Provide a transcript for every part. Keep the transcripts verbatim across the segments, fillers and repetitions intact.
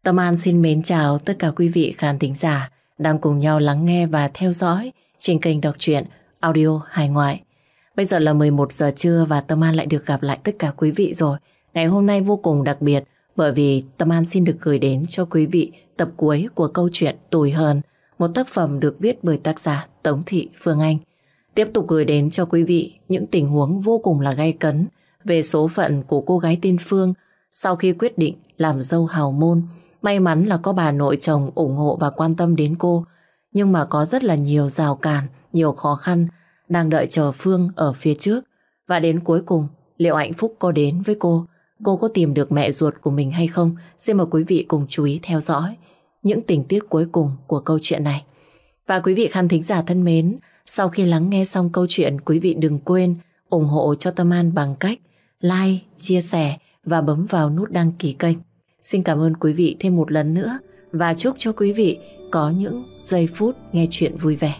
Tâm An xin mến chào tất cả quý vị khán thính giả đang cùng nhau lắng nghe và theo dõi trên kênh đọc truyện audio Hải Ngoại. Bây giờ là mười một giờ trưa và Tâm An lại được gặp lại tất cả quý vị rồi. Ngày hôm nay vô cùng đặc biệt bởi vì Tâm An xin được gửi đến cho quý vị tập cuối của câu chuyện Tủi Hờn, một tác phẩm được viết bởi tác giả Tống Thị Phương Anh. Tiếp tục gửi đến cho quý vị những tình huống vô cùng là gay cấn về số phận của cô gái tên Phương sau khi quyết định làm dâu hào môn. May mắn là có bà nội chồng ủng hộ và quan tâm đến cô, nhưng mà có rất là nhiều rào cản, nhiều khó khăn đang đợi chờ Phương ở phía trước. Và đến cuối cùng, liệu hạnh phúc có đến với cô? Cô có tìm được mẹ ruột của mình hay không? Xin mời quý vị cùng chú ý theo dõi những tình tiết cuối cùng của câu chuyện này. Và quý vị khán thính giả thân mến, sau khi lắng nghe xong câu chuyện, quý vị đừng quên ủng hộ cho Tâm An bằng cách like, chia sẻ và bấm vào nút đăng ký kênh. Xin cảm ơn quý vị thêm một lần nữa và chúc cho quý vị có những giây phút nghe chuyện vui vẻ.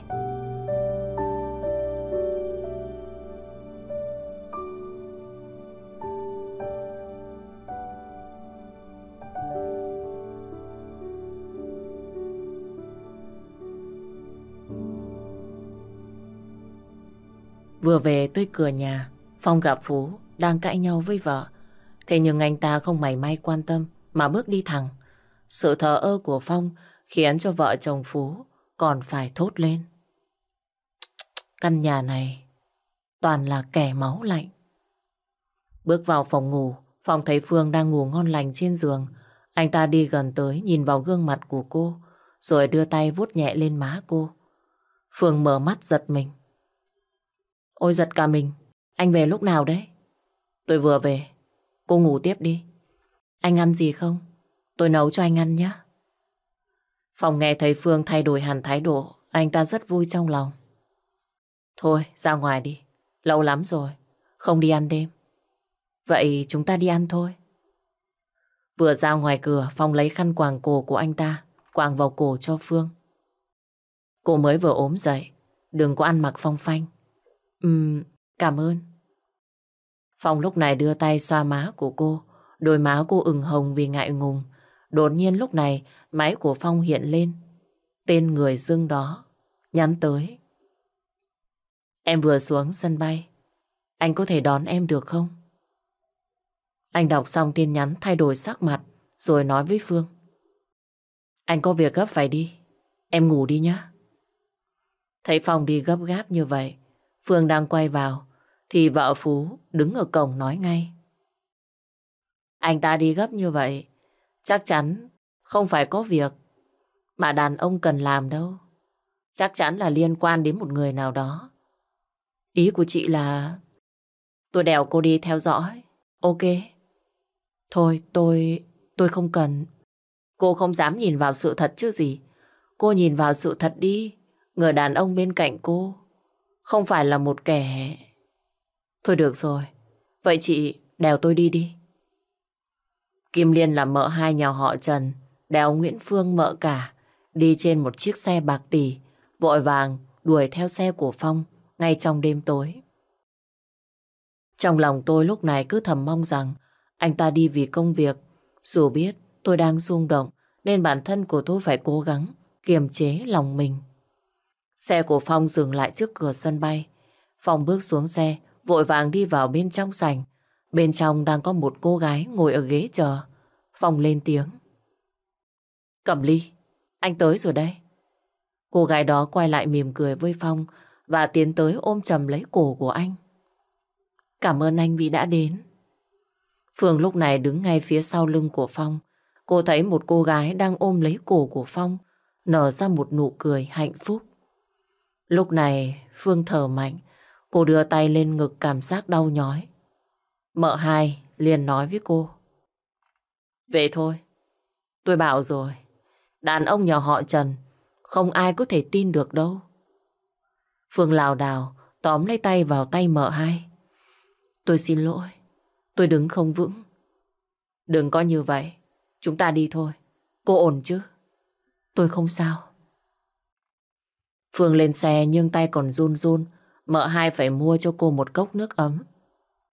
Vừa về tới cửa nhà, Phong gặp Phú đang cãi nhau với vợ. Thế nhưng anh ta không mảy may quan tâm mà bước đi thẳng. Sự thờ ơ của Phong khiến cho vợ chồng Phú còn phải thốt lên. Căn nhà này toàn là kẻ máu lạnh. Bước vào phòng ngủ, Phong thấy Phương đang ngủ ngon lành trên giường. Anh ta đi gần tới nhìn vào gương mặt của cô, rồi đưa tay vuốt nhẹ lên má cô. Phương mở mắt giật mình. Ôi giật cả mình, anh về lúc nào đấy? Tôi vừa về. Cô ngủ tiếp đi. Anh ăn gì không? Tôi nấu cho anh ăn nhé. Phong nghe thấy Phương thay đổi hẳn thái độ, anh ta rất vui trong lòng. Thôi ra ngoài đi, lâu lắm rồi, không đi ăn đêm. Vậy chúng ta đi ăn thôi. Vừa ra ngoài cửa, Phong lấy khăn quàng cổ của anh ta, quàng vào cổ cho Phương. Cô mới vừa ốm dậy, đừng có ăn mặc phong phanh. Ừm, cảm ơn. Phong lúc này đưa tay xoa má của cô. Đôi má cô ửng hồng vì ngại ngùng. Đột nhiên lúc này máy của Phong hiện lên. Tên người dưng đó nhắn tới. Em vừa xuống sân bay, anh có thể đón em được không? Anh đọc xong tin nhắn thay đổi sắc mặt rồi nói với Phương. Anh có việc gấp phải đi, em ngủ đi nhé. Thấy Phong đi gấp gáp như vậy, Phương đang quay vào thì vợ Phú đứng ở cổng nói ngay. Anh ta đi gấp như vậy chắc chắn không phải có việc mà đàn ông cần làm đâu. Chắc chắn là liên quan đến một người nào đó. Ý của chị là tôi đèo cô đi theo dõi. Ok. Thôi tôi tôi không cần. Cô không dám nhìn vào sự thật chứ gì. Cô nhìn vào sự thật đi. Người đàn ông bên cạnh cô không phải là một kẻ... Thôi được rồi, vậy chị đèo tôi đi đi. Kim Liên là mợ hai nhà họ Trần, đèo Nguyễn Phương mợ cả đi trên một chiếc xe bạc tỷ, vội vàng đuổi theo xe của Phong ngay trong đêm tối. Trong lòng tôi lúc này cứ thầm mong rằng anh ta đi vì công việc. Dù biết tôi đang rung động nên bản thân của tôi phải cố gắng kiềm chế lòng mình. Xe của Phong dừng lại trước cửa sân bay. Phong bước xuống xe, vội vàng đi vào bên trong sảnh. Bên trong đang có một cô gái ngồi ở ghế chờ. Phong lên tiếng. Cẩm Ly, anh tới rồi đây. Cô gái đó quay lại mỉm cười với Phong và tiến tới ôm chầm lấy cổ của anh. Cảm ơn anh vì đã đến. Phương lúc này đứng ngay phía sau lưng của Phong. Cô thấy một cô gái đang ôm lấy cổ của Phong, nở ra một nụ cười hạnh phúc. Lúc này Phương thở mạnh. Cô đưa tay lên ngực cảm giác đau nhói. Mợ hai liền nói với cô. Về thôi. Tôi bảo rồi, đàn ông nhà họ Trần không ai có thể tin được đâu. Phương lảo đảo tóm lấy tay vào tay mợ hai. Tôi xin lỗi, tôi đứng không vững. Đừng có như vậy, chúng ta đi thôi. Cô ổn chứ? Tôi không sao. Phương lên xe nhưng tay còn run run. Mợ hai phải mua cho cô một cốc nước ấm.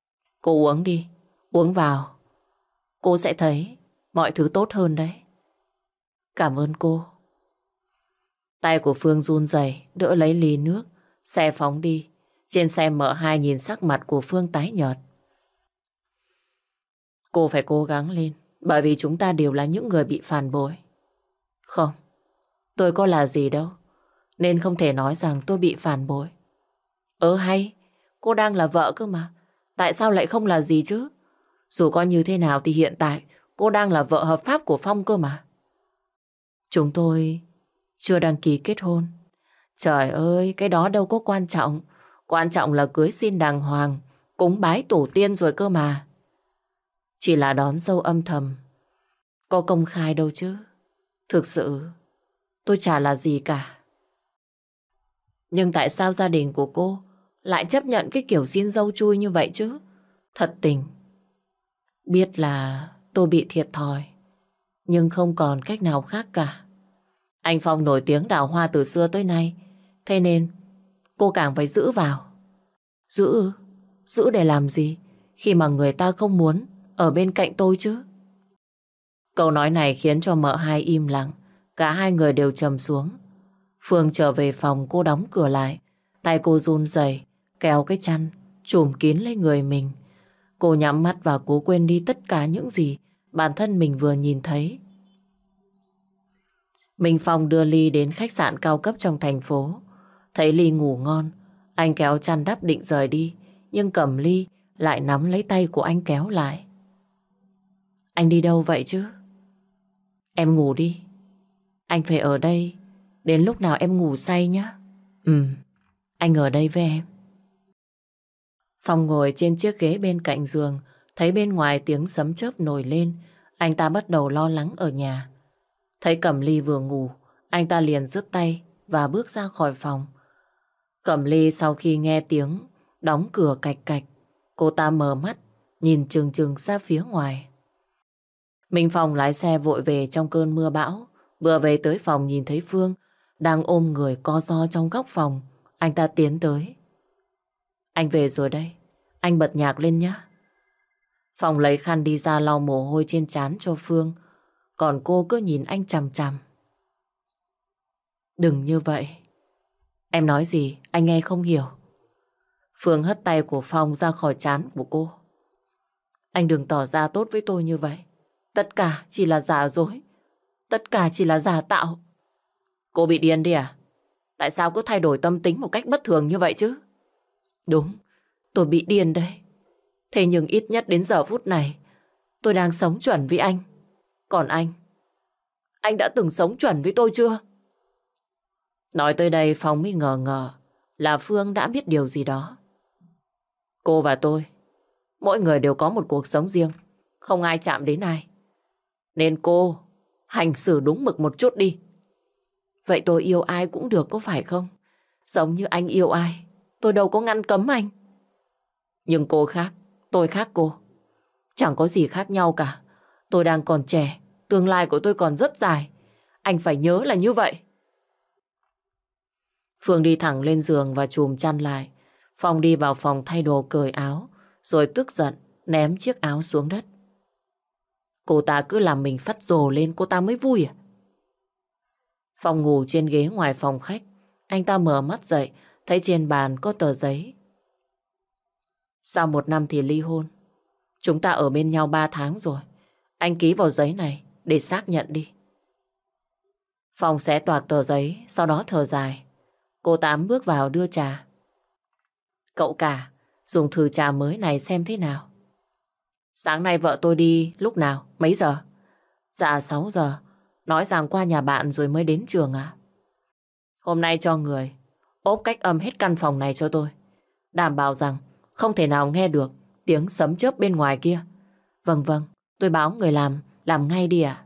Cô uống đi, uống vào. Cô sẽ thấy mọi thứ tốt hơn đấy. Cảm ơn cô. Tay của Phương run rẩy đỡ lấy ly nước. Xe phóng đi. Trên xe mợ hai nhìn sắc mặt của Phương tái nhợt. Cô phải cố gắng lên. Bởi vì chúng ta đều là những người bị phản bội. Không, tôi có là gì đâu. Nên không thể nói rằng tôi bị phản bội. Ơ hay, cô đang là vợ cơ mà. Tại sao lại không là gì chứ? Dù có như thế nào thì hiện tại cô đang là vợ hợp pháp của Phong cơ mà. Chúng tôi chưa đăng ký kết hôn. Trời ơi, cái đó đâu có quan trọng. Quan trọng là cưới xin đàng hoàng, cúng bái tổ tiên rồi cơ mà. Chỉ là đón dâu âm thầm, có công khai đâu chứ. Thực sự, tôi chả là gì cả. Nhưng tại sao gia đình của cô lại chấp nhận cái kiểu xin dâu chui như vậy chứ? Thật tình, biết là tôi bị thiệt thòi, nhưng không còn cách nào khác cả. Anh Phong nổi tiếng đào hoa từ xưa tới nay, thế nên cô càng phải giữ vào. Giữ ư? Giữ để làm gì? Khi mà người ta không muốn ở bên cạnh tôi chứ. Câu nói này khiến cho mợ hai im lặng. Cả hai người đều trầm xuống. Phương trở về phòng, cô đóng cửa lại. Tay cô run rẩy kéo cái chăn trùm kín lấy người mình. Cô nhắm mắt và cố quên đi tất cả những gì bản thân mình vừa nhìn thấy. Minh Phong đưa Ly đến khách sạn cao cấp trong thành phố. Thấy Ly ngủ ngon, anh kéo chăn đắp định rời đi, nhưng Cẩm Ly lại nắm lấy tay của anh kéo lại. Anh đi đâu vậy chứ? Em ngủ đi. Anh phải ở đây đến lúc nào em ngủ say nhé. Ừ, anh ở đây với em. Phong ngồi trên chiếc ghế bên cạnh giường, thấy bên ngoài tiếng sấm chớp nổi lên. Anh ta bắt đầu lo lắng ở nhà. Thấy Cẩm Ly vừa ngủ, anh ta liền dứt tay và bước ra khỏi phòng. Cẩm Ly sau khi nghe tiếng đóng cửa cạch cạch, cô ta mở mắt, nhìn chừng chừng ra phía ngoài. Minh Phong lái xe vội về trong cơn mưa bão. Vừa về tới phòng nhìn thấy Phương đang ôm người co ro trong góc phòng. Anh ta tiến tới. Anh về rồi đây, anh bật nhạc lên nhé. Phong lấy khăn đi ra lau mồ hôi trên trán cho Phương, còn cô cứ nhìn anh chằm chằm. Đừng như vậy. Em nói gì anh nghe không hiểu. Phương hất tay của Phong ra khỏi trán của cô. Anh đừng tỏ ra tốt với tôi như vậy. Tất cả chỉ là giả dối. Tất cả chỉ là giả tạo. Cô bị điên đi à? Tại sao cứ thay đổi tâm tính một cách bất thường như vậy chứ? Đúng, tôi bị điên đây. Thế nhưng ít nhất đến giờ phút này tôi đang sống chuẩn với anh. Còn anh, anh đã từng sống chuẩn với tôi chưa? Nói tới đây Phong mới ngờ ngờ là Phương đã biết điều gì đó. Cô và tôi, mỗi người đều có một cuộc sống riêng, không ai chạm đến ai. Nên cô hành xử đúng mực một chút đi. Vậy tôi yêu ai cũng được có phải không? Giống như anh yêu ai, tôi đâu có ngăn cấm anh. Nhưng cô khác, tôi khác cô. Chẳng có gì khác nhau cả. Tôi đang còn trẻ, tương lai của tôi còn rất dài. Anh phải nhớ là như vậy. Phương đi thẳng lên giường và chùm chăn lại. Phong đi vào phòng thay đồ cởi áo, rồi tức giận ném chiếc áo xuống đất. Cô ta cứ làm mình phát rồ lên cô ta mới vui à? Phong ngủ trên ghế ngoài phòng khách. Anh ta mở mắt dậy, thấy trên bàn có tờ giấy. Sau một năm thì ly hôn. Chúng ta ở bên nhau ba tháng rồi. Anh ký vào giấy này để xác nhận đi. Phong xé toạc tờ giấy, sau đó thở dài. Cô Tám bước vào đưa trà. Cậu cả, dùng thử trà mới này xem thế nào. Sáng nay vợ tôi đi lúc nào? Mấy giờ? Dạ sáu giờ. Nói rằng qua nhà bạn rồi mới đến trường à? Hôm nay cho người ốp cách âm hết căn phòng này cho tôi. Đảm bảo rằng không thể nào nghe được tiếng sấm chớp bên ngoài kia. Vâng vâng, tôi báo người làm, làm ngay đi ạ.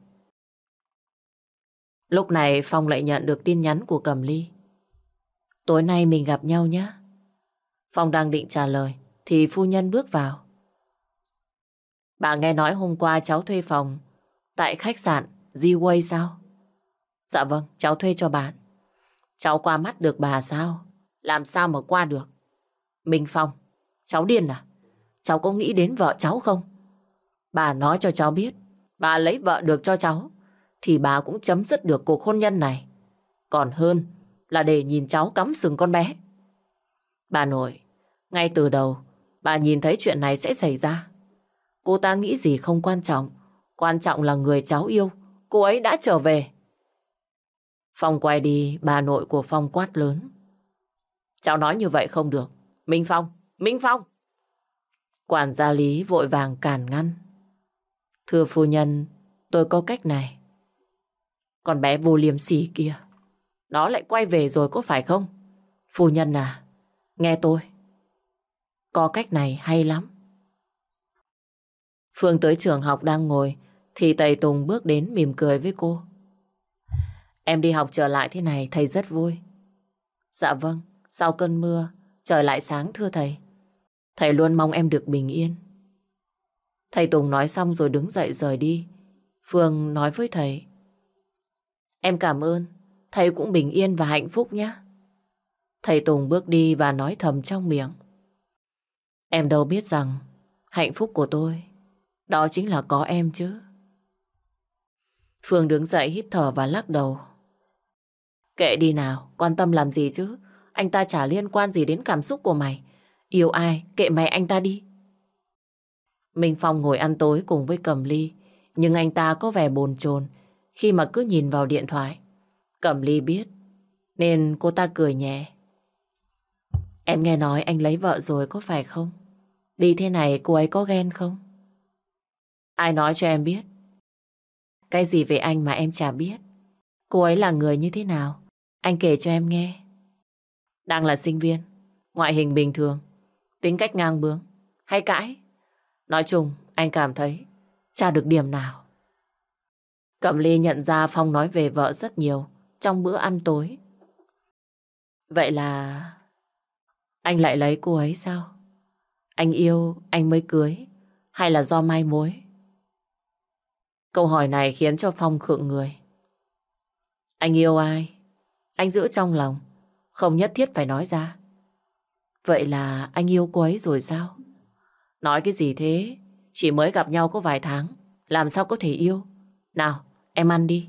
Lúc này Phong lại nhận được tin nhắn của Cẩm Ly. Tối nay mình gặp nhau nhé. Phong đang định trả lời thì phu nhân bước vào. Bà nghe nói hôm qua cháu thuê phòng tại khách sạn G-Way sao? Dạ vâng, cháu thuê cho bạn. Cháu qua mắt được bà sao? Làm sao mà qua được? Minh Phong, cháu điên à? Cháu có nghĩ đến vợ cháu không? Bà nói cho cháu biết, bà lấy vợ được cho cháu thì bà cũng chấm dứt được cuộc hôn nhân này. Còn hơn là để nhìn cháu cắm sừng con bé. Bà nội, ngay từ đầu bà nhìn thấy chuyện này sẽ xảy ra. Cô ta nghĩ gì không quan trọng. Quan trọng là người cháu yêu, cô ấy đã trở về. Phong quay đi, bà nội của Phong quát lớn. Cháu nói như vậy không được. Minh Phong, Minh Phong. Quản gia Lý vội vàng cản ngăn. Thưa phu nhân, tôi có cách này. Con bé vô liêm sỉ kia, nó lại quay về rồi có phải không? Phu nhân à, nghe tôi. Có cách này hay lắm. Phương tới trường học đang ngồi thì thầy Tùng bước đến mỉm cười với cô. Em đi học trở lại thế này thầy rất vui. Dạ vâng, sau cơn mưa trời lại sáng thưa thầy. Thầy luôn mong em được bình yên. Thầy Tùng nói xong rồi đứng dậy rời đi. Phương nói với thầy. Em cảm ơn, thầy cũng bình yên và hạnh phúc nhé. Thầy Tùng bước đi và nói thầm trong miệng. Em đâu biết rằng hạnh phúc của tôi đó chính là có em chứ. Phương đứng dậy hít thở và lắc đầu. Kệ đi nào, quan tâm làm gì chứ. Anh ta chả liên quan gì đến cảm xúc của mày. Yêu ai, kệ mày anh ta đi. Minh Phong ngồi ăn tối cùng với Cẩm Ly, nhưng anh ta có vẻ bồn chồn khi mà cứ nhìn vào điện thoại. Cẩm Ly biết, nên cô ta cười nhẹ. Em nghe nói anh lấy vợ rồi có phải không? Đi thế này cô ấy có ghen không? Ai nói cho em biết? Cái gì về anh mà em chả biết? Cô ấy là người như thế nào? Anh kể cho em nghe. Đang là sinh viên, ngoại hình bình thường, tính cách ngang bướng, hay cãi. Nói chung, anh cảm thấy chả được điểm nào. Cẩm Ly nhận ra Phong nói về vợ rất nhiều trong bữa ăn tối. Vậy là anh lại lấy cô ấy sao? Anh yêu anh mới cưới hay là do mai mối? Câu hỏi này khiến cho Phong khựng người. Anh yêu ai? Anh giữ trong lòng, không nhất thiết phải nói ra. Vậy là anh yêu cô ấy rồi sao? Nói cái gì thế? Chỉ mới gặp nhau có vài tháng, làm sao có thể yêu? Nào, em ăn đi.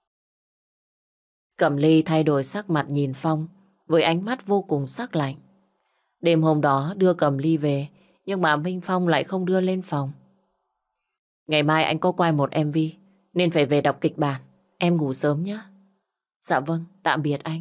Cẩm Ly thay đổi sắc mặt nhìn Phong với ánh mắt vô cùng sắc lạnh. Đêm hôm đó đưa Cẩm Ly về, nhưng mà Minh Phong lại không đưa lên phòng. Ngày mai anh có quay một em vê nên phải về đọc kịch bản. Em ngủ sớm nhé. Dạ vâng, tạm biệt anh.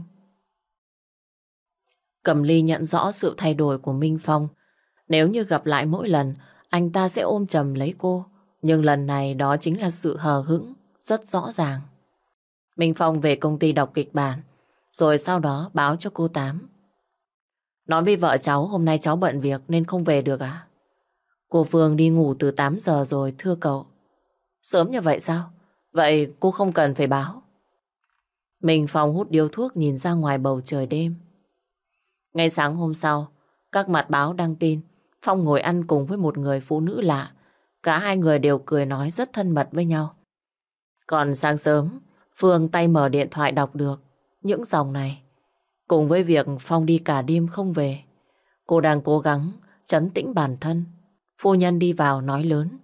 Cẩm Ly nhận rõ sự thay đổi của Minh Phong. Nếu như gặp lại mỗi lần, anh ta sẽ ôm chầm lấy cô. Nhưng lần này đó chính là sự hờ hững, rất rõ ràng. Minh Phong về công ty đọc kịch bản, rồi sau đó báo cho cô Tám. Nói với vợ cháu hôm nay cháu bận việc nên không về được à? Cô Phương đi ngủ từ tám giờ rồi thưa cậu. Sớm như vậy sao? Vậy cô không cần phải báo. Minh Phong hút điếu thuốc nhìn ra ngoài bầu trời đêm. Ngay sáng hôm sau, các mặt báo đăng tin Phong ngồi ăn cùng với một người phụ nữ lạ. Cả hai người đều cười nói rất thân mật với nhau. Còn sáng sớm, Phương tay mở điện thoại đọc được những dòng này. Cùng với việc Phong đi cả đêm không về, cô đang cố gắng trấn tĩnh bản thân. Phu nhân đi vào nói lớn.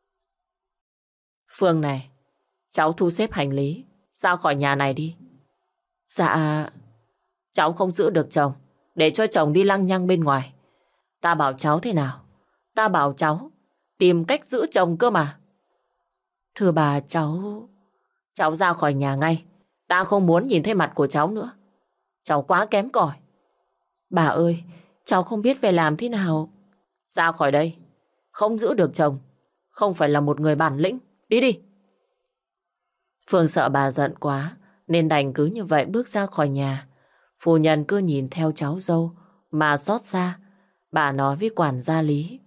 Phương này, cháu thu xếp hành lý, ra khỏi nhà này đi. Dạ, cháu không giữ được chồng, để cho chồng đi lăng nhăng bên ngoài. Ta bảo cháu thế nào? Ta bảo cháu tìm cách giữ chồng cơ mà. Thưa bà, cháu... Cháu ra khỏi nhà ngay. Ta không muốn nhìn thấy mặt của cháu nữa. Cháu quá kém cỏi. Bà ơi, cháu không biết phải làm thế nào. Ra khỏi đây. Không giữ được chồng, không phải là một người bản lĩnh. Đi đi. Phương sợ bà giận quá nên đành cứ như vậy bước ra khỏi nhà. Phu nhân cứ nhìn theo cháu dâu mà xót xa. Bà nói với quản gia Lý.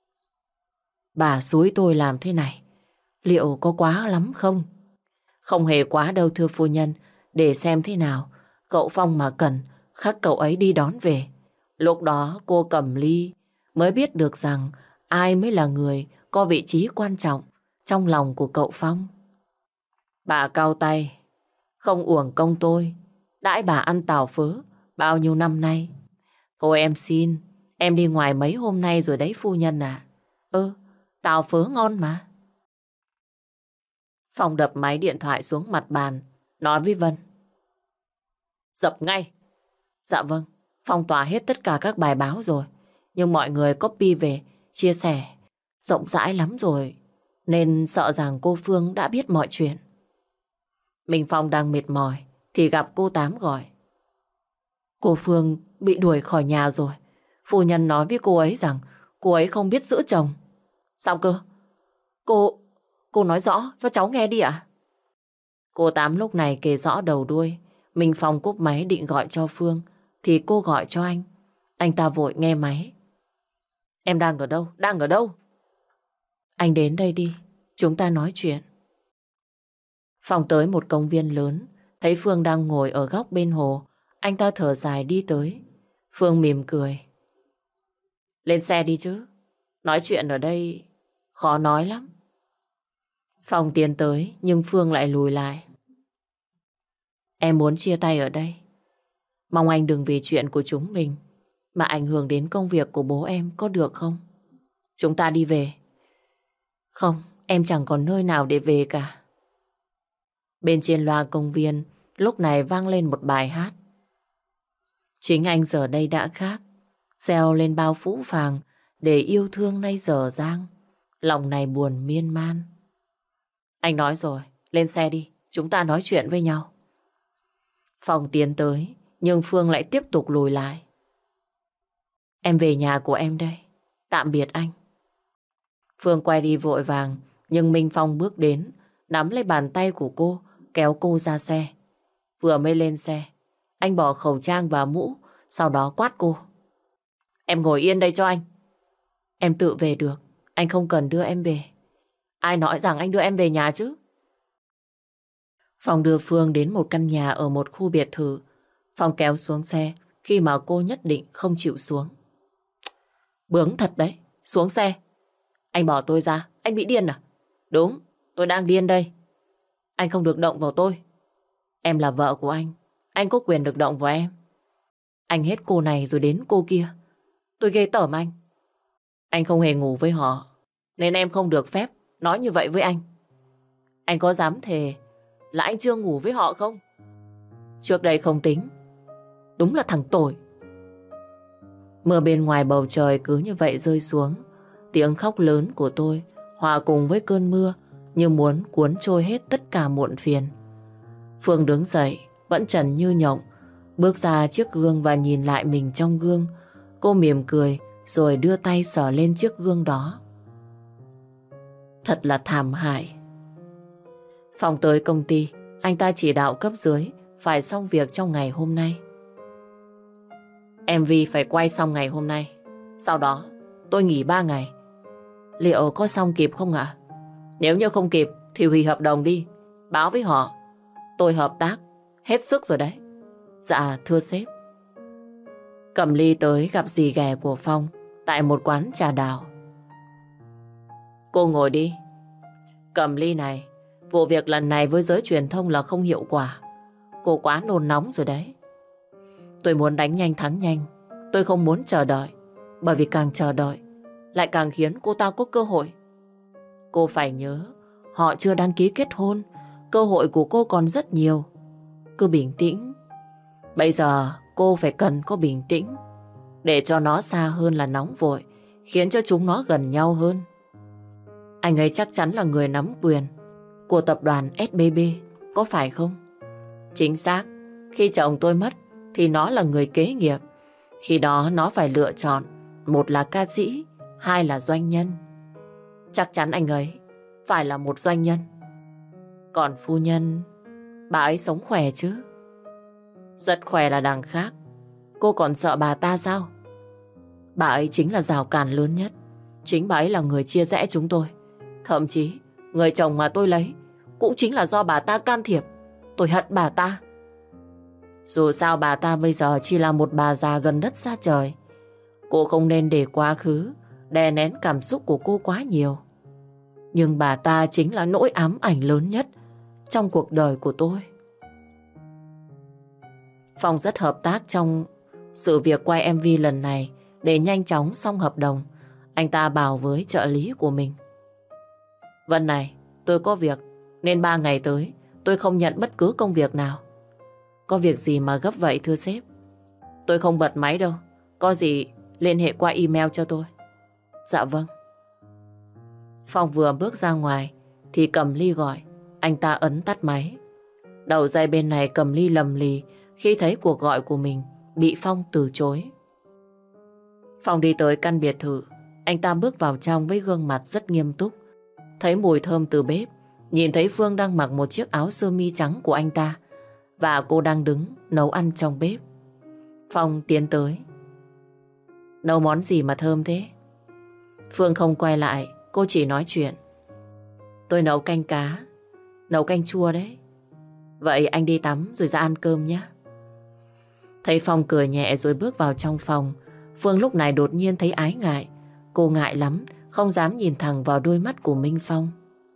Bà xúi tôi làm thế này, liệu có quá lắm không? Không hề quá đâu thưa phu nhân. Để xem thế nào. Cậu Phong mà cần, khắc cậu ấy đi đón về. Lúc đó cô Cẩm Ly mới biết được rằng ai mới là người có vị trí quan trọng trong lòng của cậu Phong. Bà cau tay. Không uổng công tôi đãi bà ăn tàu phớ bao nhiêu năm nay. Thôi em xin, em đi ngoài mấy hôm nay rồi đấy phu nhân à. Ơ, tàu phớ ngon mà. Phong đập máy điện thoại xuống mặt bàn, nói với Vân. Dập ngay. Dạ vâng, phong tỏa hết tất cả các bài báo rồi. Nhưng mọi người copy về, chia sẻ rộng rãi lắm rồi. Nên sợ rằng cô Phương đã biết mọi chuyện. Minh Phong đang mệt mỏi thì gặp cô Tám gọi. Cô Phương bị đuổi khỏi nhà rồi. Phu nhân nói với cô ấy rằng cô ấy không biết giữ chồng. Sao cơ? Cô... Cô nói rõ cho cháu nghe đi ạ. Cô Tám lúc này kể rõ đầu đuôi. Minh Phong cúp máy định gọi cho Phương thì cô gọi cho anh. Anh ta vội nghe máy. Em đang ở đâu? Đang ở đâu? Anh đến đây đi, chúng ta nói chuyện. Phong tới một công viên lớn, thấy Phương đang ngồi ở góc bên hồ. Anh ta thở dài đi tới. Phương mỉm cười. Lên xe đi chứ. Nói chuyện ở đây khó nói lắm. Phong tiến tới nhưng Phương lại lùi lại. Em muốn chia tay ở đây. Mong anh đừng vì chuyện của chúng mình mà ảnh hưởng đến công việc của bố em, có được không? Chúng ta đi về. Không, em chẳng còn nơi nào để về cả. Bên trên loa công viên lúc này vang lên một bài hát. Chính anh giờ đây đã khác, reo lên bao phũ phàng để yêu thương nay dở dang, lòng này buồn miên man. Anh nói rồi, lên xe đi, chúng ta nói chuyện với nhau. Phong tiến tới, nhưng Phương lại tiếp tục lùi lại. Em về nhà của em đây, tạm biệt anh. Phương quay đi vội vàng, nhưng Minh Phong bước đến, nắm lấy bàn tay của cô, kéo cô ra xe. Vừa mới lên xe, anh bỏ khẩu trang và mũ, sau đó quát cô. Em ngồi yên đây cho anh. Em tự về được, anh không cần đưa em về. Ai nói rằng anh đưa em về nhà chứ? Phong đưa Phương đến một căn nhà ở một khu biệt thự. Phong kéo xuống xe khi mà cô nhất định không chịu xuống. Bướng thật đấy, xuống xe. Anh bỏ tôi ra, anh bị điên à? Đúng, tôi đang điên đây. Anh không được động vào tôi. Em là vợ của anh, anh có quyền được động vào em. Anh hết cô này rồi đến cô kia. Tôi ghê tởm anh. Anh không hề ngủ với họ, nên em không được phép nói như vậy với anh. Anh có dám thề là anh chưa ngủ với họ không? Trước đây không tính. Đúng là thằng tồi. Mưa bên ngoài bầu trời cứ như vậy rơi xuống. Tiếng khóc lớn của tôi hòa cùng với cơn mưa như muốn cuốn trôi hết tất cả muộn phiền. Phương đứng dậy, vẫn trần như nhộng, bước ra chiếc gương và nhìn lại mình trong gương. Cô mỉm cười rồi đưa tay sờ lên chiếc gương đó. Thật là thảm hại. Phong tới công ty, anh ta chỉ đạo cấp dưới phải xong việc trong ngày hôm nay. em vê phải quay xong ngày hôm nay. Sau đó tôi nghỉ ba ngày. Liệu có xong kịp không ạ? Nếu như không kịp thì hủy hợp đồng đi. Báo với họ tôi hợp tác hết sức rồi đấy. Dạ thưa sếp. Cẩm Ly tới gặp dì ghẻ của Phong tại một quán trà đào. Cô ngồi đi. Cẩm Ly này, vụ việc lần này với giới truyền thông là không hiệu quả. Cô quá nôn nóng rồi đấy. Tôi muốn đánh nhanh thắng nhanh. Tôi không muốn chờ đợi. Bởi vì càng chờ đợi lại càng khiến cô ta có cơ hội. Cô phải nhớ, họ chưa đăng ký kết hôn. Cơ hội của cô còn rất nhiều. Cứ bình tĩnh. Bây giờ cô phải cần có bình tĩnh, để cho nó xa hơn là nóng vội, khiến cho chúng nó gần nhau hơn. Anh ấy chắc chắn là người nắm quyền của tập đoàn ét bê bê, có phải không? Chính xác. Khi chồng tôi mất thì nó là người kế nghiệp. Khi đó nó phải lựa chọn, một là ca sĩ, hai là doanh nhân. Chắc chắn anh ấy phải là một doanh nhân. Còn phu nhân, bà ấy sống khỏe chứ? Rất khỏe là đằng khác. Cô còn sợ bà ta sao? Bà ấy chính là rào cản lớn nhất. Chính bà ấy là người chia rẽ chúng tôi. Thậm chí người chồng mà tôi lấy cũng chính là do bà ta can thiệp. Tôi hận bà ta. Dù sao bà ta bây giờ chỉ là một bà già gần đất xa trời. Cô không nên để quá khứ đè nén cảm xúc của cô quá nhiều. Nhưng bà ta chính là nỗi ám ảnh lớn nhất trong cuộc đời của tôi. Phong rất hợp tác trong sự việc quay em vê lần này để nhanh chóng xong hợp đồng. Anh ta bảo với trợ lý của mình: Vân này, tôi có việc nên ba ngày tới tôi không nhận bất cứ công việc nào. Có việc gì mà gấp vậy thưa sếp? Tôi không bật máy đâu. Có gì liên hệ qua email cho tôi. Dạ vâng. Phong vừa bước ra ngoài thì Cầm Ly gọi. Anh ta ấn tắt máy. Đầu dây bên này Cầm Ly lầm lì khi thấy cuộc gọi của mình bị Phong từ chối. Phong đi tới căn biệt thự. Anh ta bước vào trong với gương mặt rất nghiêm túc. Thấy mùi thơm từ bếp, nhìn thấy Phương đang mặc một chiếc áo sơ mi trắng của anh ta và cô đang đứng nấu ăn trong bếp. Phong tiến tới. Nấu món gì mà thơm thế? Phương không quay lại, cô chỉ nói chuyện. Tôi nấu canh cá, nấu canh chua đấy. Vậy anh đi tắm rồi ra ăn cơm nhé. Thấy Phong cười nhẹ rồi bước vào trong phòng. Phương lúc này đột nhiên thấy ái ngại. Cô ngại lắm, không dám nhìn thẳng vào đôi mắt của Minh Phong.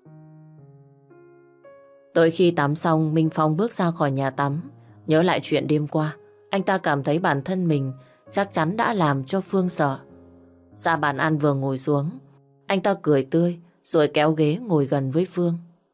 Tới khi tắm xong, Minh Phong bước ra khỏi nhà tắm. Nhớ lại chuyện đêm qua, anh ta cảm thấy bản thân mình chắc chắn đã làm cho Phương sợ. Ra bàn ăn vừa ngồi xuống, anh ta cười tươi rồi kéo ghế ngồi gần với Phương.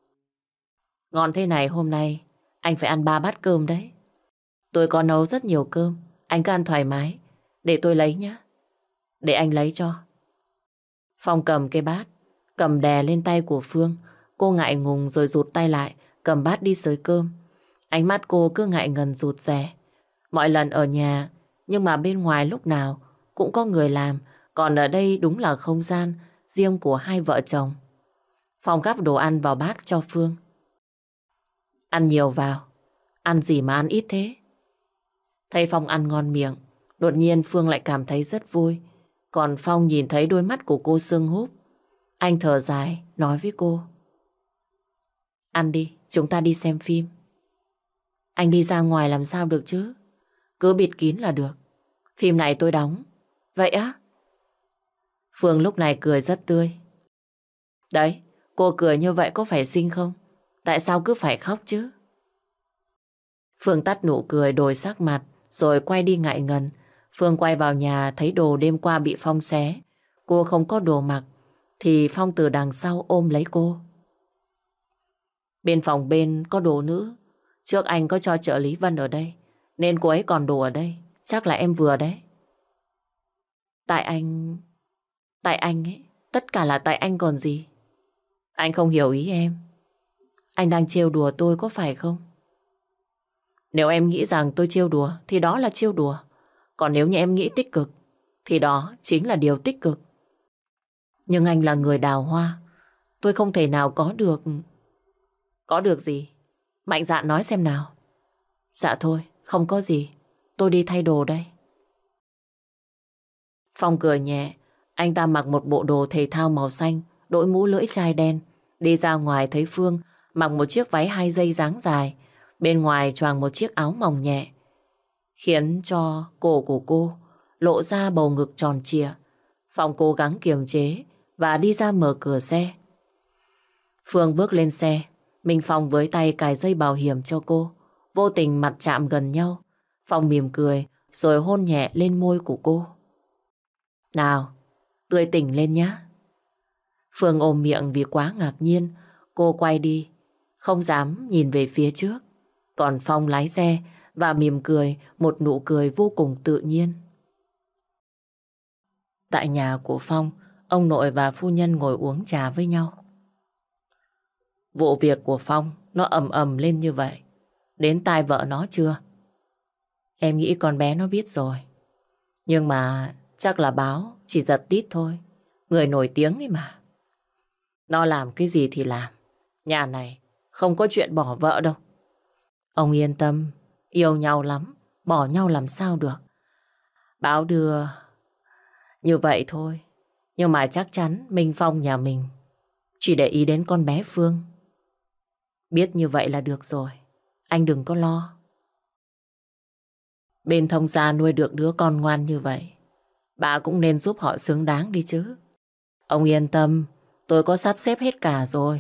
Ngon thế này hôm nay anh phải ăn ba bát cơm đấy. Tôi có nấu rất nhiều cơm, anh cứ ăn thoải mái. Để tôi lấy nhé. Để anh lấy cho. Phong cầm cái bát, cầm đè lên tay của Phương. Cô ngại ngùng rồi rụt tay lại, cầm bát đi xới cơm. Ánh mắt cô cứ ngại ngần rụt rè. Mọi lần ở nhà, nhưng mà bên ngoài lúc nào cũng có người làm. Còn ở đây đúng là không gian riêng của hai vợ chồng. Phong gắp đồ ăn vào bát cho Phương. Ăn nhiều vào. Ăn gì mà ăn ít thế? Thấy Phong ăn ngon miệng, đột nhiên Phương lại cảm thấy rất vui. Còn Phong nhìn thấy đôi mắt của cô sưng húp. Anh thở dài, nói với cô. Ăn đi, chúng ta đi xem phim. Anh đi ra ngoài làm sao được chứ? Cứ bịt kín là được. Phim này tôi đóng. Vậy á? Phương lúc này cười rất tươi. Đấy, cô cười như vậy có phải xinh không? Tại sao cứ phải khóc chứ? Phương tắt nụ cười đổi sắc mặt rồi quay đi ngại ngần. Phương quay vào nhà thấy đồ đêm qua bị Phong xé. Cô không có đồ mặc thì Phong từ đằng sau ôm lấy cô. Bên phòng bên có đồ nữ. Trước anh có cho trợ lý Vân ở đây nên cô ấy còn đồ ở đây. Chắc là em vừa đấy. Tại anh... Tại anh ấy. Tất cả là tại anh còn gì. Anh không hiểu ý em. Anh đang trêu đùa tôi có phải không? Nếu em nghĩ rằng tôi trêu đùa thì đó là trêu đùa. Còn nếu như em nghĩ tích cực thì đó chính là điều tích cực. Nhưng anh là người đào hoa. Tôi không thể nào có được... Có được gì? Mạnh dạn nói xem nào. Dạ thôi, không có gì. Tôi đi thay đồ đây. Phong cười nhẹ. Anh ta mặc một bộ đồ thể thao màu xanh, đội mũ lưỡi chai đen. Đi ra ngoài thấy Phương mặc một chiếc váy hai dây dáng dài. Bên ngoài choàng một chiếc áo mỏng nhẹ, khiến cho cổ của cô lộ ra bầu ngực tròn trịa. Phong cố gắng kiềm chế và đi ra mở cửa xe. Phương bước lên xe. Minh Phong với tay cài dây bảo hiểm cho cô. Vô tình mặt chạm gần nhau. Phong mỉm cười rồi hôn nhẹ lên môi của cô. Nào, tươi tỉnh lên nhá. Phương ôm miệng vì quá ngạc nhiên. Cô quay đi, không dám nhìn về phía trước. Còn Phong lái xe và mỉm cười, một nụ cười vô cùng tự nhiên. Tại nhà của Phong, ông nội và phu nhân ngồi uống trà với nhau. Vụ việc của Phong nó ầm ầm lên như vậy, đến tai vợ nó chưa? Em nghĩ con bé nó biết rồi. Nhưng mà chắc là báo chỉ giật tít thôi. Người nổi tiếng ấy mà. Nó làm cái gì thì làm. Nhà này không có chuyện bỏ vợ đâu. Ông yên tâm, yêu nhau lắm, bỏ nhau làm sao được. Báo đưa như vậy thôi. Nhưng mà chắc chắn Minh Phong nhà mình chỉ để ý đến con bé Phương. Biết như vậy là được rồi. Anh đừng có lo. Bên thông gia nuôi được đứa con ngoan như vậy, bà cũng nên giúp họ xứng đáng đi chứ. Ông yên tâm, tôi có sắp xếp hết cả rồi.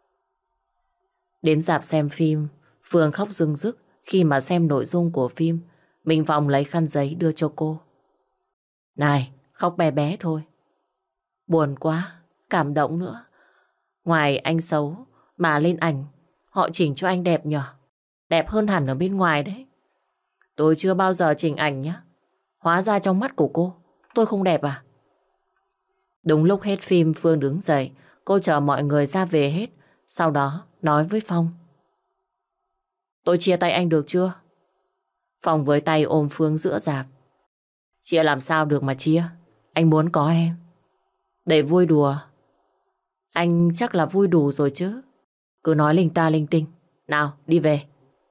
Đến rạp xem phim, Phương khóc rưng rức khi mà xem nội dung của phim. Minh Phong lấy khăn giấy đưa cho cô. Này, khóc bé bé thôi. Buồn quá, cảm động nữa. Ngoài anh xấu mà lên ảnh họ chỉnh cho anh đẹp nhở? Đẹp hơn hẳn ở bên ngoài đấy. Tôi chưa bao giờ chỉnh ảnh nhá. Hóa ra trong mắt của cô, tôi không đẹp à? Đúng lúc hết phim, Phương đứng dậy. Cô chờ mọi người ra về hết. Sau đó nói với Phong. Tôi chia tay anh được chưa? Phong với tay ôm Phương giữa rạp. Chia làm sao được mà chia? Anh muốn có em để vui đùa. Anh chắc là vui đủ rồi chứ. Cứ nói linh ta linh tinh. Nào đi về.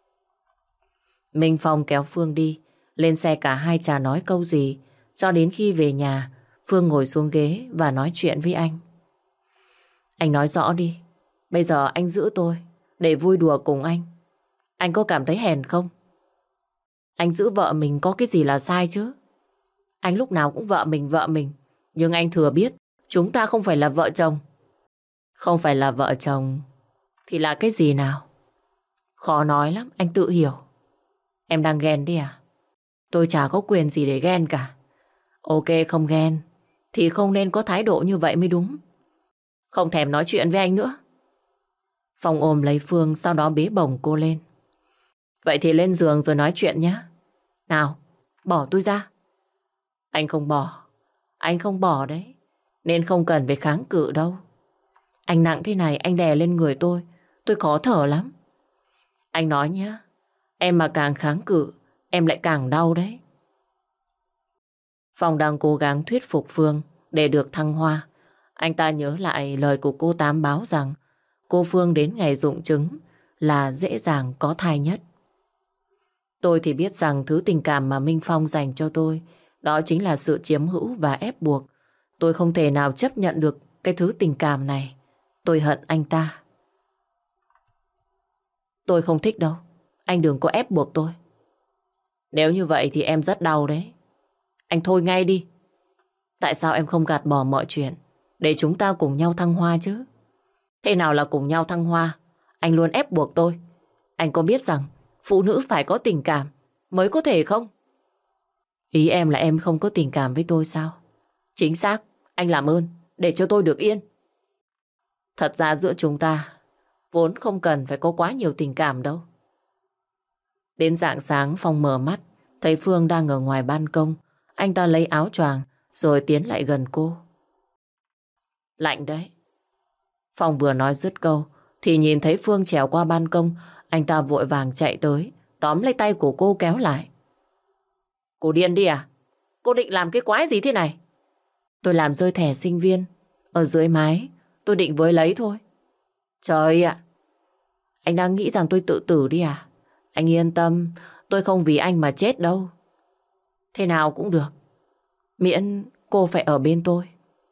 Minh Phong kéo Phương đi. Lên xe cả hai chả nói câu gì. Cho đến khi về nhà, Phương ngồi xuống ghế và nói chuyện với anh. Anh nói rõ đi. Bây giờ anh giữ tôi để vui đùa cùng anh. Anh có cảm thấy hèn không? Anh giữ vợ mình có cái gì là sai chứ? Anh lúc nào cũng vợ mình vợ mình. Nhưng anh thừa biết chúng ta không phải là vợ chồng. Không phải là vợ chồng thì là cái gì nào? Khó nói lắm, anh tự hiểu. Em đang ghen đi à? Tôi chả có quyền gì để ghen cả. Ok, không ghen thì không nên có thái độ như vậy mới đúng. Không thèm nói chuyện với anh nữa. Phong ôm lấy Phương, sau đó bế bổng cô lên. Vậy thì lên giường rồi nói chuyện nhé. Nào, bỏ tôi ra. Anh không bỏ. Anh không bỏ đấy. Nên không cần phải kháng cự đâu. Anh nặng thế này anh đè lên người tôi. Tôi khó thở lắm. Anh nói nhé. Em mà càng kháng cự em lại càng đau đấy. Phong đang cố gắng thuyết phục Phương để được thăng hoa. Anh ta nhớ lại lời của cô Tám báo rằng cô Phương đến ngày rụng trứng là dễ dàng có thai nhất. Tôi thì biết rằng thứ tình cảm mà Minh Phong dành cho tôi đó chính là sự chiếm hữu và ép buộc. Tôi không thể nào chấp nhận được cái thứ tình cảm này. Tôi hận anh ta. Tôi không thích đâu. Anh đừng có ép buộc tôi. Nếu như vậy thì em rất đau đấy. Anh thôi ngay đi. Tại sao em không gạt bỏ mọi chuyện để chúng ta cùng nhau thăng hoa chứ? Thế nào là cùng nhau thăng hoa? Anh luôn ép buộc tôi. Anh có biết rằng phụ nữ phải có tình cảm mới có thể không? Ý em là em không có tình cảm với tôi sao? Chính xác, anh làm ơn để cho tôi được yên. Thật ra giữa chúng ta vốn không cần phải có quá nhiều tình cảm đâu. Đến rạng sáng Phong mở mắt, thấy Phương đang ở ngoài ban công. Anh ta lấy áo choàng rồi tiến lại gần cô. Lạnh đấy. Phong vừa nói dứt câu thì nhìn thấy Phương trèo qua ban công. Anh ta vội vàng chạy tới, tóm lấy tay của cô kéo lại. Cô điên đi à? Cô định làm cái quái gì thế này? Tôi làm rơi thẻ sinh viên ở dưới mái. Tôi định với lấy thôi. Trời ạ! Anh đang nghĩ rằng tôi tự tử đi à? Anh yên tâm, tôi không vì anh mà chết đâu. Thế nào cũng được, miễn cô phải ở bên tôi.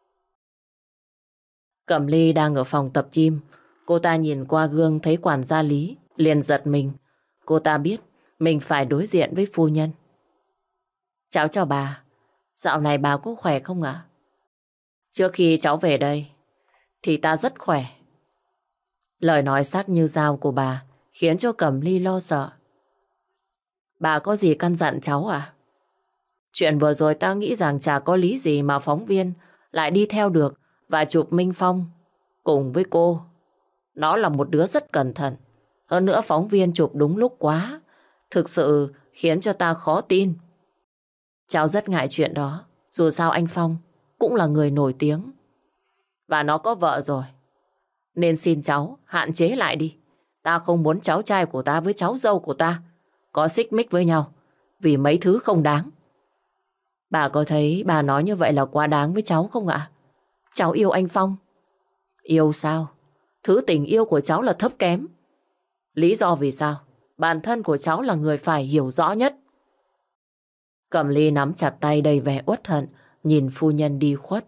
Cẩm Ly đang ở phòng tập gym. Cô ta nhìn qua gương thấy quản gia Lý, liền giật mình. Cô ta biết mình phải đối diện với phu nhân. Cháu chào bà. Dạo này bà có khỏe không ạ? Trước khi cháu về đây thì ta rất khỏe. Lời nói sắc như dao của bà khiến cho Cẩm Ly lo sợ. Bà có gì căn dặn cháu à? Chuyện vừa rồi ta nghĩ rằng chả có lý gì mà phóng viên lại đi theo được và chụp Minh Phong cùng với cô. Nó là một đứa rất cẩn thận. Hơn nữa phóng viên chụp đúng lúc quá. Thực sự khiến cho ta khó tin. Cháu rất ngại chuyện đó. Dù sao anh Phong cũng là người nổi tiếng. Và nó có vợ rồi. Nên xin cháu hạn chế lại đi. Ta không muốn cháu trai của ta với cháu dâu của ta có xích mích với nhau vì mấy thứ không đáng. Bà có thấy bà nói như vậy là quá đáng với cháu không ạ? Cháu yêu anh Phong. Yêu sao? Thứ tình yêu của cháu là thấp kém. Lý do vì sao? Bản thân của cháu là người phải hiểu rõ nhất. Cẩm Ly nắm chặt tay đầy vẻ uất hận, nhìn phu nhân đi khuất.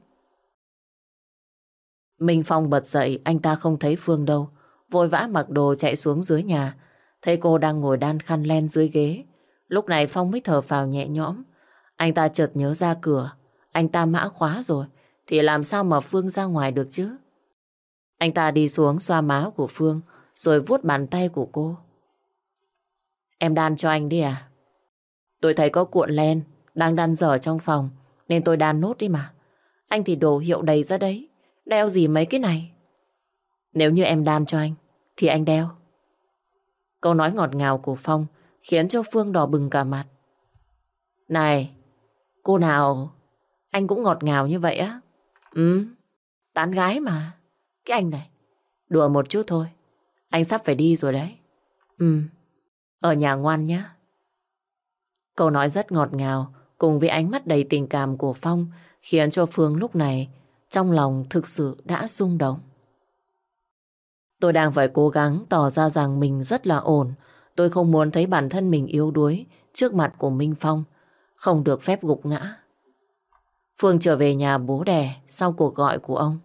Minh Phong bật dậy, anh ta không thấy Phương đâu. Vội vã mặc đồ chạy xuống dưới nhà. Thấy cô đang ngồi đan khăn len dưới ghế. Lúc này Phong mới thở phào nhẹ nhõm. Anh ta chợt nhớ ra cửa. Anh ta mã khóa rồi thì làm sao mà Phương ra ngoài được chứ? Anh ta đi xuống xoa má của Phương rồi vuốt bàn tay của cô. Em đan cho anh đi à? Tôi thấy có cuộn len đang đan dở trong phòng nên tôi đan nốt đi mà. Anh thì đồ hiệu đầy ra đấy. Đeo gì mấy cái này? Nếu như em đan cho anh thì anh đeo. Câu nói ngọt ngào của Phong khiến cho Phương đỏ bừng cả mặt. Này, cô nào anh cũng ngọt ngào như vậy á? Ừ, tán gái mà. Cái anh này, đùa một chút thôi. Anh sắp phải đi rồi đấy. Ừ, ở nhà ngoan nhá. Câu nói rất ngọt ngào cùng với ánh mắt đầy tình cảm của Phong khiến cho Phương lúc này trong lòng thực sự đã rung động. Tôi đang phải cố gắng tỏ ra rằng mình rất là ổn. Tôi không muốn thấy bản thân mình yếu đuối trước mặt của Minh Phong, không được phép gục ngã. Phương trở về nhà bố đẻ sau cuộc gọi của ông.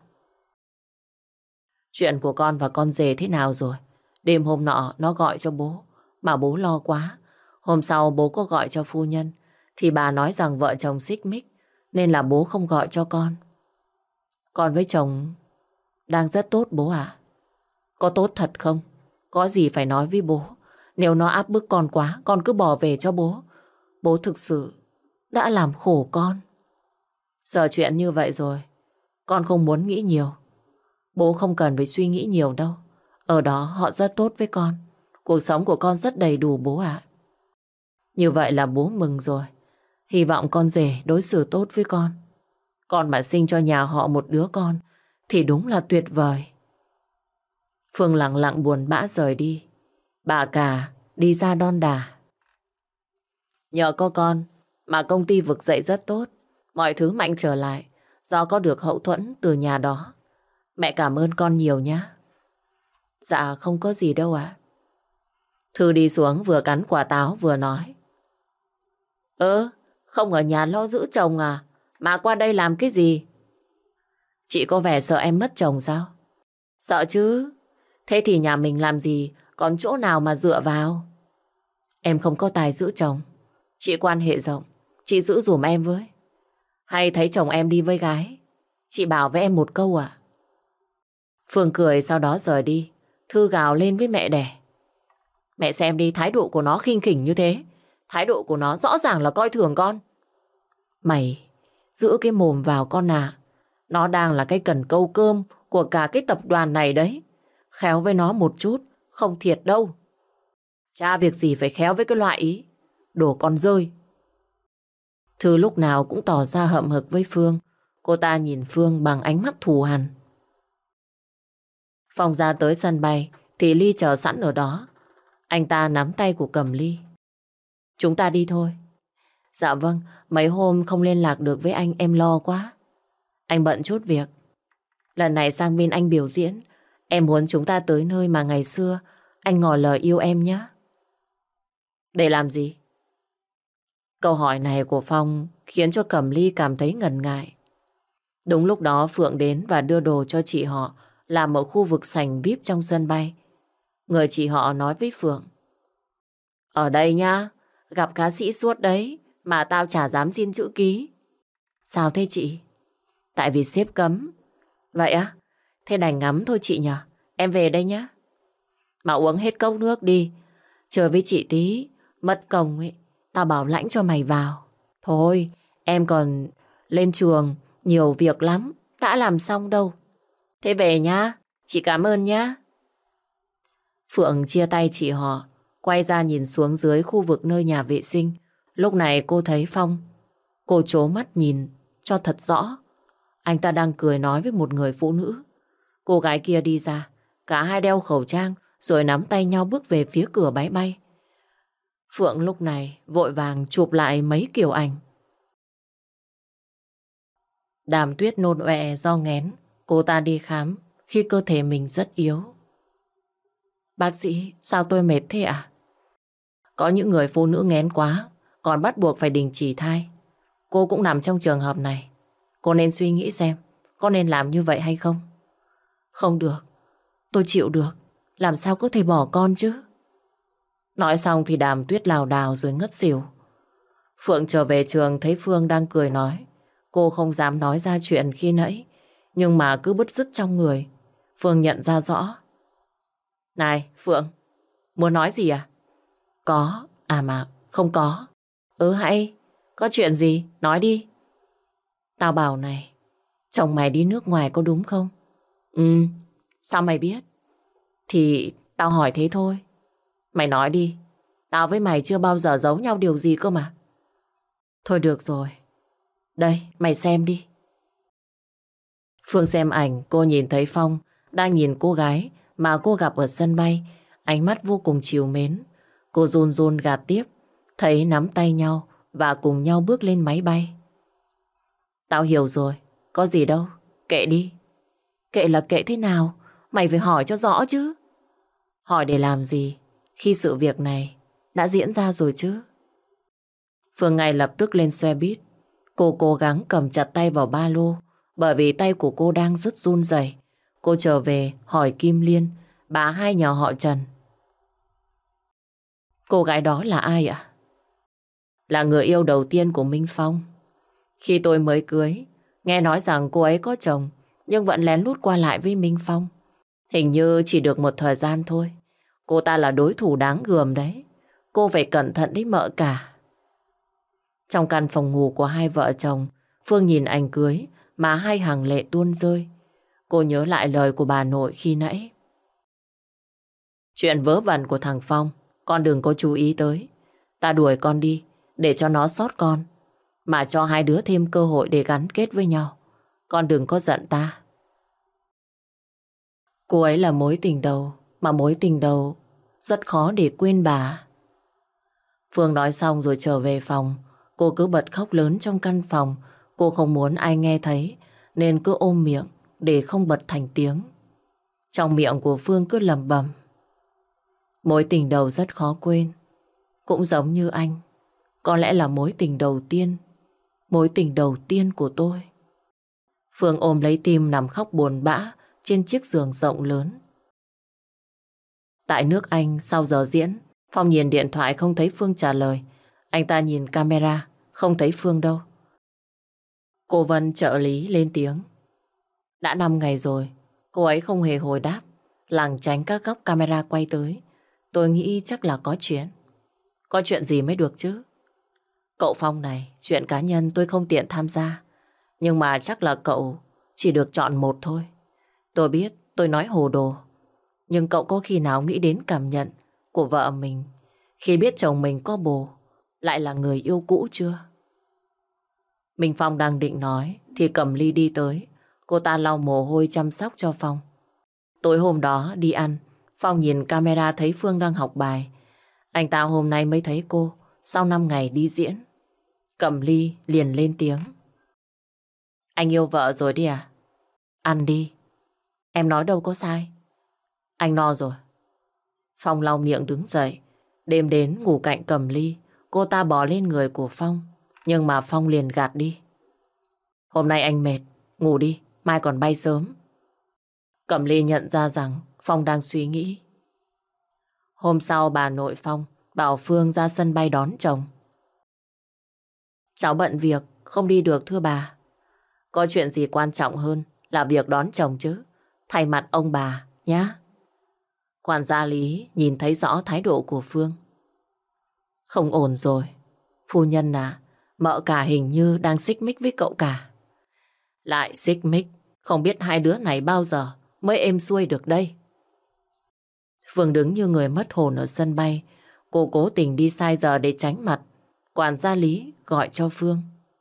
Chuyện của con và con rể thế nào rồi? Đêm hôm nọ nó gọi cho bố, mà bố lo quá. Hôm sau bố có gọi cho phu nhân, thì bà nói rằng vợ chồng xích mích, nên là bố không gọi cho con. Con với chồng đang rất tốt bố ạ. Có tốt thật không? Có gì phải nói với bố. Nếu nó áp bức con quá, con cứ bỏ về cho bố. Bố thực sự đã làm khổ con. Giờ chuyện như vậy rồi, con không muốn nghĩ nhiều. Bố không cần phải suy nghĩ nhiều đâu. Ở đó họ rất tốt với con. Cuộc sống của con rất đầy đủ bố ạ. Như vậy là bố mừng rồi. Hy vọng con rể đối xử tốt với con. Con mà sinh cho nhà họ một đứa con thì đúng là tuyệt vời. Phương lặng lặng buồn bã rời đi. Bà cả đi ra đon đả. Nhờ có con mà công ty vực dậy rất tốt. Mọi thứ mạnh trở lại do có được hậu thuẫn từ nhà đó. Mẹ cảm ơn con nhiều nhá. Dạ không có gì đâu ạ. Thư đi xuống vừa cắn quả táo vừa nói. Ơ, không ở nhà lo giữ chồng à? Mà qua đây làm cái gì? Chị có vẻ sợ em mất chồng sao? Sợ chứ. Thế thì nhà mình làm gì còn chỗ nào mà dựa vào? Em không có tài giữ chồng. Chị quan hệ rộng, chị giữ dùm em với. Hay thấy chồng em đi với gái, chị bảo với em một câu à? Phương cười sau đó rời đi. Thư gào lên với mẹ đẻ. Mẹ xem đi, thái độ của nó khinh khỉnh như thế. Thái độ của nó rõ ràng là coi thường con. Mày giữ cái mồm vào con à. Nó đang là cái cần câu cơm của cả cái tập đoàn này đấy. Khéo với nó một chút, không thiệt đâu. Chả việc gì phải khéo với cái loại ý. Đồ con rơi. Thư lúc nào cũng tỏ ra hậm hực với Phương. Cô ta nhìn Phương bằng ánh mắt thù hằn. Phong ra tới sân bay thì Ly chờ sẵn ở đó. Anh ta nắm tay của Cẩm Ly. Chúng ta đi thôi. Dạ vâng, mấy hôm không liên lạc được với anh em lo quá. Anh bận chút việc. Lần này sang bên anh biểu diễn, em muốn chúng ta tới nơi mà ngày xưa anh ngỏ lời yêu em nhé. Để làm gì? Câu hỏi này của Phong khiến cho Cẩm Ly cảm thấy ngần ngại. Đúng lúc đó Phượng đến và đưa đồ cho chị họ làm ở khu vực sảnh vi ai pi trong sân bay. Người chị họ nói với Phượng. Ở đây nhá, gặp ca sĩ suốt đấy, mà tao chả dám xin chữ ký. Sao thế chị? Tại vì sếp cấm. Vậy á? Thế đành ngắm thôi chị nhờ. Em về đây nhá. Mà uống hết cốc nước đi. Chờ với chị tí, mất công ấy, tao bảo lãnh cho mày vào. Thôi, em còn lên trường, nhiều việc lắm, đã làm xong đâu. Thế về nhá, chị cảm ơn nhá. Phượng chia tay chị họ, quay ra nhìn xuống dưới khu vực nơi nhà vệ sinh. Lúc này cô thấy Phong. Cô trố mắt nhìn cho thật rõ. Anh ta đang cười nói với một người phụ nữ. Cô gái kia đi ra, cả hai đeo khẩu trang rồi nắm tay nhau bước về phía cửa máy bay. Phượng lúc này vội vàng chụp lại mấy kiểu ảnh. Đàm Tuyết nôn ọe do nghén. Cô ta đi khám khi cơ thể mình rất yếu. Bác sĩ, sao tôi mệt thế ạ? Có những người phụ nữ nghén quá còn bắt buộc phải đình chỉ thai. Cô cũng nằm trong trường hợp này. Cô nên suy nghĩ xem có nên làm như vậy hay không. Không được, tôi chịu được. Làm sao có thể bỏ con chứ? Nói xong thì Đàm Tuyết lảo đảo rồi ngất xỉu. Phượng trở về trường thấy Phương đang cười nói. Cô không dám nói ra chuyện khi nãy, nhưng mà cứ bứt rứt trong người. Phương nhận ra rõ. Này Phượng, muốn nói gì à? Có, à mà không có. Ừ hãy, có chuyện gì? Nói đi. Tao bảo này, chồng mày đi nước ngoài có đúng không? Ừ, sao mày biết? Thì tao hỏi thế thôi. Mày nói đi. Tao với mày chưa bao giờ giấu nhau điều gì cơ mà. Thôi được rồi. Đây, mày xem đi. Phương xem ảnh, cô nhìn thấy Phong đang nhìn cô gái mà cô gặp ở sân bay. Ánh mắt vô cùng trìu mến. Cô run run gạt tiếp. Thấy nắm tay nhau và cùng nhau bước lên máy bay. Tao hiểu rồi. Có gì đâu. Kệ đi. Kệ là kệ thế nào? Mày phải hỏi cho rõ chứ. Hỏi để làm gì khi sự việc này đã diễn ra rồi chứ? Phương ngay lập tức lên xe buýt. Cô cố gắng cầm chặt tay vào ba lô bởi vì tay của cô đang rất run rẩy. Cô trở về hỏi Kim Liên, bà hai nhà họ Trần. Cô gái đó là ai ạ? Là người yêu đầu tiên của Minh Phong. Khi tôi mới cưới, nghe nói rằng cô ấy có chồng nhưng vẫn lén lút qua lại với Minh Phong. Hình như chỉ được một thời gian thôi. Cô ta là đối thủ đáng gờm đấy. Cô phải cẩn thận đấy mợ cả. Trong căn phòng ngủ của hai vợ chồng, Phương nhìn ảnh cưới mà hai hàng lệ tuôn rơi. Cô nhớ lại lời của bà nội khi nãy. Chuyện vớ vẩn của thằng Phong, con đừng có chú ý tới. Ta đuổi con đi, để cho nó sót con. Mà cho hai đứa thêm cơ hội để gắn kết với nhau. Con đừng có giận ta. Cô ấy là mối tình đầu, mà mối tình đầu rất khó để quên bà. Phương nói xong rồi trở về phòng. Cô cứ bật khóc lớn trong căn phòng. Cô không muốn ai nghe thấy nên cứ ôm miệng để không bật thành tiếng. Trong miệng của Phương cứ lẩm bẩm. Mối tình đầu rất khó quên. Cũng giống như anh. Có lẽ là mối tình đầu tiên. Mối tình đầu tiên của tôi. Phương ôm lấy tim nằm khóc buồn bã trên chiếc giường rộng lớn. Tại nước Anh sau giờ diễn, Phong nhìn điện thoại không thấy Phương trả lời. Anh ta nhìn camera, không thấy Phương đâu. Cô Vân trợ lý lên tiếng. Đã năm ngày rồi, cô ấy không hề hồi đáp. Lảng tránh các góc camera quay tới. Tôi nghĩ chắc là có chuyện. Có chuyện gì mới được chứ? Cậu Phong này, chuyện cá nhân tôi không tiện tham gia. Nhưng mà chắc là cậu chỉ được chọn một thôi. Tôi biết tôi nói hồ đồ. Nhưng cậu có khi nào nghĩ đến cảm nhận của vợ mình khi biết chồng mình có bồ, lại là người yêu cũ chưa? Minh Phong đang định nói thì Cẩm Ly đi tới. Cô ta lau mồ hôi chăm sóc cho Phong. Tối hôm đó đi ăn, Phong nhìn camera thấy Phương đang học bài. Anh ta hôm nay mới thấy cô sau năm ngày đi diễn. Cẩm Ly liền lên tiếng. Anh yêu vợ rồi đi à? Ăn đi. Em nói đâu có sai. Anh no rồi. Phong lau miệng đứng dậy. Đêm đến ngủ cạnh Cẩm Ly. Cô ta bò lên người của Phong. Nhưng mà Phong liền gạt đi. Hôm nay anh mệt, ngủ đi, mai còn bay sớm. Cẩm Ly nhận ra rằng Phong đang suy nghĩ. Hôm sau bà nội Phong bảo Phương ra sân bay đón chồng. Cháu bận việc, không đi được thưa bà. Có chuyện gì quan trọng hơn là việc đón chồng chứ. Thay mặt ông bà, nhá. Quản gia Lý nhìn thấy rõ thái độ của Phương. Không ổn rồi. Phu nhân à, mợ cả hình như đang xích mích với cậu cả. Lại xích mích, không biết hai đứa này bao giờ mới êm xuôi được đây. Phương đứng như người mất hồn ở sân bay. Cô cố tình đi sai giờ để tránh mặt. Quản gia Lý gọi cho Phương.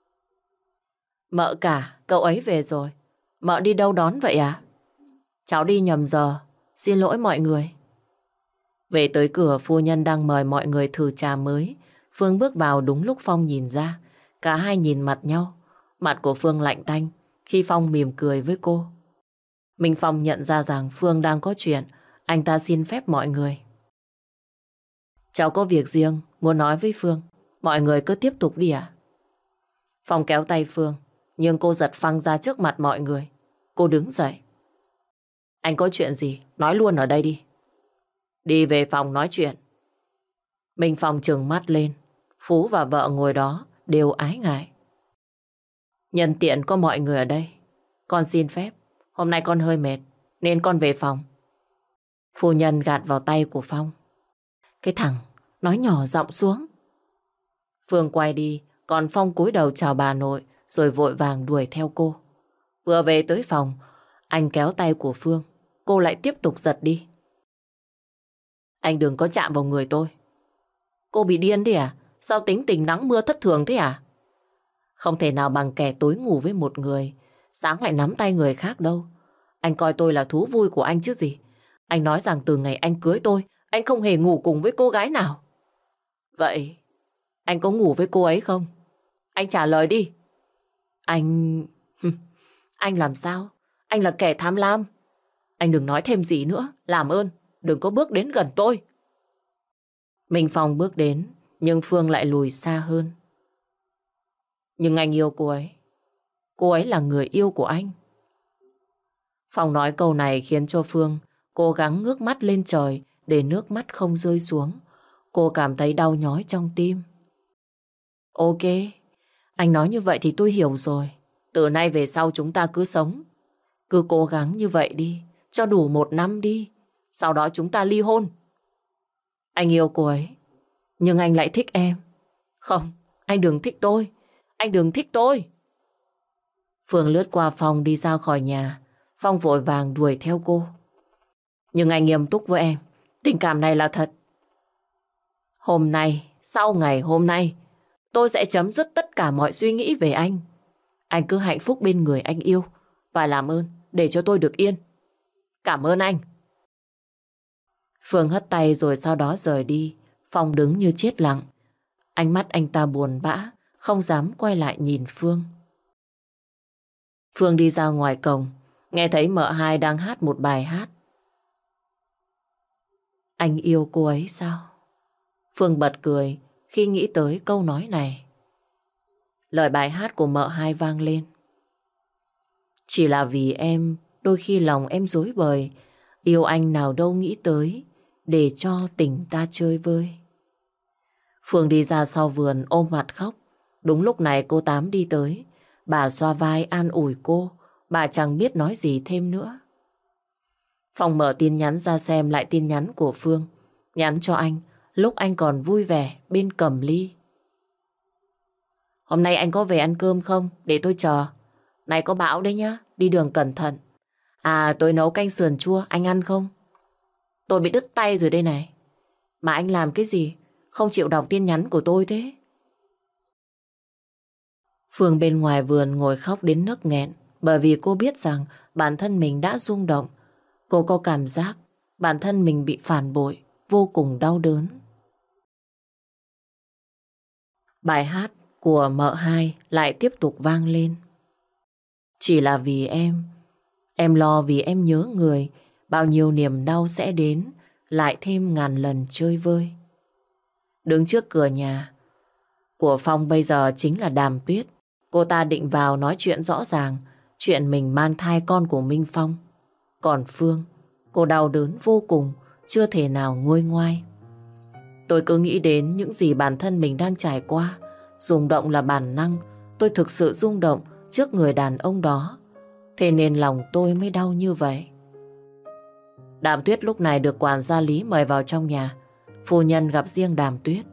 Mợ cả, cậu ấy về rồi. Mợ đi đâu đón vậy à? Cháu đi nhầm giờ, xin lỗi mọi người. Về tới cửa, phu nhân đang mời mọi người thử trà mới. Phương bước vào đúng lúc Phong nhìn ra. Cả hai nhìn mặt nhau. Mặt của Phương lạnh tanh khi Phong mỉm cười với cô. Minh Phong nhận ra rằng Phương đang có chuyện. Anh ta xin phép mọi người. Cháu có việc riêng muốn nói với Phương. Mọi người cứ tiếp tục đi ạ. Phong kéo tay Phương, nhưng cô giật phăng ra trước mặt mọi người. Cô đứng dậy. Anh có chuyện gì? Nói luôn ở đây đi. Đi về phòng nói chuyện. Minh Phong trừng mắt lên. Phú và vợ ngồi đó đều ái ngại. Nhân tiện có mọi người ở đây, con xin phép. Hôm nay con hơi mệt nên con về phòng. Phu nhân gạt vào tay của Phong. Cái thằng, nói nhỏ giọng xuống. Phương quay đi, còn Phong cúi đầu chào bà nội rồi vội vàng đuổi theo cô. Vừa về tới phòng, anh kéo tay của Phương. Cô lại tiếp tục giật đi. Anh đừng có chạm vào người tôi. Cô bị điên đi à? Sao tính tình nắng mưa thất thường thế à? Không thể nào bằng kẻ tối ngủ với một người, sáng lại nắm tay người khác đâu. Anh coi tôi là thú vui của anh chứ gì. Anh nói rằng từ ngày anh cưới tôi, anh không hề ngủ cùng với cô gái nào. Vậy, anh có ngủ với cô ấy không? Anh trả lời đi. Anh... Anh làm sao? Anh là kẻ tham lam. Anh đừng nói thêm gì nữa. Làm ơn, đừng có bước đến gần tôi. Minh Phong bước đến, nhưng Phương lại lùi xa hơn. Nhưng anh yêu cô ấy. Cô ấy là người yêu của anh. Phong nói câu này khiến cho Phương cố gắng ngước mắt lên trời để nước mắt không rơi xuống. Cô cảm thấy đau nhói trong tim. Ok, anh nói như vậy thì tôi hiểu rồi. Từ nay về sau chúng ta cứ sống. Cứ cố gắng như vậy đi, cho đủ một năm đi. Sau đó chúng ta ly hôn. Anh yêu cô ấy, nhưng anh lại thích em. Không, anh đừng thích tôi. Anh đừng thích tôi. Phương lướt qua Phong đi ra khỏi nhà. Phong vội vàng đuổi theo cô. Nhưng anh nghiêm túc với em. Tình cảm này là thật. Hôm nay, sau ngày hôm nay, tôi sẽ chấm dứt tất cả mọi suy nghĩ về anh. Anh cứ hạnh phúc bên người anh yêu. Và làm ơn để cho tôi được yên. Cảm ơn anh. Phương hất tay rồi sau đó rời đi. Phong đứng như chết lặng. Ánh mắt anh ta buồn bã, không dám quay lại nhìn Phương. Phương đi ra ngoài cổng, nghe thấy mợ hai đang hát một bài hát. Anh yêu cô ấy sao? Phương bật cười khi nghĩ tới câu nói này. Lời bài hát của mợ hai vang lên. Chỉ là vì em, đôi khi lòng em rối bời, yêu anh nào đâu nghĩ tới, để cho tình ta chơi vơi. Phương đi ra sau vườn ôm mặt khóc. Đúng lúc này cô Tám đi tới. Bà xoa vai an ủi cô. Bà chẳng biết nói gì thêm nữa. Phong mở tin nhắn ra xem lại tin nhắn của Phương. Nhắn cho anh lúc anh còn vui vẻ bên Cẩm Ly. Hôm nay anh có về ăn cơm không? Để tôi chờ. Này có bão đấy nhá, đi đường cẩn thận. À tôi nấu canh sườn chua, anh ăn không? Tôi bị đứt tay rồi đây này. Mà anh làm cái gì? Không chịu đọc tin nhắn của tôi thế? Phương bên ngoài vườn ngồi khóc đến nấc nghẹn. Bởi vì cô biết rằng bản thân mình đã rung động. Cô có cảm giác bản thân mình bị phản bội, vô cùng đau đớn. Bài hát của mợ hai lại tiếp tục vang lên. Chỉ là vì em, em lo vì em nhớ người, bao nhiêu niềm đau sẽ đến, lại thêm ngàn lần chơi vơi. Đứng trước cửa nhà của Phong bây giờ chính là Đàm Tuyết. Cô ta định vào nói chuyện rõ ràng chuyện mình mang thai con của Minh Phong. Còn Phương, cô đau đớn vô cùng, chưa thể nào nguôi ngoai. Tôi cứ nghĩ đến những gì bản thân mình đang trải qua. Rung động là bản năng. Tôi thực sự rung động trước người đàn ông đó. Thế nên lòng tôi mới đau như vậy. Đàm Tuyết lúc này được quản gia Lý mời vào trong nhà. Phu nhân gặp riêng Đàm Tuyết.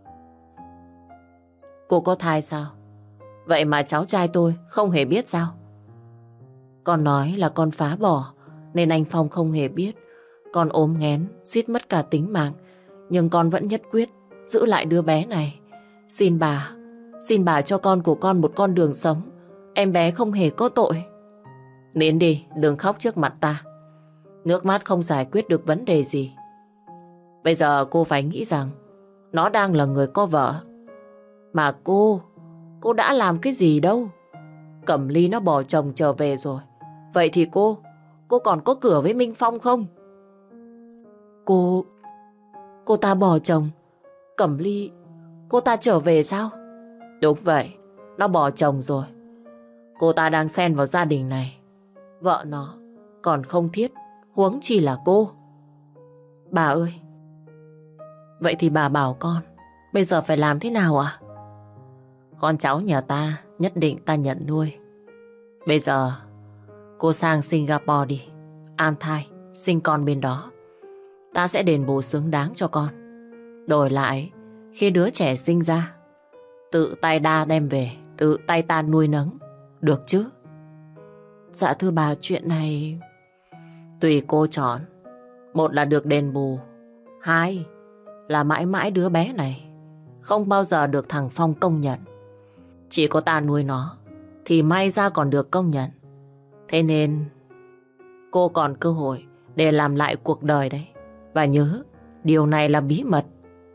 Cô có thai sao? Vậy mà cháu trai tôi không hề biết sao? Con nói là con phá bỏ, nên anh Phong không hề biết. Con ốm nghén, suýt mất cả tính mạng. Nhưng con vẫn nhất quyết giữ lại đứa bé này. Xin bà, xin bà cho con của con một con đường sống. Em bé không hề có tội. Nín đi, đừng khóc trước mặt ta. Nước mắt không giải quyết được vấn đề gì. Bây giờ cô phải nghĩ rằng nó đang là người có vợ. Mà cô, cô đã làm cái gì đâu. Cẩm Ly nó bỏ chồng trở về rồi. Vậy thì cô, cô còn có cửa với Minh Phong không? Cô, cô ta bỏ chồng. Cẩm Ly, cô ta trở về sao? Đúng vậy, nó bỏ chồng rồi. Cô ta đang xen vào gia đình này. Vợ nó còn không thiết, huống chi là cô. Bà ơi, vậy thì bà bảo con bây giờ phải làm thế nào ạ? Con cháu nhà ta nhất định ta nhận nuôi. Bây giờ cô sang Singapore đi, an thai, sinh con bên đó. Ta sẽ đền bù xứng đáng cho con. Đổi lại, khi đứa trẻ sinh ra, tự tay đa đem về, tự tay ta nuôi nấng. Được chứ? Dạ thưa bà, chuyện này tùy cô chọn. Một là được đền bù, Hai là mãi mãi đứa bé này không bao giờ được thằng Phong công nhận. Chỉ có ta nuôi nó thì may ra còn được công nhận. Thế nên cô còn cơ hội để làm lại cuộc đời đấy. Và nhớ, điều này là bí mật.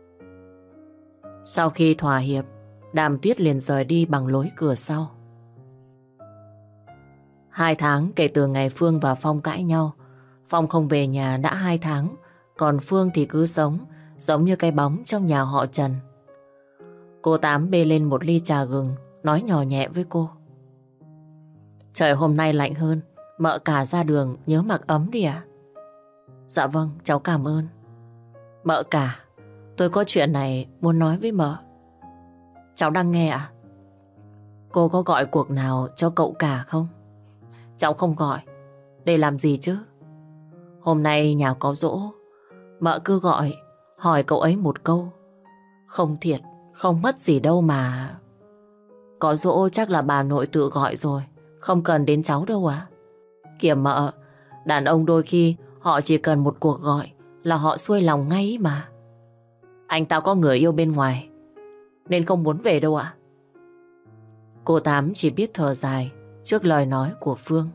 Sau khi thỏa hiệp, Đàm Tuyết liền rời đi bằng lối cửa sau. Hai tháng kể từ ngày Phương và Phong cãi nhau. Phong không về nhà đã hai tháng, còn Phương thì cứ sống giống như cái bóng trong nhà họ Trần. Cô Tám bê lên một ly trà gừng, nói nhỏ nhẹ với cô. Trời hôm nay lạnh hơn, mợ cả ra đường nhớ mặc ấm đi ạ. Dạ vâng, cháu cảm ơn. Mợ cả, tôi có chuyện này muốn nói với mợ. Cháu đang nghe ạ. Cô có gọi cuộc nào cho cậu cả không? Cháu không gọi. Để làm gì chứ? Hôm nay nhà có giỗ, mợ cứ gọi, hỏi cậu ấy một câu. Không thiệt, không mất gì đâu mà. Có giỗ chắc là bà nội tự gọi rồi, không cần đến cháu đâu ạ. Kìa mợ, đàn ông đôi khi họ chỉ cần một cuộc gọi là họ xuôi lòng ngay mà. Anh tao có người yêu bên ngoài nên không muốn về đâu ạ. Cô Tám chỉ biết thở dài trước lời nói của Phương.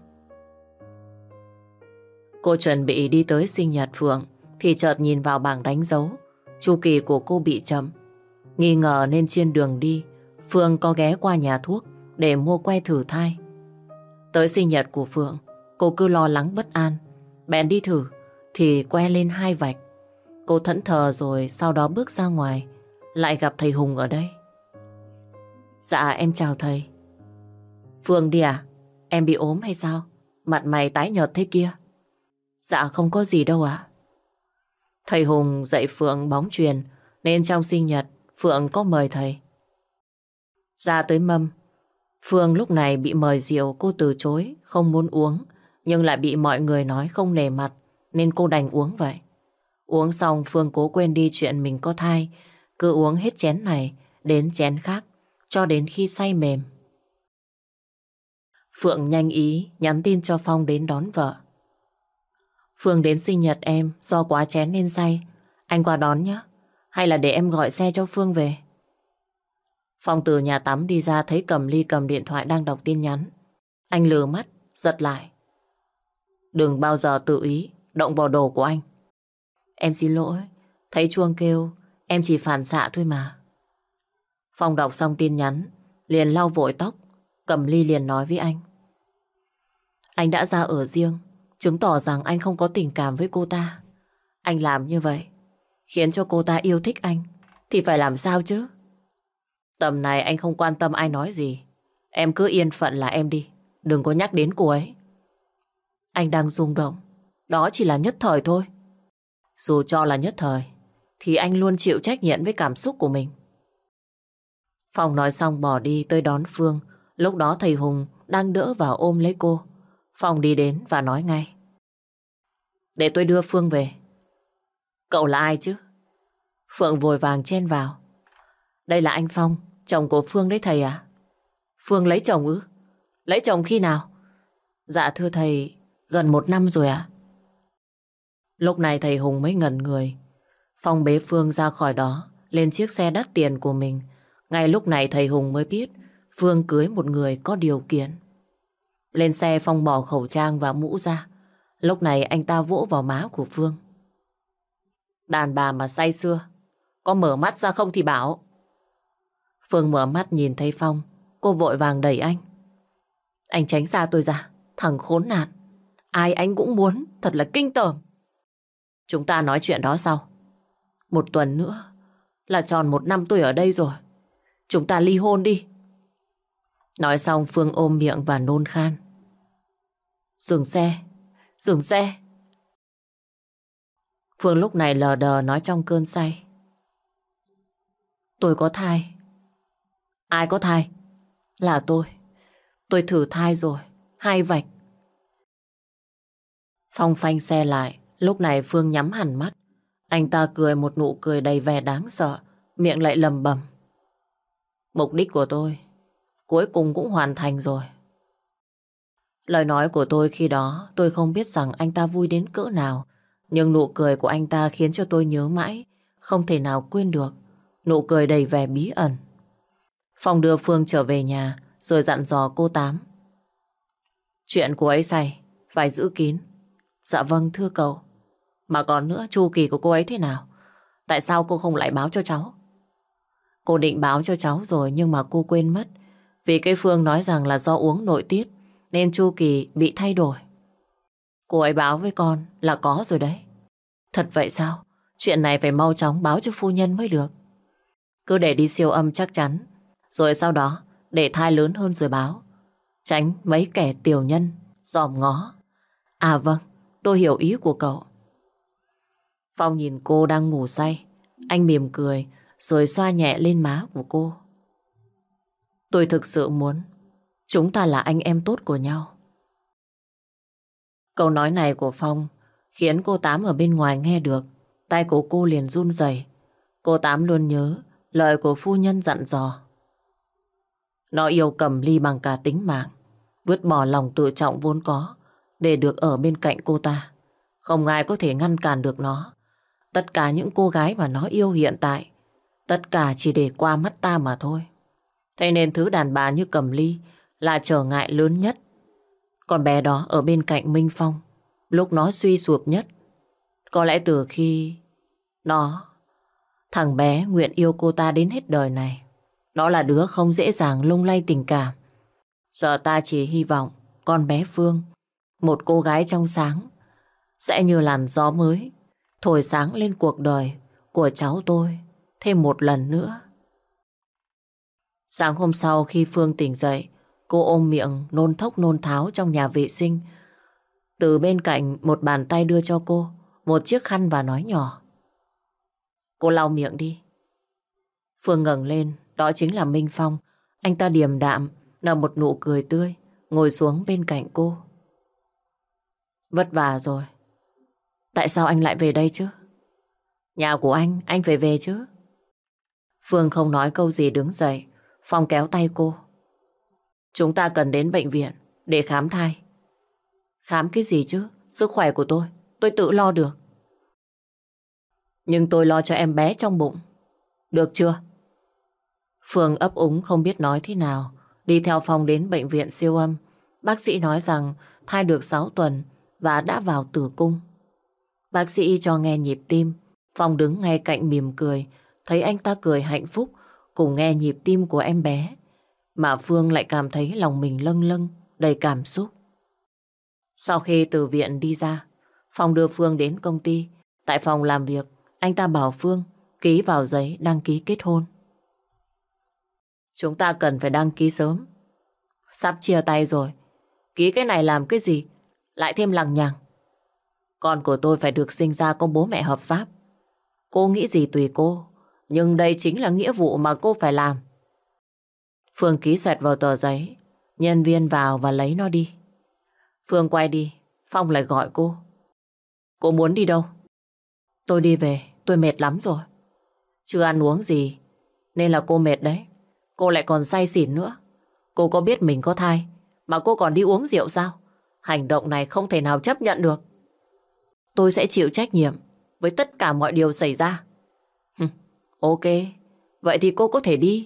Cô chuẩn bị đi tới sinh nhật Phượng thì chợt nhìn vào bảng đánh dấu. Chu kỳ của cô bị chậm. Nghi ngờ nên trên đường đi, Phương có ghé qua nhà thuốc để mua que thử thai. Tới sinh nhật của Phượng, cô cứ lo lắng bất an. Bèn đi thử thì que lên hai vạch. Cô thẫn thờ rồi sau đó bước ra ngoài, lại gặp thầy Hùng ở đây. Dạ em chào thầy. Phương đi à? Em bị ốm hay sao? Mặt mày tái nhợt thế kia. Dạ không có gì đâu ạ. Thầy Hùng dạy Phượng bóng chuyền nên trong sinh nhật Phượng có mời thầy. Ra tới mâm, Phương lúc này bị mời rượu, cô từ chối, không muốn uống, nhưng lại bị mọi người nói không nể mặt nên cô đành uống vậy. Uống xong Phương cố quên đi chuyện mình có thai, cứ uống hết chén này đến chén khác cho đến khi say mềm. Phượng nhanh ý nhắn tin cho Phong đến đón vợ. Phương đến sinh nhật em do quá chén nên say. Anh qua đón nhé. Hay là để em gọi xe cho Phương về? Phong từ nhà tắm đi ra thấy Cẩm Ly cầm điện thoại đang đọc tin nhắn. Anh lừ mắt, giật lại. Đừng bao giờ tự ý động vào đồ của anh. Em xin lỗi. Thấy chuông kêu, em chỉ phản xạ thôi mà. Phong đọc xong tin nhắn, liền lau vội tóc. Cẩm Ly liền nói với anh. Anh đã ra ở riêng, chứng tỏ rằng anh không có tình cảm với cô ta. Anh làm như vậy khiến cho cô ta yêu thích anh thì phải làm sao chứ? Tầm này anh không quan tâm ai nói gì. Em cứ yên phận là em đi, đừng có nhắc đến cô ấy. Anh đang rung động, đó chỉ là nhất thời thôi. Dù cho là nhất thời thì anh luôn chịu trách nhiệm với cảm xúc của mình. Phong nói xong bỏ đi tới đón Phương. Lúc đó thầy Hùng đang đỡ và ôm lấy cô. Phong đi đến và nói ngay. Để tôi đưa Phương về. Cậu là ai chứ? Phượng vội vàng chen vào. Đây là anh Phong, chồng của Phương đấy thầy à? Phương lấy chồng ư? Lấy chồng khi nào? Dạ thưa thầy, gần một năm rồi ạ. Lúc này thầy Hùng mới ngẩn người. Phong bế Phương ra khỏi đó, lên chiếc xe đắt tiền của mình. Ngay lúc này thầy Hùng mới biết Phương cưới một người có điều kiện. Lên xe Phong bỏ khẩu trang và mũ ra. Lúc này anh ta vỗ vào má của Phương. Đàn bà mà say sưa, có mở mắt ra không thì bảo. Phương mở mắt nhìn thấy Phong, cô vội vàng đẩy anh. Anh tránh xa tôi ra, thằng khốn nạn. Ai anh cũng muốn, thật là kinh tởm. Chúng ta nói chuyện đó sau. Một tuần nữa là tròn một năm tôi ở đây rồi. Chúng ta ly hôn đi. Nói xong Phương ôm miệng và nôn khan. Dừng xe, dừng xe. Phương lúc này lờ đờ nói trong cơn say. Tôi có thai. Ai có thai? Là tôi. Tôi thử thai rồi, hai vạch. Phong phanh xe lại. Lúc này Phương nhắm hẳn mắt. Anh ta cười một nụ cười đầy vẻ đáng sợ, miệng lại lầm bầm. Mục đích của tôi cuối cùng cũng hoàn thành rồi. Lời nói của tôi khi đó tôi không biết rằng anh ta vui đến cỡ nào Nhưng nụ cười của anh ta khiến cho tôi nhớ mãi, không thể nào quên được. Nụ cười đầy vẻ bí ẩn. Phong đưa Phương trở về nhà, rồi dặn dò cô Tám. Chuyện cô ấy say, phải giữ kín. Dạ vâng, thưa cậu. Mà còn nữa, chu kỳ của cô ấy thế nào? Tại sao cô không lại báo cho cháu? Cô định báo cho cháu rồi nhưng mà cô quên mất. Vì cái Phương nói rằng là do uống nội tiết nên chu kỳ bị thay đổi. Cô ấy báo với con là có rồi đấy. Thật vậy sao? Chuyện này phải mau chóng báo cho phu nhân mới được. Cứ để đi siêu âm chắc chắn, rồi sau đó để thai lớn hơn rồi báo. Tránh mấy kẻ tiểu nhân dòm ngó. À vâng, tôi hiểu ý của cậu. Phong nhìn cô đang ngủ say. Anh mỉm cười rồi xoa nhẹ lên má của cô. Tôi thực sự muốn chúng ta là anh em tốt của nhau. Câu nói này của Phong khiến cô Tám ở bên ngoài nghe được. Tay của cô liền run rẩy. Cô Tám luôn nhớ lời của phu nhân dặn dò. Nó yêu Cẩm Ly bằng cả tính mạng, vứt bỏ lòng tự trọng vốn có để được ở bên cạnh cô ta. Không ai có thể ngăn cản được nó. Tất cả những cô gái mà nó yêu hiện tại, tất cả chỉ để qua mắt ta mà thôi. Thế nên thứ đàn bà như Cẩm Ly là trở ngại lớn nhất. Con bé đó ở bên cạnh Minh Phong lúc nó suy sụp nhất. Có lẽ từ khi nó, thằng bé nguyện yêu cô ta đến hết đời này. Nó là đứa không dễ dàng lung lay tình cảm. Giờ ta chỉ hy vọng con bé Phương, một cô gái trong sáng, sẽ như làn gió mới thổi sáng lên cuộc đời của cháu tôi thêm một lần nữa. Sáng hôm sau khi Phương tỉnh dậy, cô ôm miệng nôn thốc nôn tháo trong nhà vệ sinh. Từ bên cạnh một bàn tay đưa cho cô một chiếc khăn và nói nhỏ. Cô lau miệng đi. Phương ngẩng lên, đó chính là Minh Phong. Anh ta điềm đạm, nở một nụ cười tươi, ngồi xuống bên cạnh cô. Vất vả rồi. Tại sao anh lại về đây chứ? Nhà của anh, anh phải về chứ. Phương không nói câu gì đứng dậy. Phong kéo tay cô. Chúng ta cần đến bệnh viện để khám thai. Khám cái gì chứ? Sức khỏe của tôi, tôi tự lo được. Nhưng tôi lo cho em bé trong bụng. Được chưa? Phương ấp úng không biết nói thế nào. Đi theo Phong đến bệnh viện siêu âm. Bác sĩ nói rằng thai được sáu tuần và đã vào tử cung. Bác sĩ cho nghe nhịp tim. Phong đứng ngay cạnh mỉm cười. Thấy anh ta cười hạnh phúc cùng nghe nhịp tim của em bé, mà Phương lại cảm thấy lòng mình lâng lâng, đầy cảm xúc. Sau khi từ viện đi ra, Phong đưa Phương đến công ty. Tại phòng làm việc, anh ta bảo Phương ký vào giấy đăng ký kết hôn. Chúng ta cần phải đăng ký sớm. Sắp chia tay rồi. Ký cái này làm cái gì? Lại thêm lằng nhằng. Con của tôi phải được sinh ra có bố mẹ hợp pháp. Cô nghĩ gì tùy cô, nhưng đây chính là nghĩa vụ mà cô phải làm. Phương ký xoẹt vào tờ giấy. Nhân viên vào và lấy nó đi. Phương quay đi, Phong lại gọi cô. Cô muốn đi đâu? Tôi đi về, tôi mệt lắm rồi. Chưa ăn uống gì, nên là cô mệt đấy. Cô lại còn say xỉn nữa. Cô có biết mình có thai mà cô còn đi uống rượu sao? Hành động này không thể nào chấp nhận được. Tôi sẽ chịu trách nhiệm với tất cả mọi điều xảy ra. Hừm, ok, vậy thì cô có thể đi.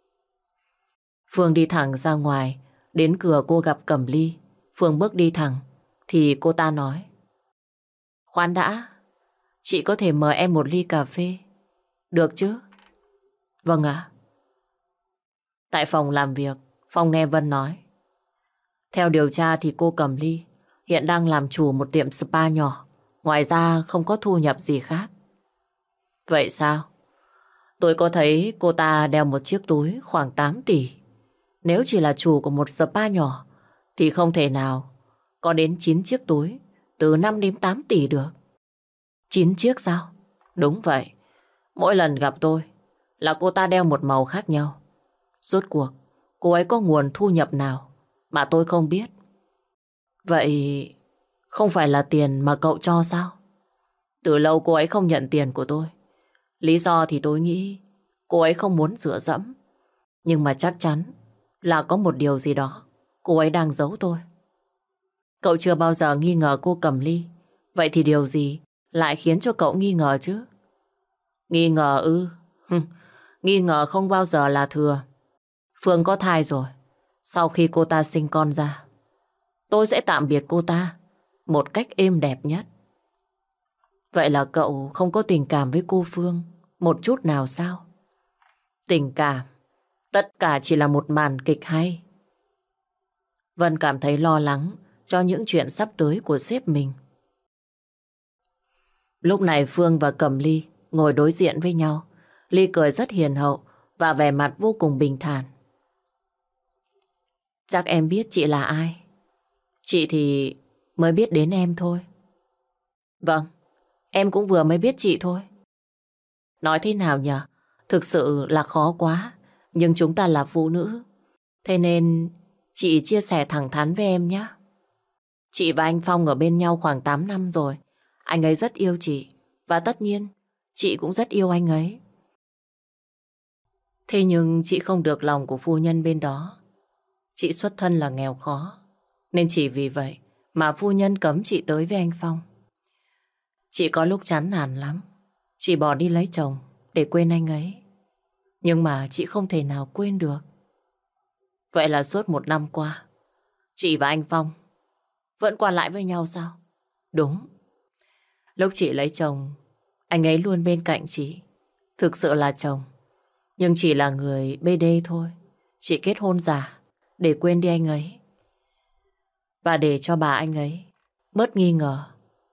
Phương đi thẳng ra ngoài. Đến cửa cô gặp Cẩm Ly. Phương bước đi thẳng thì cô ta nói. Khoan đã, chị có thể mời em một ly cà phê được chứ? Vâng ạ. Tại phòng làm việc, Phong nghe Vân nói. Theo điều tra thì cô Cẩm Ly hiện đang làm chủ một tiệm spa nhỏ. Ngoài ra không có thu nhập gì khác. Vậy sao? Tôi có thấy cô ta đeo một chiếc túi khoảng tám tỷ. Nếu chỉ là chủ của một spa nhỏ thì không thể nào có đến chín chiếc túi từ năm đến tám tỷ được. chín chiếc sao? Đúng vậy. Mỗi lần gặp tôi là cô ta đeo một màu khác nhau. Rốt cuộc cô ấy có nguồn thu nhập nào mà tôi không biết. Vậy không phải là tiền mà cậu cho sao? Từ lâu cô ấy không nhận tiền của tôi. Lý do thì tôi nghĩ cô ấy không muốn dựa dẫm. Nhưng mà chắc chắn là có một điều gì đó cô ấy đang giấu tôi. Cậu chưa bao giờ nghi ngờ cô Cẩm Ly. Vậy thì điều gì lại khiến cho cậu nghi ngờ chứ? Nghi ngờ ư? Hừ, nghi ngờ không bao giờ là thừa. Phương có thai rồi. Sau khi cô ta sinh con ra, tôi sẽ tạm biệt cô ta một cách êm đẹp nhất. Vậy là cậu không có tình cảm với cô Phương một chút nào sao? Tình cảm, tất cả chỉ là một màn kịch hay. Vân cảm thấy lo lắng cho những chuyện sắp tới của sếp mình. Lúc này Phương và Cẩm Ly ngồi đối diện với nhau. Ly cười rất hiền hậu và vẻ mặt vô cùng bình thản. Chắc em biết chị là ai. Chị thì mới biết đến em thôi. Vâng, em cũng vừa mới biết chị thôi. Nói thế nào nhở? Thực sự là khó quá. Nhưng chúng ta là phụ nữ. Thế nên chị chia sẻ thẳng thắn với em nhé. Chị và anh Phong ở bên nhau khoảng tám năm rồi. Anh ấy rất yêu chị. Và tất nhiên, chị cũng rất yêu anh ấy. Thế nhưng chị không được lòng của phu nhân bên đó. Chị xuất thân là nghèo khó. Nên chỉ vì vậy mà phu nhân cấm chị tới với anh Phong. Chị có lúc chán nản lắm. Chị bỏ đi lấy chồng để quên anh ấy. Nhưng mà chị không thể nào quên được. Vậy là suốt một năm qua, chị và anh Phong vẫn qua lại với nhau sao? Đúng. Lúc chị lấy chồng, anh ấy luôn bên cạnh chị. Thực sự là chồng. Nhưng chỉ là người bê đê thôi. Chị kết hôn giả để quên đi anh ấy. Và để cho bà anh ấy bớt nghi ngờ.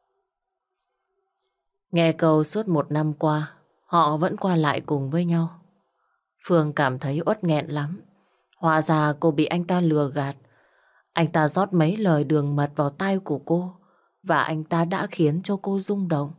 Nghe câu suốt một năm qua, họ vẫn qua lại cùng với nhau. Phương cảm thấy uất nghẹn lắm. Hóa ra cô bị anh ta lừa gạt. Anh ta rót mấy lời đường mật vào tai của cô. Và anh ta đã khiến cho cô rung động.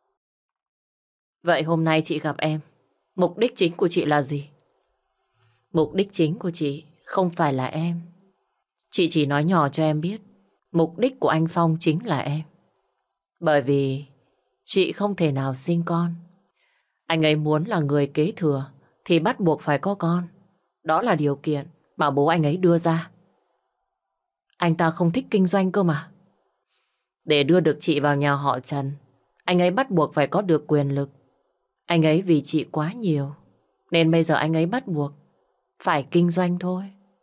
Vậy hôm nay chị gặp em, mục đích chính của chị là gì? Mục đích chính của chị không phải là em. Chị chỉ nói nhỏ cho em biết mục đích của anh Phong chính là em. Bởi vì chị không thể nào sinh con. Anh ấy muốn là người kế thừa thì bắt buộc phải có con. Đó là điều kiện mà bố anh ấy đưa ra. Anh ta không thích kinh doanh cơ mà. Để đưa được chị vào nhà họ Trần, anh ấy bắt buộc phải có được quyền lực. Anh ấy vì chị quá nhiều, nên bây giờ anh ấy bắt buộc phải kinh doanh thôi.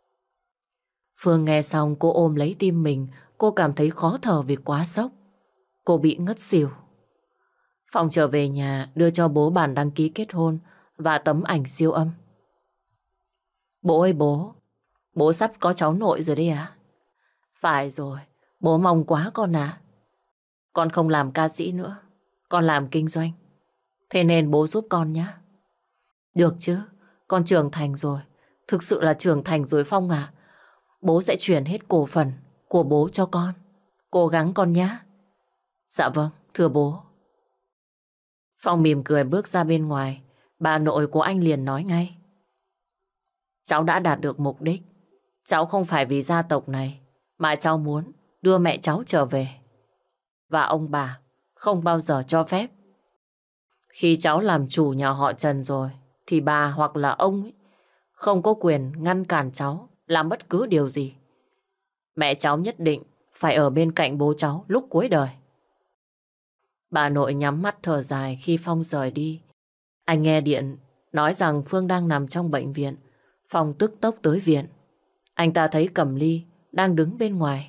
Phương nghe xong cô ôm lấy tim mình. Cô cảm thấy khó thở vì quá sốc. Cô bị ngất xỉu. Phong trở về nhà đưa cho bố bản đăng ký kết hôn và tấm ảnh siêu âm. Bố ơi bố, bố sắp có cháu nội rồi đấy à? Phải rồi, bố mong quá con à. Con không làm ca sĩ nữa, con làm kinh doanh. Thế nên bố giúp con nhé. Được chứ, con trưởng thành rồi. Thực sự là trưởng thành rồi Phong à. Bố sẽ chuyển hết cổ phần của bố cho con. Cố gắng con nhé. Dạ vâng, thưa bố. Phong mỉm cười bước ra bên ngoài. Bà nội của anh liền nói ngay. Cháu đã đạt được mục đích. Cháu không phải vì gia tộc này mà cháu muốn đưa mẹ cháu trở về. Và ông bà không bao giờ cho phép. Khi cháu làm chủ nhà họ Trần rồi thì bà hoặc là ông ấy không có quyền ngăn cản cháu làm bất cứ điều gì. Mẹ cháu nhất định phải ở bên cạnh bố cháu lúc cuối đời. Bà nội nhắm mắt thở dài khi Phong rời đi. Anh nghe điện nói rằng Phương đang nằm trong bệnh viện. Phong tức tốc tới viện. Anh ta thấy Cẩm Ly đang đứng bên ngoài.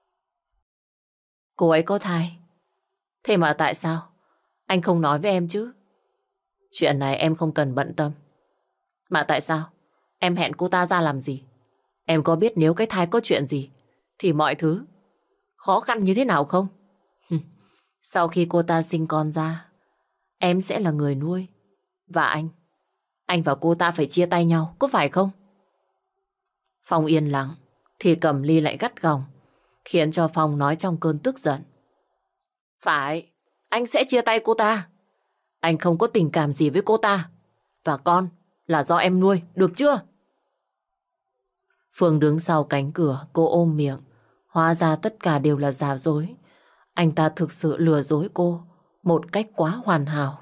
Cô ấy có thai. Thế mà tại sao anh không nói với em chứ? Chuyện này em không cần bận tâm. Mà tại sao em hẹn cô ta ra làm gì? Em có biết nếu cái thai có chuyện gì thì mọi thứ khó khăn như thế nào không? Sau khi cô ta sinh con ra, em sẽ là người nuôi. Và anh Anh và cô ta phải chia tay nhau, có phải không? Phong yên lặng thì Cẩm Ly lại gắt gỏng, khiến cho Phong nói trong cơn tức giận. Phải, anh sẽ chia tay cô ta. Anh không có tình cảm gì với cô ta. Và con là do em nuôi, được chưa? Phương đứng sau cánh cửa, cô ôm miệng. Hóa ra tất cả đều là giả dối. Anh ta thực sự lừa dối cô một cách quá hoàn hảo.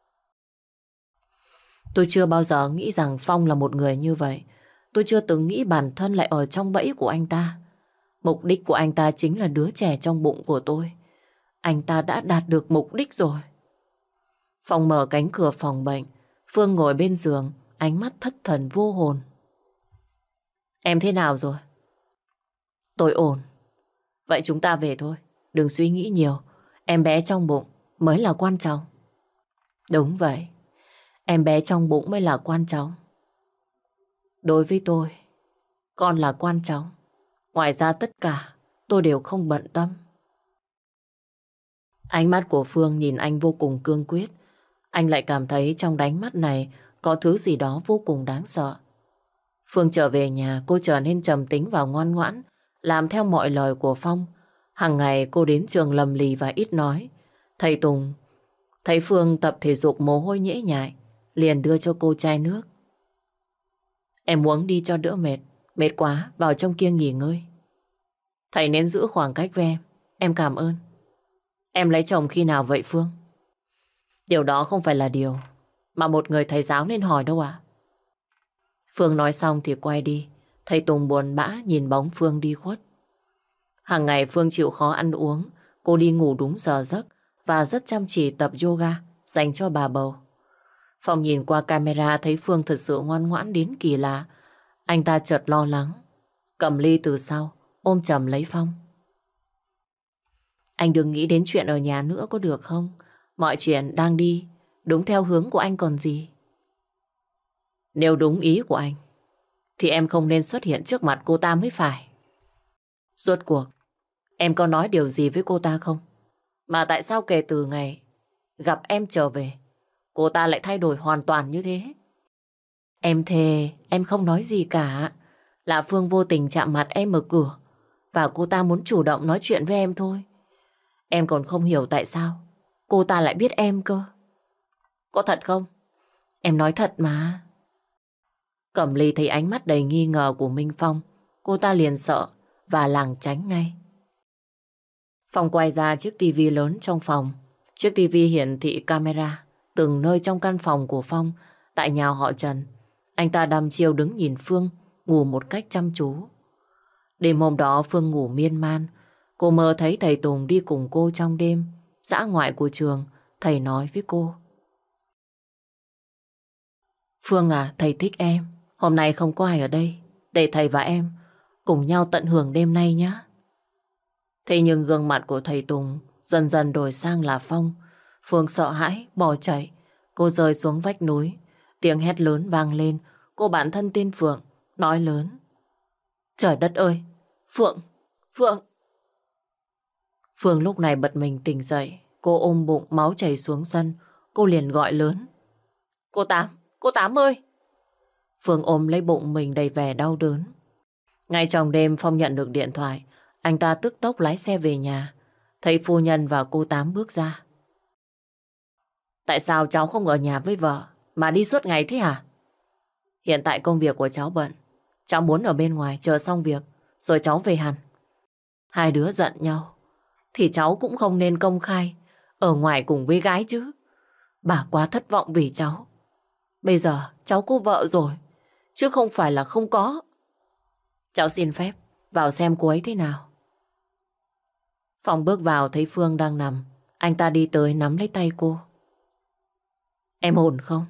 Tôi chưa bao giờ nghĩ rằng Phong là một người như vậy. Tôi chưa từng nghĩ bản thân lại ở trong bẫy của anh ta. Mục đích của anh ta chính là đứa trẻ trong bụng của tôi. anh ta đã đạt được mục đích rồi. Phong mở cánh cửa phòng bệnh. Phương ngồi bên giường, ánh mắt thất thần vô hồn. Em thế nào rồi? Tôi ổn. Vậy chúng ta về thôi. Đừng suy nghĩ nhiều. Em bé trong bụng mới là quan trọng. Đúng vậy. Em bé trong bụng mới là quan trọng. Đối với tôi, con là quan trọng. Ngoài ra tất cả tôi đều không bận tâm. Ánh mắt của Phương nhìn anh vô cùng cương quyết. Anh lại cảm thấy trong ánh mắt này có thứ gì đó vô cùng đáng sợ. Phương trở về nhà, cô trở nên trầm tính và ngoan ngoãn, làm theo mọi lời của Phong. Hàng ngày cô đến trường lầm lì và ít nói. Thầy Tùng thấy Phương tập thể dục mồ hôi nhễ nhại, liền đưa cho cô chai nước. Em uống đi cho đỡ mệt. Mệt quá, vào trong kia nghỉ ngơi. Thầy nên giữ khoảng cách với em. Em cảm ơn. Em lấy chồng khi nào vậy Phương? Điều đó không phải là điều mà một người thầy giáo nên hỏi đâu ạ. Phương nói xong thì quay đi. Thầy Tùng buồn bã nhìn bóng Phương đi khuất. Hàng ngày Phương chịu khó ăn uống. Cô đi ngủ đúng giờ giấc và rất chăm chỉ tập yoga dành cho bà bầu. Phong nhìn qua camera thấy Phương thật sự ngoan ngoãn đến kỳ lạ. Anh ta chợt lo lắng, cầm ly từ sau, ôm chầm lấy Phong. Anh đừng nghĩ đến chuyện ở nhà nữa có được không? Mọi chuyện đang đi đúng theo hướng của anh còn gì. Nếu đúng ý của anh thì em không nên xuất hiện trước mặt cô ta mới phải. Rốt cuộc em có nói điều gì với cô ta không? Mà tại sao kể từ ngày gặp em trở về, cô ta lại thay đổi hoàn toàn như thế? Em thề em không nói gì cả. Là Phương vô tình chạm mặt em ở cửa và cô ta muốn chủ động nói chuyện với em thôi. Em còn không hiểu tại sao cô ta lại biết em cơ. Có thật không? Em nói thật mà. Cẩm Ly thấy ánh mắt đầy nghi ngờ của Minh Phong, cô ta liền sợ và lảng tránh ngay. Phong quay ra chiếc tivi lớn trong phòng. Chiếc tivi hiển thị camera từng nơi trong căn phòng của Phong tại nhà họ Trần. Anh ta đăm chiêu đứng nhìn Phương ngủ một cách chăm chú. Đêm hôm đó Phương ngủ miên man. Cô mơ thấy thầy Tùng đi cùng cô trong đêm dã ngoại của trường. Thầy nói với cô: Phương à, thầy thích em. Hôm nay không có ai ở đây, để thầy và em cùng nhau tận hưởng đêm nay nhé. Thế nhưng gương mặt của thầy Tùng dần dần đổi sang là Phong. Phương sợ hãi, bỏ chạy. Cô rơi xuống vách núi. Tiếng hét lớn vang lên. Cô bạn thân tên Phượng nói lớn: Trời đất ơi, Phượng, Phượng. Phương lúc này bật mình tỉnh dậy. Cô ôm bụng máu chảy xuống sân. Cô liền gọi lớn: Cô Tám, cô Tám ơi. Phương ôm lấy bụng mình đầy vẻ đau đớn. Ngay trong đêm Phong nhận được điện thoại. Anh ta tức tốc lái xe về nhà. Thấy phu nhân và cô Tám bước ra. Tại sao cháu không ở nhà với vợ mà đi suốt ngày thế hả? Hiện tại công việc của cháu bận. Cháu muốn ở bên ngoài chờ xong việc rồi cháu về hẳn. Hai đứa giận nhau thì cháu cũng không nên công khai ở ngoài cùng với gái chứ. Bà quá thất vọng vì cháu. Bây giờ cháu có vợ rồi, chứ không phải là không có. Cháu xin phép vào xem cô ấy thế nào. Phong bước vào thấy Phương đang nằm. Anh ta đi tới nắm lấy tay cô. Em ổn không?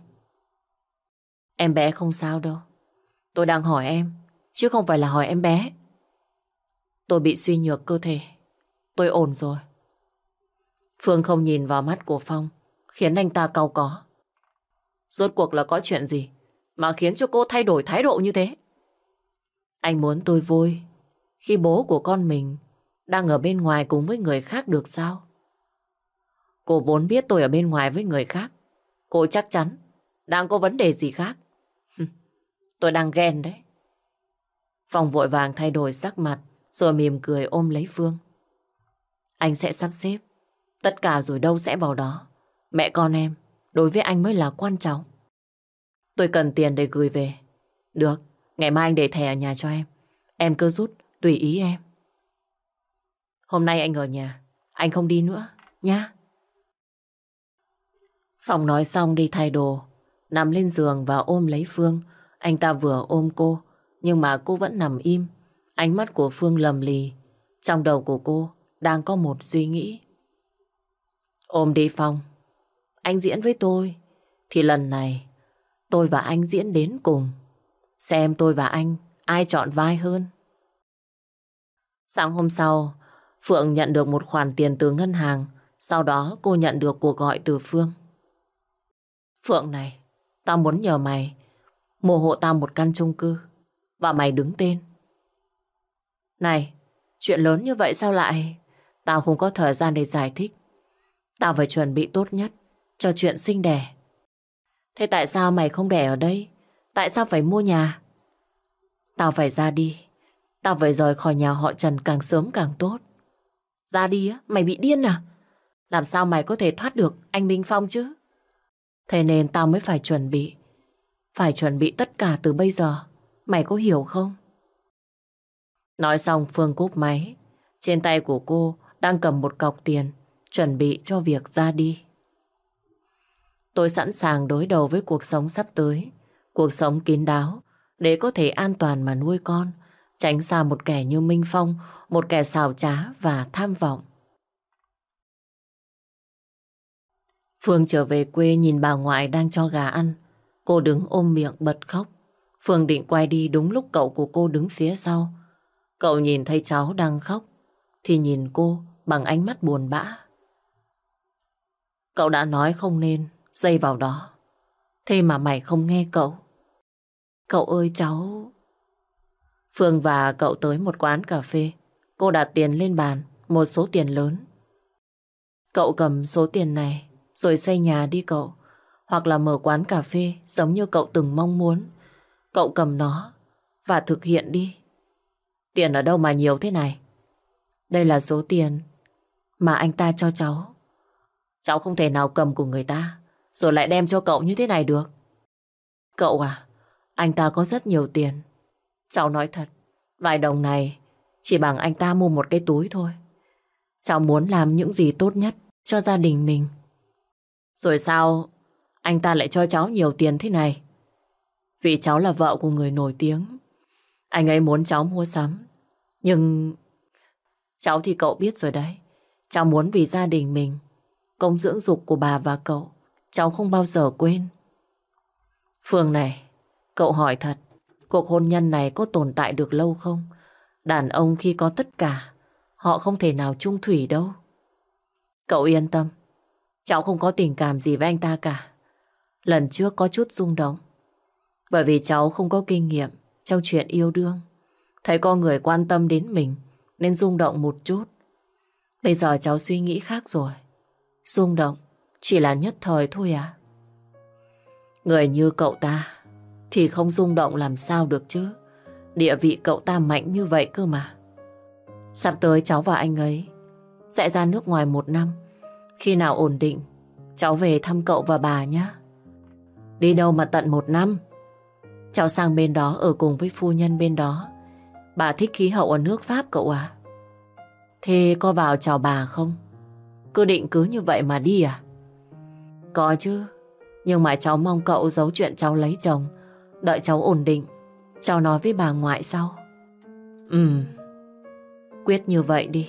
Em bé không sao đâu. Tôi đang hỏi em, chứ không phải là hỏi em bé. Tôi bị suy nhược cơ thể. Tôi ổn rồi. Phương không nhìn vào mắt của Phong, khiến anh ta cau có. Rốt cuộc là có chuyện gì mà khiến cho cô thay đổi thái độ như thế? Anh muốn tôi vui khi bố của con mình đang ở bên ngoài cùng với người khác được sao? Cô vốn biết tôi ở bên ngoài với người khác. Cô chắc chắn đang có vấn đề gì khác. Tôi đang ghen đấy. Phong vội vàng thay đổi sắc mặt rồi mỉm cười ôm lấy Phương. Anh sẽ sắp xếp tất cả rồi đâu sẽ vào đó. Mẹ con em đối với anh mới là quan trọng. Tôi cần tiền để gửi về. Được, ngày mai anh để thẻ ở nhà cho em. Em cứ rút tùy ý em. Hôm nay anh ở nhà, anh không đi nữa nhá. Phong nói xong đi thay đồ, nằm lên giường và ôm lấy Phương. Anh ta vừa ôm cô, nhưng mà cô vẫn nằm im. Ánh mắt của Phương lầm lì. Trong đầu của cô đang có một suy nghĩ. Ôm đi Phong. Anh diễn với tôi thì lần này tôi và anh diễn đến cùng. Xem tôi và anh ai chọn vai hơn. Sáng hôm sau, Phượng nhận được một khoản tiền từ ngân hàng. Sau đó cô nhận được cuộc gọi từ Phương. Phượng này, tao muốn nhờ mày mua hộ tao một căn chung cư và mày đứng tên. Này, chuyện lớn như vậy sao lại... Tao không có thời gian để giải thích. Tao phải chuẩn bị tốt nhất cho chuyện sinh đẻ. Thế tại sao mày không đẻ ở đây? Tại sao phải mua nhà? Tao phải ra đi. Tao phải rời khỏi nhà họ Trần càng sớm càng tốt. Ra đi á? Mày bị điên à? Làm sao mày có thể thoát được anh Minh Phong chứ? Thế nên tao mới phải chuẩn bị. Phải chuẩn bị tất cả từ bây giờ. Mày có hiểu không? Nói xong Phương cúp máy. Trên tay của cô đang cầm một cọc tiền, chuẩn bị cho việc ra đi. Tôi sẵn sàng đối đầu với cuộc sống sắp tới. Cuộc sống kín đáo để có thể an toàn mà nuôi con, tránh xa một kẻ như Minh Phong, một kẻ xảo trá và tham vọng. Phương trở về quê nhìn bà ngoại đang cho gà ăn. Cô đứng ôm miệng bật khóc. Phương định quay đi đúng lúc cậu của cô đứng phía sau. Cậu nhìn thấy cháu đang khóc thì nhìn cô bằng ánh mắt buồn bã. Cậu đã nói không nên dây vào đó. Thế mà mày không nghe cậu. Cậu ơi cháu... Phương và cậu tới một quán cà phê. Cô đặt tiền lên bàn, một số tiền lớn. Cậu cầm số tiền này rồi xây nhà đi cậu. Hoặc là mở quán cà phê giống như cậu từng mong muốn. Cậu cầm nó và thực hiện đi. Tiền ở đâu mà nhiều thế này? Đây là số tiền mà anh ta cho cháu. Cháu không thể nào cầm của người ta rồi lại đem cho cậu như thế này được. Cậu à, anh ta có rất nhiều tiền. Cháu nói thật, vài đồng này chỉ bằng anh ta mua một cái túi thôi. Cháu muốn làm những gì tốt nhất cho gia đình mình. Rồi sao anh ta lại cho cháu nhiều tiền thế này? Vì cháu là vợ của người nổi tiếng. Anh ấy muốn cháu mua sắm. Nhưng cháu thì cậu biết rồi đấy. Cháu muốn vì gia đình mình, công dưỡng dục của bà và cậu, cháu không bao giờ quên. Phương này, cậu hỏi thật, cuộc hôn nhân này có tồn tại được lâu không? Đàn ông khi có tất cả, họ không thể nào chung thủy đâu. Cậu yên tâm, cháu không có tình cảm gì với anh ta cả. Lần trước có chút rung động, bởi vì cháu không có kinh nghiệm trong chuyện yêu đương. Thấy có người quan tâm đến mình nên rung động một chút. Bây giờ cháu suy nghĩ khác rồi. Rung động chỉ là nhất thời thôi à? Người như cậu ta thì không rung động làm sao được chứ. Địa vị cậu ta mạnh như vậy cơ mà. Sắp tới cháu và anh ấy sẽ ra nước ngoài một năm. Khi nào ổn định, cháu về thăm cậu và bà nhé. Đi đâu mà tận một năm? Cháu sang bên đó ở cùng với phu nhân bên đó. Bà thích khí hậu ở nước Pháp cậu à? Thế có vào chào bà không? Cứ định cứ như vậy mà đi à? Có chứ. Nhưng mà cháu mong cậu giấu chuyện cháu lấy chồng. Đợi cháu ổn định, cháu nói với bà ngoại sau. Ừm, quyết như vậy đi.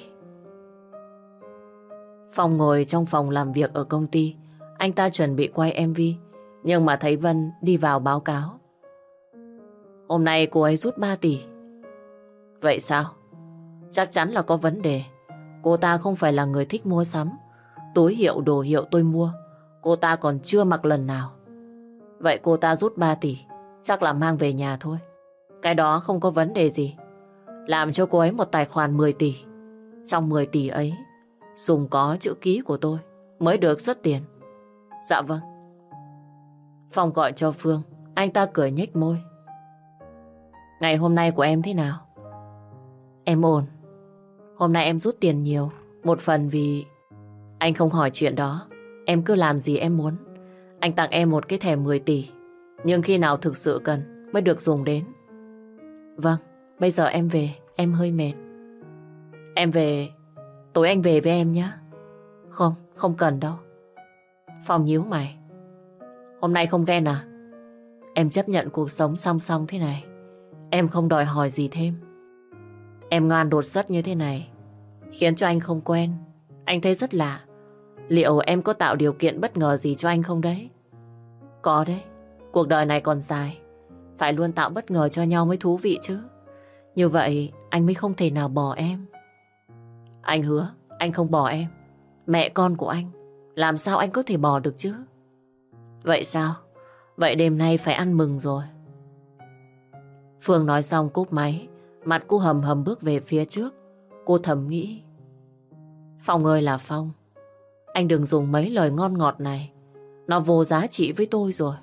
Phong ngồi trong phòng làm việc ở công ty. Anh ta chuẩn bị quay em vê. Nhưng mà thấy Vân đi vào báo cáo. Hôm nay cô ấy rút ba tỷ. Vậy sao? Chắc chắn là có vấn đề. Cô ta không phải là người thích mua sắm. Túi hiệu đồ hiệu tôi mua, cô ta còn chưa mặc lần nào. Vậy cô ta rút ba tỷ, chắc là mang về nhà thôi. Cái đó không có vấn đề gì. Làm cho cô ấy một tài khoản mười tỷ. Trong mười tỷ ấy dùng có chữ ký của tôi mới được xuất tiền. Dạ vâng. Phong gọi cho Phương. Anh ta cười nhếch môi. Ngày hôm nay của em thế nào? Em ổn. Hôm nay em rút tiền nhiều. Một phần vì anh không hỏi chuyện đó. Em cứ làm gì em muốn. Anh tặng em một cái thẻ mười tỷ. Nhưng khi nào thực sự cần mới được dùng đến. Vâng, bây giờ em về. Em hơi mệt. Em về. Tối anh về với em nhé. Không, không cần đâu. Phong nhíu mày. Hôm nay không ghen à? Em chấp nhận cuộc sống song song thế này. Em không đòi hỏi gì thêm. Em ngoan đột xuất như thế này khiến cho anh không quen. Anh thấy rất lạ. Liệu em có tạo điều kiện bất ngờ gì cho anh không đấy? Có đấy. Cuộc đời này còn dài. Phải luôn tạo bất ngờ cho nhau mới thú vị chứ. Như vậy anh mới không thể nào bỏ em. Anh hứa anh không bỏ em. Mẹ con của anh, làm sao anh có thể bỏ được chứ? Vậy sao? Vậy đêm nay phải ăn mừng rồi. Phương nói xong cúp máy. Mặt cô hầm hầm bước về phía trước. Cô thầm nghĩ, Phong ơi là Phong, anh đừng dùng mấy lời ngon ngọt này. Nó vô giá trị với tôi rồi.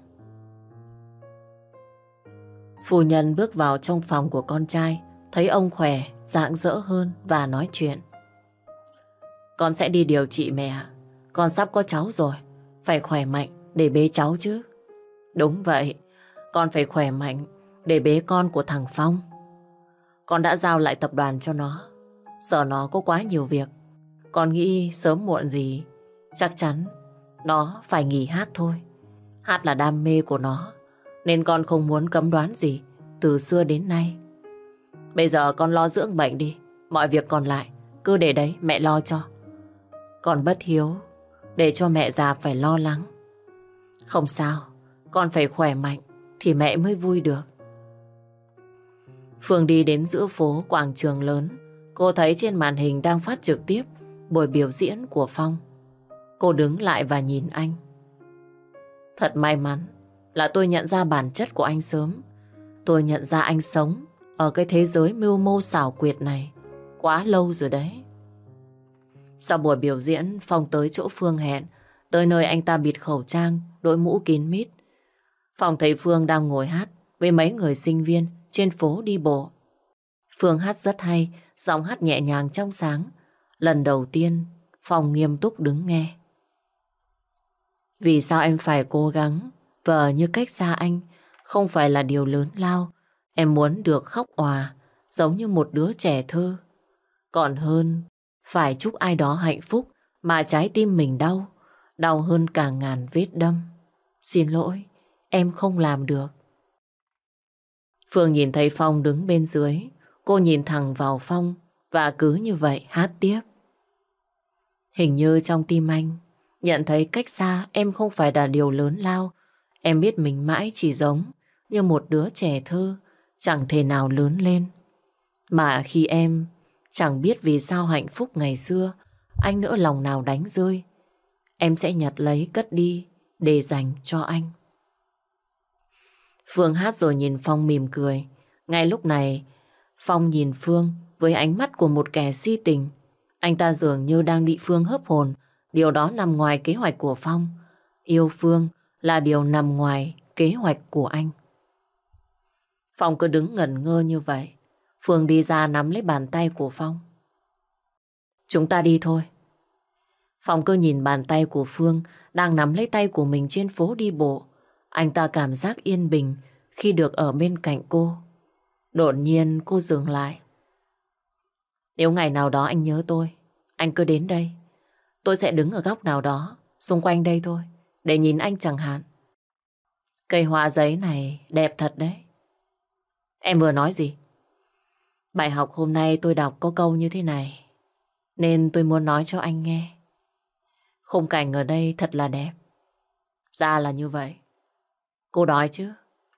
Phu nhân bước vào trong phòng của con trai, thấy ông khỏe, rạng rỡ hơn và nói chuyện. Con sẽ đi điều trị mẹ ạ. Con sắp có cháu rồi, phải khỏe mạnh để bế cháu chứ. Đúng vậy, con phải khỏe mạnh để bế con của thằng Phong. Con đã giao lại tập đoàn cho nó. Sợ nó có quá nhiều việc. Con nghĩ sớm muộn gì chắc chắn nó phải nghỉ hát thôi. Hát là đam mê của nó, nên con không muốn cấm đoán gì từ xưa đến nay. Bây giờ con lo dưỡng bệnh đi. Mọi việc còn lại cứ để đấy mẹ lo cho. Con bất hiếu để cho mẹ già phải lo lắng. Không sao, con phải khỏe mạnh thì mẹ mới vui được. Phương đi đến giữa phố quảng trường lớn. Cô thấy trên màn hình đang phát trực tiếp buổi biểu diễn của Phong. Cô đứng lại và nhìn anh. Thật may mắn là tôi nhận ra bản chất của anh sớm. Tôi nhận ra anh sống ở cái thế giới mưu mô xảo quyệt này quá lâu rồi đấy. Sau buổi biểu diễn, Phong tới chỗ Phương hẹn. Tới nơi anh ta bịt khẩu trang, đội mũ kín mít. Phong thấy Phương đang ngồi hát với mấy người sinh viên trên phố đi bộ. Phương hát rất hay, giọng hát nhẹ nhàng trong sáng. Lần đầu tiên Phong nghiêm túc đứng nghe. Vì sao em phải cố gắng vờ như cách xa anh không phải là điều lớn lao. Em muốn được khóc òa giống như một đứa trẻ thơ. Còn hơn phải chúc ai đó hạnh phúc mà trái tim mình đau. Đau hơn cả ngàn vết đâm. Xin lỗi, em không làm được. Phương nhìn thấy Phong đứng bên dưới. Cô nhìn thẳng vào Phong và cứ như vậy hát tiếp. Hình như trong tim anh nhận thấy cách xa em không phải là điều lớn lao. Em biết mình mãi chỉ giống như một đứa trẻ thơ chẳng thể nào lớn lên. Mà khi em chẳng biết vì sao hạnh phúc ngày xưa anh nỡ lòng nào đánh rơi, em sẽ nhặt lấy cất đi để dành cho anh. Phương hát rồi nhìn Phong mỉm cười. Ngay lúc này Phong nhìn Phương với ánh mắt của một kẻ si tình. Anh ta dường như đang bị Phương hớp hồn. Điều đó nằm ngoài kế hoạch của Phong. Yêu Phương là điều nằm ngoài kế hoạch của anh. Phong cứ đứng ngẩn ngơ như vậy. Phương đi ra nắm lấy bàn tay của Phong. Chúng ta đi thôi. Phong cứ nhìn bàn tay của Phương đang nắm lấy tay của mình trên phố đi bộ. Anh ta cảm giác yên bình khi được ở bên cạnh cô. Đột nhiên cô dừng lại. Nếu ngày nào đó anh nhớ tôi, anh cứ đến đây. Tôi sẽ đứng ở góc nào đó xung quanh đây thôi, để nhìn anh chẳng hạn. Cây hoa giấy này đẹp thật đấy. Em vừa nói gì? Bài học hôm nay tôi đọc có câu như thế này, nên tôi muốn nói cho anh nghe. Khung cảnh ở đây thật là đẹp. Ra là như vậy. Cô đói chứ?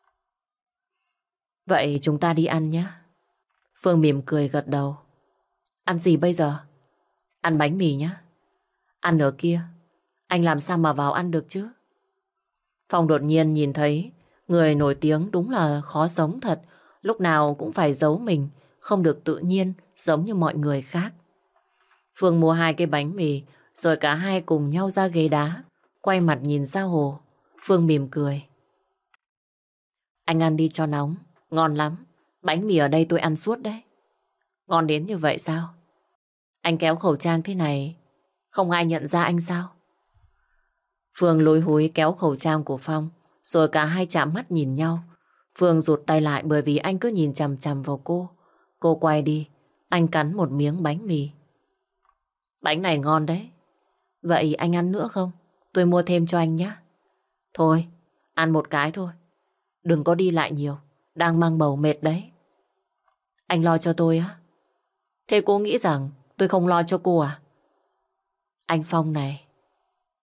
Vậy chúng ta đi ăn nhé. Phương mỉm cười gật đầu. Ăn gì bây giờ? Ăn bánh mì nhé. Ăn ở kia, anh làm sao mà vào ăn được chứ? Phong đột nhiên nhìn thấy người nổi tiếng đúng là khó sống thật. Lúc nào cũng phải giấu mình, không được tự nhiên giống như mọi người khác. Phương mua hai cái bánh mì, rồi cả hai cùng nhau ra ghế đá, quay mặt nhìn ra hồ. Phương mỉm cười. Anh ăn đi cho nóng, ngon lắm. Bánh mì ở đây tôi ăn suốt đấy. Ngon đến như vậy sao? Anh kéo khẩu trang thế này, không ai nhận ra anh sao? Phương lúi húi kéo khẩu trang của Phong, rồi cả hai chạm mắt nhìn nhau. Phương rụt tay lại bởi vì anh cứ nhìn chằm chằm vào cô. Cô quay đi, anh cắn một miếng bánh mì. Bánh này ngon đấy. Vậy anh ăn nữa không? Tôi mua thêm cho anh nhé. Thôi, ăn một cái thôi. Đừng có đi lại nhiều, đang mang bầu mệt đấy. Anh lo cho tôi á? Thế cô nghĩ rằng tôi không lo cho cô à? Anh Phong này,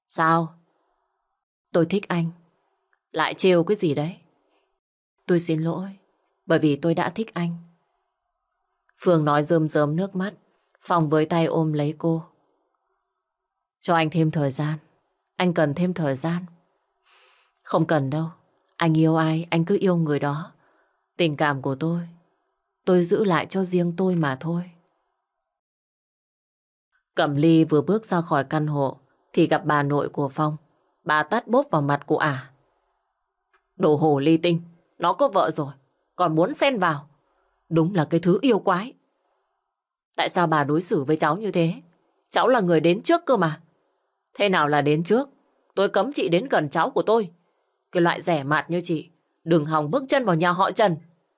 Sao? Tôi thích anh. Lại trêu cái gì đấy? Tôi xin lỗi, bởi vì tôi đã thích anh. Phương nói rơm rớm nước mắt. Phong với tay ôm lấy cô. Cho anh thêm thời gian. Anh cần thêm thời gian. Không cần đâu. Anh yêu ai, anh cứ yêu người đó. Tình cảm của tôi, tôi giữ lại cho riêng tôi mà thôi. Cẩm Ly vừa bước ra khỏi căn hộ thì gặp bà nội của Phong. Bà tát bốp vào mặt của ả. Đồ hồ ly tinh, nó có vợ rồi, còn muốn xen vào. Đúng là cái thứ yêu quái. Tại sao bà đối xử với cháu như thế? Cháu là người đến trước cơ mà. Thế nào là đến trước? Tôi cấm chị đến gần cháu của tôi. Cái loại rẻ mạt như chị, đừng hòng bước chân vào nhà họ Trần.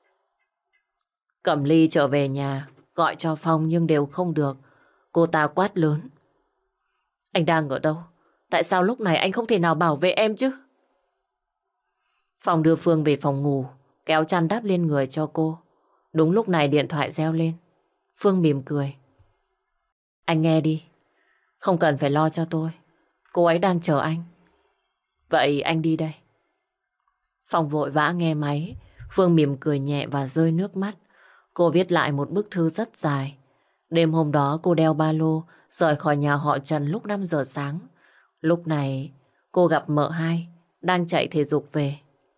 Cẩm Ly trở về nhà, gọi cho Phong nhưng đều không được. Cô ta quát lớn. Anh đang ở đâu? Tại sao lúc này anh không thể nào bảo vệ em chứ? Phong đưa Phương về phòng ngủ, kéo chăn đắp lên người cho cô. Đúng lúc này điện thoại reo lên. Phương mỉm cười. Anh nghe đi. Không cần phải lo cho tôi. Cô ấy đang chờ anh. Vậy anh đi đây. Phong vội vã nghe máy. Phương mỉm cười nhẹ và rơi nước mắt. Cô viết lại một bức thư rất dài. Đêm hôm đó cô đeo ba lô rời khỏi nhà họ Trần lúc năm giờ sáng. Lúc này cô gặp mợ hai đang chạy thể dục về.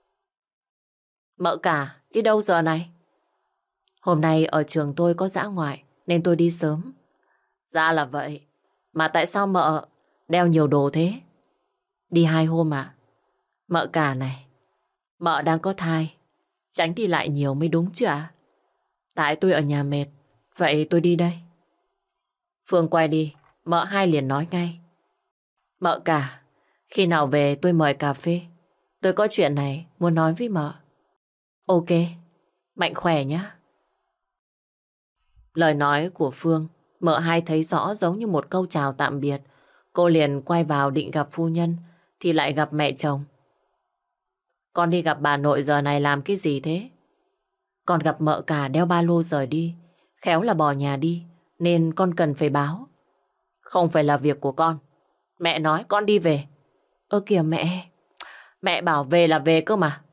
Mợ cả, đi đâu giờ này? Hôm nay ở trường tôi có dã ngoại nên tôi đi sớm. Ra là vậy. Mà tại sao mợ đeo nhiều đồ thế? Đi hai hôm à? Mợ cả này, mợ đang có thai, tránh đi lại nhiều mới đúng chứ ạ? Tại tôi ở nhà mệt, vậy tôi đi đây. Phương quay đi, mợ hai liền nói ngay. Mợ cả, khi nào về tôi mời cà phê. Tôi có chuyện này muốn nói với mợ. Ok, mạnh khỏe nhá. Lời nói của Phương, mợ hai thấy rõ giống như một câu chào tạm biệt. Cô liền quay vào định gặp phu nhân, thì lại gặp mẹ chồng. Con đi gặp bà nội giờ này làm cái gì thế? Con gặp mợ cả đeo ba lô rời đi. Khéo là bỏ nhà đi, nên con cần phải báo. Không phải là việc của con. Mẹ nói con đi về. Ơ kìa mẹ, mẹ bảo về là về cơ mà.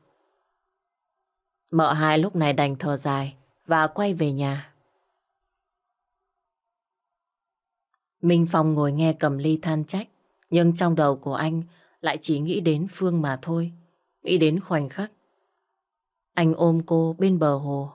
Mợ hai lúc này đành thở dài và quay về nhà. Minh Phong ngồi nghe Cẩm Ly than trách, nhưng trong đầu của anh lại chỉ nghĩ đến Phương mà thôi. Nghĩ đến khoảnh khắc anh ôm cô bên bờ hồ.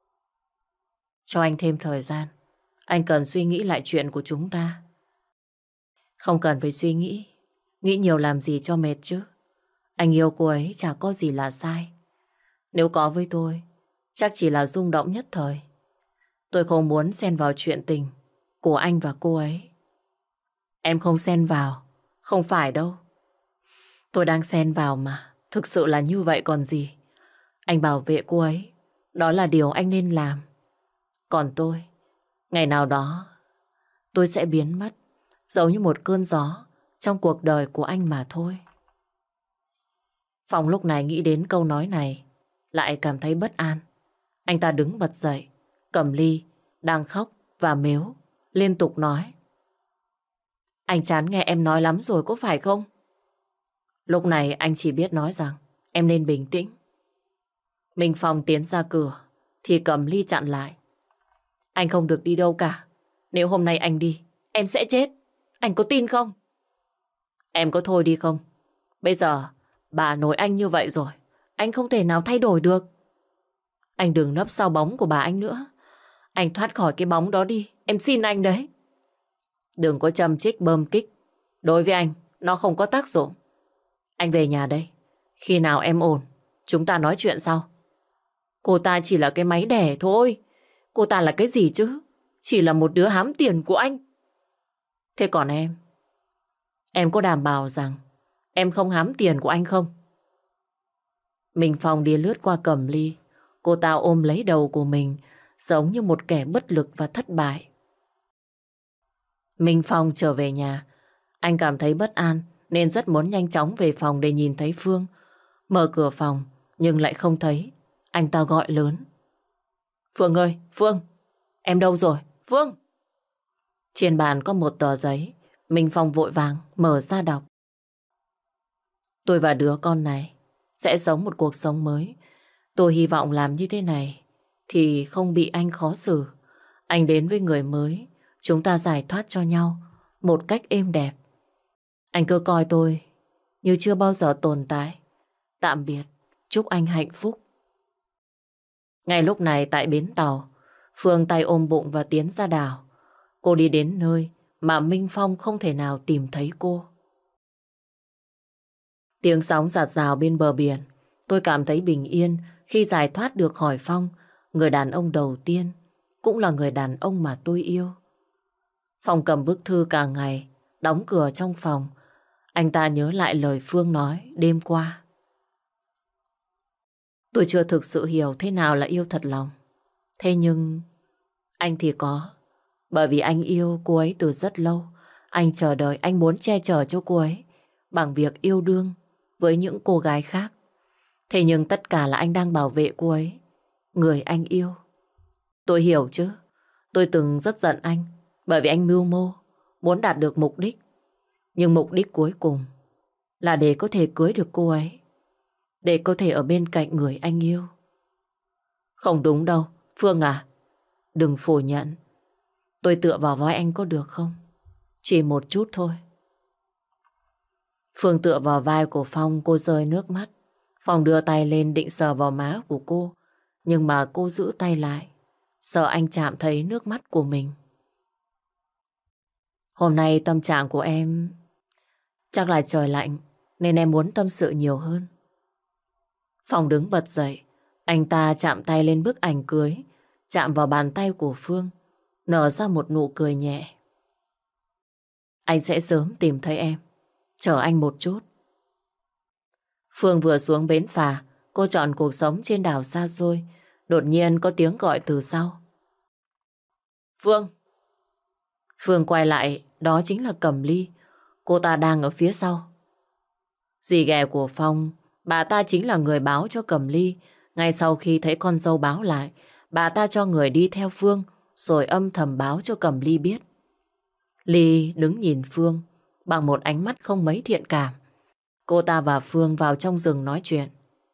Cho anh thêm thời gian. Anh cần suy nghĩ lại chuyện của chúng ta. Không cần phải suy nghĩ. Nghĩ nhiều làm gì cho mệt chứ. Anh yêu cô ấy chả có gì là sai. Nếu có với tôi, chắc chỉ là rung động nhất thời. Tôi không muốn xen vào chuyện tình của anh và cô ấy. Em không xen vào. Không phải đâu. Tôi đang xen vào mà. Thực sự là như vậy còn gì. Anh bảo vệ cô ấy. Đó là điều anh nên làm. Còn tôi, ngày nào đó tôi sẽ biến mất, giống như một cơn gió trong cuộc đời của anh mà thôi. Phong lúc này nghĩ đến câu nói này, lại cảm thấy bất an. Anh ta đứng bật dậy, cầm ly, đang khóc và mếu, liên tục nói. Anh chán nghe em nói lắm rồi có phải không? Lúc này anh chỉ biết nói rằng em nên bình tĩnh. Minh Phong tiến ra cửa thì cầm ly chặn lại. Anh không được đi đâu cả. Nếu hôm nay anh đi, em sẽ chết. Anh có tin không? Em có thôi đi không? Bây giờ bà nội anh như vậy rồi, anh không thể nào thay đổi được. Anh đừng nấp sau bóng của bà anh nữa. Anh thoát khỏi cái bóng đó đi. Em xin anh đấy. Đừng có châm chích bơm kích. Đối với anh, nó không có tác dụng. Anh về nhà đây. Khi nào em ổn, chúng ta nói chuyện sau. Cô ta chỉ là cái máy đẻ thôi. Cô ta là cái gì chứ? Chỉ là một đứa hám tiền của anh. Thế còn em? Em có đảm bảo rằng em không hám tiền của anh không? Minh Phong đi lướt qua Cẩm Ly. Cô ta ôm lấy đầu của mình, giống như một kẻ bất lực và thất bại. Minh Phong trở về nhà. Anh cảm thấy bất an nên rất muốn nhanh chóng về phòng để nhìn thấy Phương. Mở cửa phòng nhưng lại không thấy. Anh ta gọi lớn. Phương ơi, Phương, em đâu rồi? Phương! Trên bàn có một tờ giấy. Minh Phong vội vàng mở ra đọc. Tôi và đứa con này sẽ sống một cuộc sống mới. Tôi hy vọng làm như thế này thì không bị anh khó xử. Anh đến với người mới, chúng ta giải thoát cho nhau một cách êm đẹp. Anh cứ coi tôi như chưa bao giờ tồn tại. Tạm biệt, chúc anh hạnh phúc. Ngay lúc này tại bến tàu, Phương tay ôm bụng và tiến ra đảo. Cô đi đến nơi mà Minh Phong không thể nào tìm thấy cô. Tiếng sóng rạt rào bên bờ biển. Tôi cảm thấy bình yên khi giải thoát được khỏi Phong, người đàn ông đầu tiên, cũng là người đàn ông mà tôi yêu. Phong cầm bức thư cả ngày, đóng cửa trong phòng. Anh ta nhớ lại lời Phương nói đêm qua. Tôi chưa thực sự hiểu thế nào là yêu thật lòng. Thế nhưng anh thì có. Bởi vì anh yêu cô ấy từ rất lâu. Anh chờ đợi, anh muốn che chở cho cô ấy bằng việc yêu đương với những cô gái khác. Thế nhưng tất cả là anh đang bảo vệ cô ấy, người anh yêu. Tôi hiểu chứ. Tôi từng rất giận anh bởi vì anh mưu mô, muốn đạt được mục đích. Nhưng mục đích cuối cùng là để có thể cưới được cô ấy, để có thể ở bên cạnh người anh yêu. Không đúng đâu, Phương à. Đừng phủ nhận. Tôi tựa vào vai anh có được không? Chỉ một chút thôi. Phương tựa vào vai của Phong, cô rơi nước mắt. Phong đưa tay lên định sờ vào má của cô, nhưng mà cô giữ tay lại, sợ anh chạm thấy nước mắt của mình. Hôm nay tâm trạng của em chắc là trời lạnh, nên em muốn tâm sự nhiều hơn. Phong đứng bật dậy. Anh ta chạm tay lên bức ảnh cưới, chạm vào bàn tay của Phương, nở ra một nụ cười nhẹ. Anh sẽ sớm tìm thấy em. Chờ anh một chút. Phương vừa xuống bến phà, cô chọn cuộc sống trên đảo xa xôi. Đột nhiên có tiếng gọi từ sau. Phương! Phương quay lại, đó chính là Cẩm Ly. Cô ta đang ở phía sau. Dì ghẻ của Phong, bà ta chính là người báo cho Cẩm Ly. Ngay sau khi thấy con dâu báo lại, bà ta cho người đi theo Phương, rồi âm thầm báo cho Cẩm Ly biết. Ly đứng nhìn Phương bằng một ánh mắt không mấy thiện cảm. Cô ta và Phương vào trong rừng nói chuyện.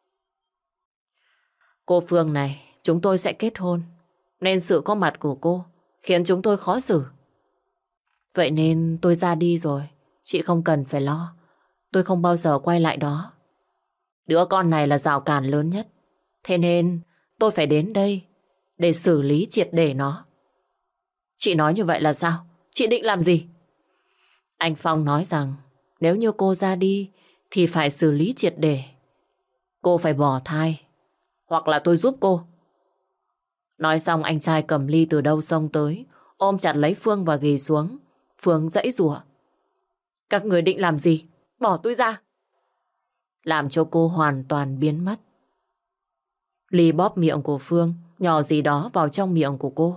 Cô Phương này, chúng tôi sẽ kết hôn, nên sự có mặt của cô khiến chúng tôi khó xử. Vậy nên tôi ra đi rồi, chị không cần phải lo. Tôi không bao giờ quay lại đó. Đứa con này là rào cản lớn nhất. Thế nên tôi phải đến đây để xử lý triệt để nó. Chị nói như vậy là sao? Chị định làm gì? Anh Phong nói rằng nếu như cô ra đi thì phải xử lý triệt để. Cô phải bỏ thai, hoặc là tôi giúp cô. Nói xong anh trai cầm ly từ đâu xông tới, ôm chặt lấy Phương và ghì xuống. Phương giãy giụa. Các người định làm gì? Bỏ tôi ra. Làm cho cô hoàn toàn biến mất. Ly bóp miệng của Phương, nhỏ gì đó vào trong miệng của cô.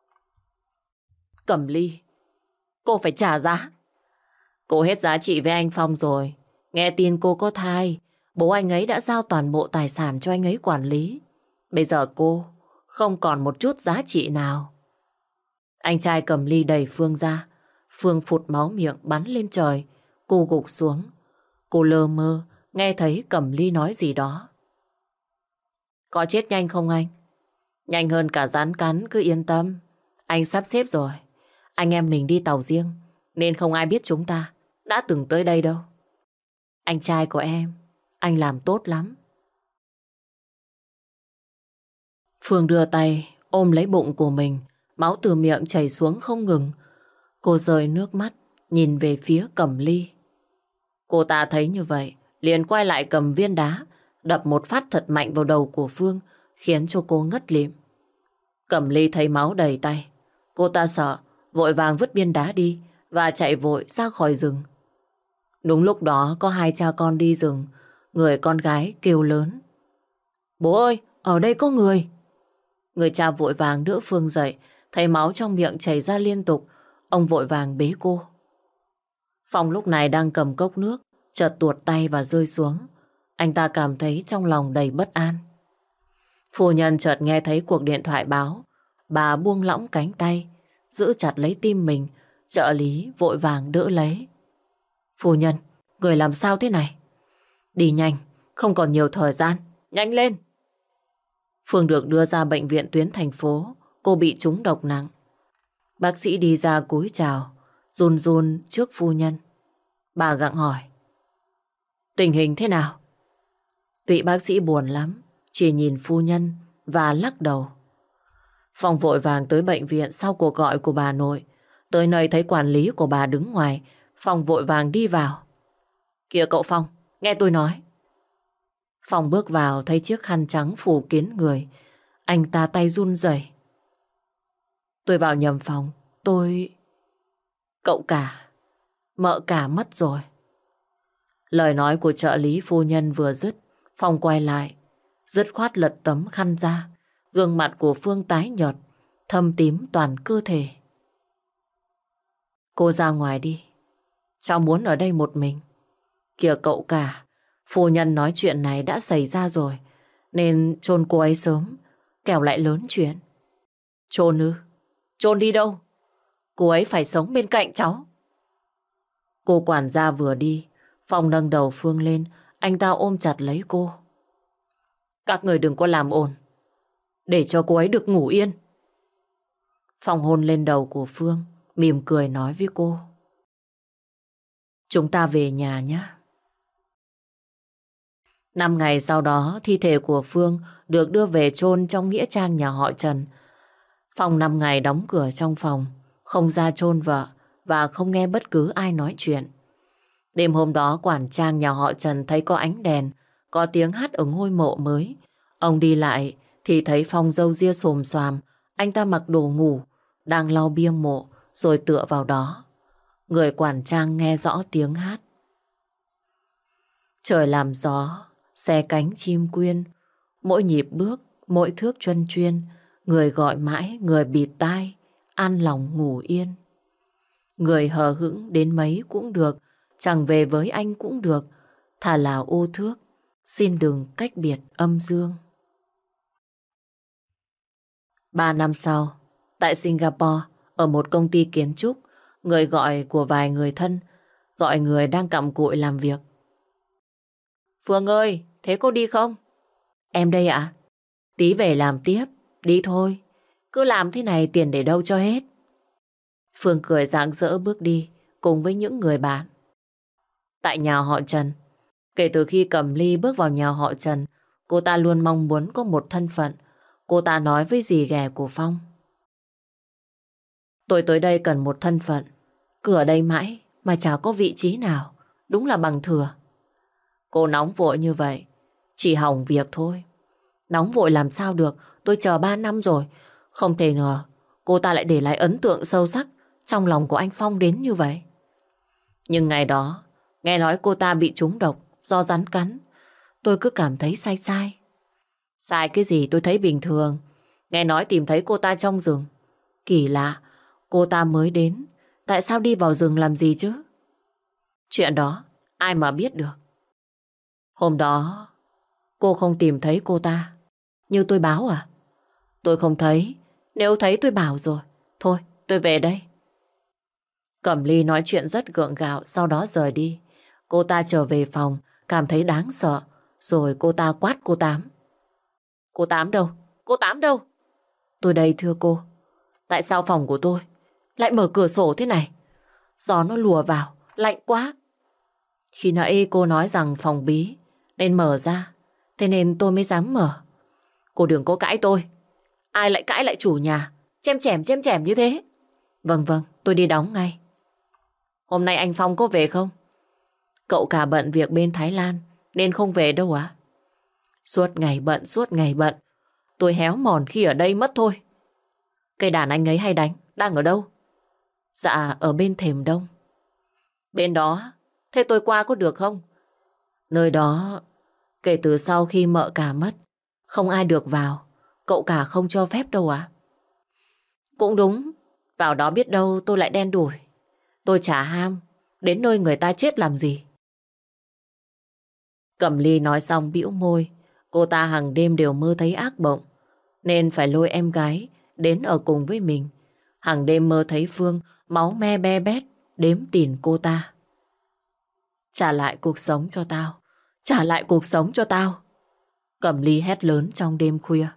Cẩm Ly, cô phải trả giá. Cô hết giá trị với anh Phong rồi. Nghe tin cô có thai, bố anh ấy đã giao toàn bộ tài sản cho anh ấy quản lý. Bây giờ cô không còn một chút giá trị nào. Anh trai Cẩm Ly đẩy Phương ra. Phương phụt máu miệng bắn lên trời. Cô gục xuống. Cô lơ mơ nghe thấy Cẩm Ly nói gì đó. Có chết nhanh không anh? Nhanh hơn cả rắn cắn, cứ yên tâm. Anh sắp xếp rồi. Anh em mình đi tàu riêng, nên không ai biết chúng ta đã từng tới đây đâu. Anh trai của em, anh làm tốt lắm. Phương đưa tay ôm lấy bụng của mình, máu từ miệng chảy xuống không ngừng. Cô rơi nước mắt, nhìn về phía Cẩm Ly. Cô ta thấy như vậy, liền quay lại cầm viên đá, đập một phát thật mạnh vào đầu của Phương, khiến cho cô ngất lịm. Cẩm Ly thấy máu đầy tay. Cô ta sợ, vội vàng vứt viên đá đi và chạy vội ra khỏi rừng. Đúng lúc đó có hai cha con đi rừng. Người con gái kêu lớn. Bố ơi, ở đây có người. Người cha vội vàng đỡ Phương dậy. Thấy máu trong miệng chảy ra liên tục, ông vội vàng bế cô. Phong lúc này đang cầm cốc nước, chợt tuột tay và rơi xuống. Anh ta cảm thấy trong lòng đầy bất an. Phu nhân chợt nghe thấy cuộc điện thoại báo. Bà buông lỏng cánh tay, giữ chặt lấy tim mình. Trợ lý vội vàng đỡ lấy. Phu nhân, người làm sao thế này? Đi nhanh, không còn nhiều thời gian. Nhanh lên! Phương được đưa ra bệnh viện tuyến thành phố. Cô bị trúng độc nặng. Bác sĩ đi ra cúi chào, run run trước phu nhân. Bà gặng hỏi: tình hình thế nào? Vị bác sĩ buồn lắm, chỉ nhìn phu nhân và lắc đầu. Phong vội vàng tới bệnh viện sau cuộc gọi của bà nội. Tới nơi thấy quản lý của bà đứng ngoài. Phong vội vàng đi vào. Kìa cậu Phong, nghe tôi nói. Phong bước vào thấy chiếc khăn trắng phủ kín người. Anh ta tay run rẩy. Tôi vào nhầm phòng. Tôi... Cậu cả, mợ cả mất rồi. Lời nói của trợ lý phu nhân vừa dứt, Phong quay lại, dứt khoát lật tấm khăn ra. Gương mặt của Phương tái nhợt, thâm tím toàn cơ thể. Cô ra ngoài đi, cháu muốn ở đây một mình. Kìa cậu cả, phu nhân nói chuyện này đã xảy ra rồi, nên chôn cô ấy sớm, kẻo lại lớn chuyện. Chôn ư? Chôn đi đâu? Cô ấy phải sống bên cạnh cháu. Cô quản gia vừa đi, Phong nâng đầu Phương lên, anh ta ôm chặt lấy cô. Các người đừng có làm ồn, để cho cô ấy được ngủ yên. Phong hôn lên đầu của Phương, mỉm cười nói với cô. Chúng ta về nhà nhé. Năm ngày sau đó, thi thể của Phương được đưa về chôn trong nghĩa trang nhà họ Trần. Phong năm ngày đóng cửa trong phòng, không ra chôn vợ và không nghe bất cứ ai nói chuyện. Đêm hôm đó, quản trang nhà họ Trần thấy có ánh đèn, có tiếng hát ở ngôi mộ mới. Ông đi lại thì thấy Phong râu ria xồm xoàm, anh ta mặc đồ ngủ, đang lau bia mộ rồi tựa vào đó. Người quản trang nghe rõ tiếng hát. Trời làm gió, xe cánh chim quyên, mỗi nhịp bước, mỗi thước chuân chuyên, người gọi mãi, người bịt tai, an lòng ngủ yên. Người hờ hững đến mấy cũng được, chẳng về với anh cũng được, thà là ô thước, xin đừng cách biệt âm dương. Ba năm sau, tại Singapore, ở một công ty kiến trúc, người gọi của vài người thân, gọi người đang cặm cụi làm việc. Phương ơi, thế cô đi không? Em đây ạ. Tí về làm tiếp, đi thôi. Cứ làm thế này tiền để đâu cho hết. Phương cười rạng rỡ bước đi cùng với những người bạn. Tại nhà họ Trần, kể từ khi Cẩm Ly bước vào nhà họ Trần, cô ta luôn mong muốn có một thân phận. Cô ta nói với dì ghẻ của Phong. Tôi tới đây cần một thân phận. Cứ ở đây mãi mà chả có vị trí nào. Đúng là bằng thừa. Cô nóng vội như vậy chỉ hỏng việc thôi. Nóng vội làm sao được. Tôi chờ ba năm rồi. Không thể ngờ cô ta lại để lại ấn tượng sâu sắc trong lòng của anh Phong đến như vậy. Nhưng ngày đó nghe nói cô ta bị trúng độc do rắn cắn, tôi cứ cảm thấy sai sai. Sai cái gì tôi thấy bình thường. Nghe nói tìm thấy cô ta trong rừng. Kỳ lạ, cô ta mới đến, tại sao đi vào rừng làm gì chứ? Chuyện đó ai mà biết được. Hôm đó cô không tìm thấy cô ta như tôi báo à? Tôi không thấy. Nếu thấy tôi bảo rồi. Thôi tôi về đây. Cẩm Ly nói chuyện rất gượng gạo, sau đó rời đi. Cô ta trở về phòng, cảm thấy đáng sợ. Rồi cô ta quát cô Tám. Cô Tám đâu? Cô Tám đâu? Tôi đây thưa cô. Tại sao phòng của tôi lại mở cửa sổ thế này? Gió nó lùa vào, lạnh quá. Khi nãy cô nói rằng phòng bí nên mở ra, thế nên tôi mới dám mở. Cô đừng có cãi tôi. Ai lại cãi lại chủ nhà, chém chém chém chém như thế? Vâng vâng, tôi đi đóng ngay. Hôm nay anh Phong có về không? Cậu cả bận việc bên Thái Lan nên không về đâu ạ. Suốt ngày bận, suốt ngày bận. Tôi héo mòn khi ở đây mất thôi. Cây đàn anh ấy hay đánh, đang ở đâu? Dạ, ở bên Thềm Đông. Bên đó, thế tôi qua có được không? Nơi đó, kể từ sau khi mợ cả mất, không ai được vào. Cậu cả không cho phép đâu ạ. Cũng đúng, vào đó biết đâu tôi lại đen đủi. Tôi chả ham, đến nơi người ta chết làm gì. Cẩm Ly nói xong bĩu môi. Cô ta hàng đêm đều mơ thấy ác mộng, nên phải lôi em gái đến ở cùng với mình. Hàng đêm mơ thấy Phương máu me be bét đếm tiền cô ta. Trả lại cuộc sống cho tao, Trả lại cuộc sống cho tao. Cẩm Ly hét lớn trong đêm khuya.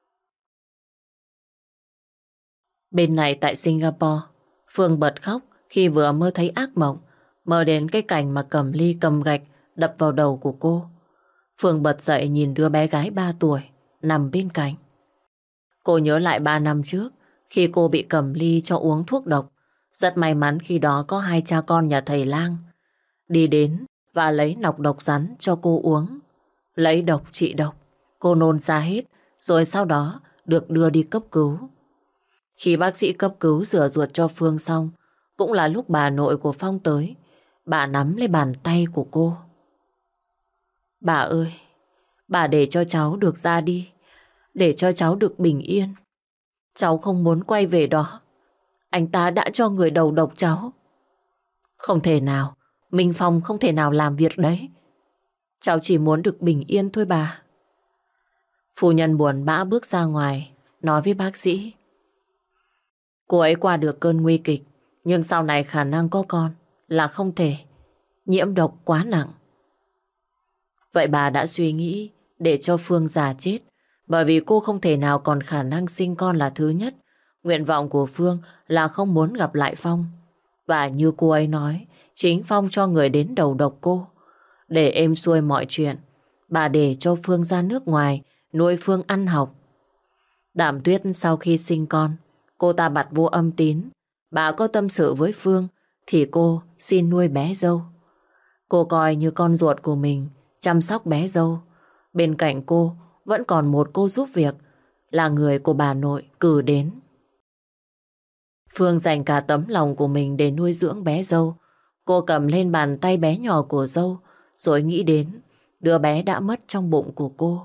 Bên này tại Singapore, Phương bật khóc khi vừa mơ thấy ác mộng, mơ đến cái cảnh mà Cẩm Ly cầm gạch đập vào đầu của cô. Phương bật dậy nhìn đứa bé gái ba tuổi nằm bên cạnh. Cô nhớ lại ba năm trước khi cô bị Cẩm Ly cho uống thuốc độc. Rất may mắn khi đó có hai cha con nhà thầy lang đi đến và lấy nọc độc rắn cho cô uống. Lấy độc trị độc, cô nôn ra hết rồi sau đó được đưa đi cấp cứu. Khi bác sĩ cấp cứu rửa ruột cho Phương xong, cũng là lúc bà nội của Phong tới. Bà nắm lấy bàn tay của cô. Bà ơi, bà để cho cháu được ra đi, để cho cháu được bình yên. Cháu không muốn quay về đó. Anh ta đã cho người đầu độc cháu. Không thể nào, Minh Phong không thể nào làm việc đấy. Cháu chỉ muốn được bình yên thôi bà. Phu nhân buồn bã bước ra ngoài, nói với bác sĩ. Cô ấy qua được cơn nguy kịch, nhưng sau này khả năng có con là không thể. Nhiễm độc quá nặng. Vậy bà đã suy nghĩ để cho Phương già chết, bởi vì cô không thể nào còn khả năng sinh con là thứ nhất. Nguyện vọng của Phương là không muốn gặp lại Phong. Và như cô ấy nói, chính Phong cho người đến đầu độc cô. Để êm xuôi mọi chuyện, bà để cho Phương ra nước ngoài nuôi Phương ăn học. Đàm Tuyết sau khi sinh con, cô ta bặt vô âm tín. Bà có tâm sự với Phương thì cô xin nuôi bé dâu. Cô coi như con ruột của mình, chăm sóc bé dâu. Bên cạnh cô vẫn còn một cô giúp việc, là người của bà nội cử đến. Phương dành cả tấm lòng của mình để nuôi dưỡng bé dâu. Cô cầm lên bàn tay bé nhỏ của dâu, rồi nghĩ đến đứa bé đã mất trong bụng của cô.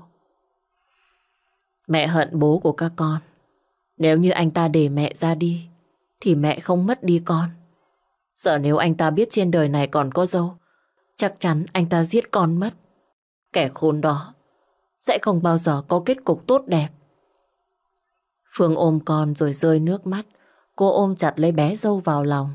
Mẹ hận bố của các con. Nếu như anh ta để mẹ ra đi, thì mẹ không mất đi con. Sợ nếu anh ta biết trên đời này còn có dâu, chắc chắn anh ta giết con mất. Kẻ khốn đó sẽ không bao giờ có kết cục tốt đẹp. Phương ôm con rồi rơi nước mắt. Cô ôm chặt lấy bé dâu vào lòng.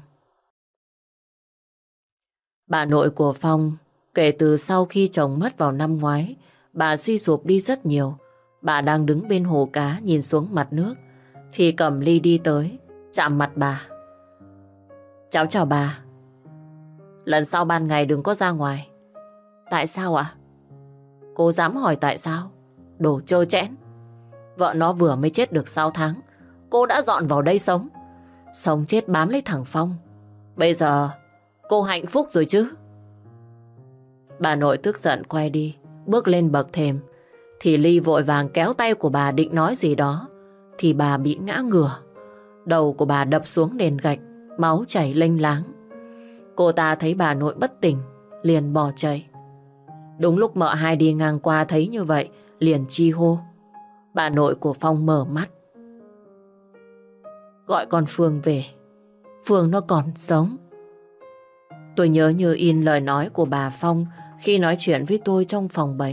Bà nội của Phong, kể từ sau khi chồng mất vào năm ngoái, bà suy sụp đi rất nhiều. Bà đang đứng bên hồ cá nhìn xuống mặt nước, thì Cẩm Ly đi tới, chạm mặt bà. Cháu chào bà. Lần sau ban ngày đừng có ra ngoài. Tại sao ạ? Cô dám hỏi tại sao? Đồ trơ trẽn. Vợ nó vừa mới chết được sáu tháng, cô đã dọn vào đây sống. Sống chết bám lấy thằng Phong. Bây giờ cô hạnh phúc rồi chứ? Bà nội tức giận quay đi, bước lên bậc thềm. Thì Ly vội vàng kéo tay của bà định nói gì đó, thì bà bị ngã ngửa. Đầu của bà đập xuống nền gạch, máu chảy lênh láng. Cô ta thấy bà nội bất tỉnh, liền bỏ chạy. Đúng lúc mợ hai đi ngang qua thấy như vậy, liền chi hô. Bà nội của Phong mở mắt. Gọi con Phương về. Phương nó còn sống. Tôi nhớ như in lời nói của bà Phong khi nói chuyện với tôi trong phòng bệnh.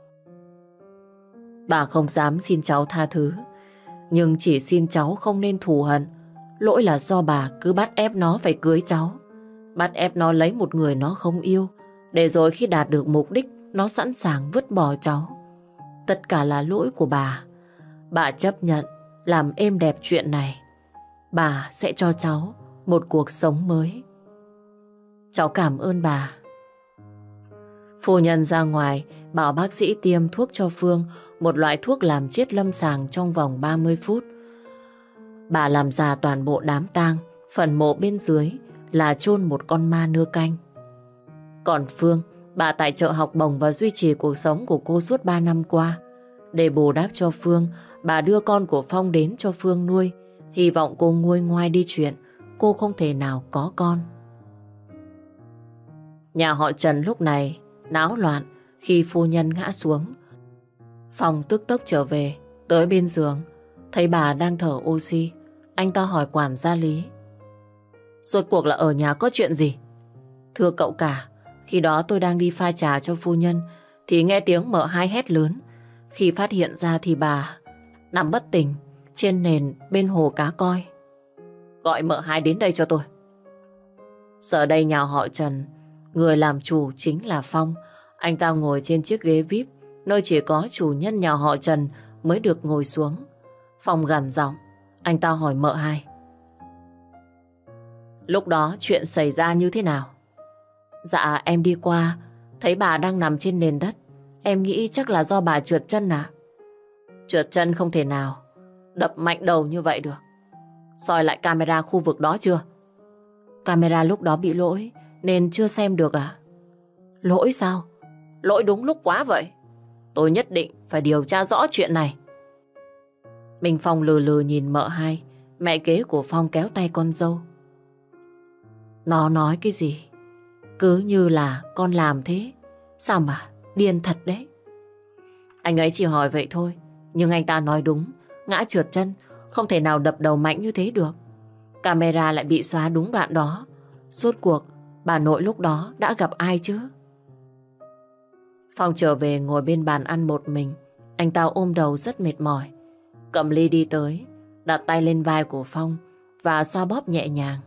Bà không dám xin cháu tha thứ, nhưng chỉ xin cháu không nên thù hận. Lỗi là do bà cứ bắt ép nó phải cưới cháu, bắt ép nó lấy một người nó không yêu, để rồi khi đạt được mục đích nó sẵn sàng vứt bỏ cháu. Tất cả là lỗi của bà. Bà chấp nhận làm êm đẹp chuyện này. Bà sẽ cho cháu một cuộc sống mới. Cháu cảm ơn bà. Phu nhân ra ngoài bảo bác sĩ tiêm thuốc cho Phương, một loại thuốc làm chết lâm sàng trong vòng ba mươi phút. Bà làm già toàn bộ đám tang. Phần mộ bên dưới là chôn một con ma nưa canh. Còn Phương, bà tài trợ học bổng và duy trì cuộc sống của cô suốt ba năm qua. Để bù đắp cho Phương, bà đưa con của Phong đến cho Phương nuôi, hy vọng cô nguôi ngoai đi chuyện cô không thể nào có con. Nhà họ Trần lúc này náo loạn khi phu nhân ngã xuống. Phong tức tốc trở về, tới bên giường, thấy bà đang thở oxy. Anh ta hỏi quản gia Lý. Rốt cuộc là ở nhà có chuyện gì? Thưa cậu cả, khi đó tôi đang đi pha trà cho phu nhân thì nghe tiếng mợ hai hét lớn. Khi phát hiện ra thì bà nằm bất tỉnh trên nền bên hồ cá coi. Gọi mợ hai đến đây cho tôi. Giờ đây nhà họ Trần, người làm chủ chính là Phong. Anh ta ngồi trên chiếc ghế vi ai pi, nơi chỉ có chủ nhân nhà họ Trần mới được ngồi xuống. Phong gằn giọng, anh ta hỏi mợ hai. Lúc đó chuyện xảy ra như thế nào? Dạ em đi qua, thấy bà đang nằm trên nền đất. Em nghĩ chắc là do bà trượt chân à? Trượt chân không thể nào đập mạnh đầu như vậy được. Soi lại camera khu vực đó chưa? Camera lúc đó bị lỗi nên chưa xem được à? Lỗi sao? Lỗi đúng lúc quá vậy. Tôi nhất định phải điều tra rõ chuyện này. Minh Phong lừ lừ nhìn mợ hai. Mẹ kế của Phong kéo tay con dâu. Nó nói cái gì? Cứ như là con làm thế. Sao mà điên thật đấy. Anh ấy chỉ hỏi vậy thôi, nhưng anh ta nói đúng. Ngã trượt chân không thể nào đập đầu mạnh như thế được. Camera lại bị xóa đúng đoạn đó. Rốt cuộc bà nội lúc đó đã gặp ai chứ? Phong trở về ngồi bên bàn ăn một mình. Anh ta ôm đầu rất mệt mỏi. Cẩm Ly đi tới, đặt tay lên vai của Phong và xoa bóp nhẹ nhàng.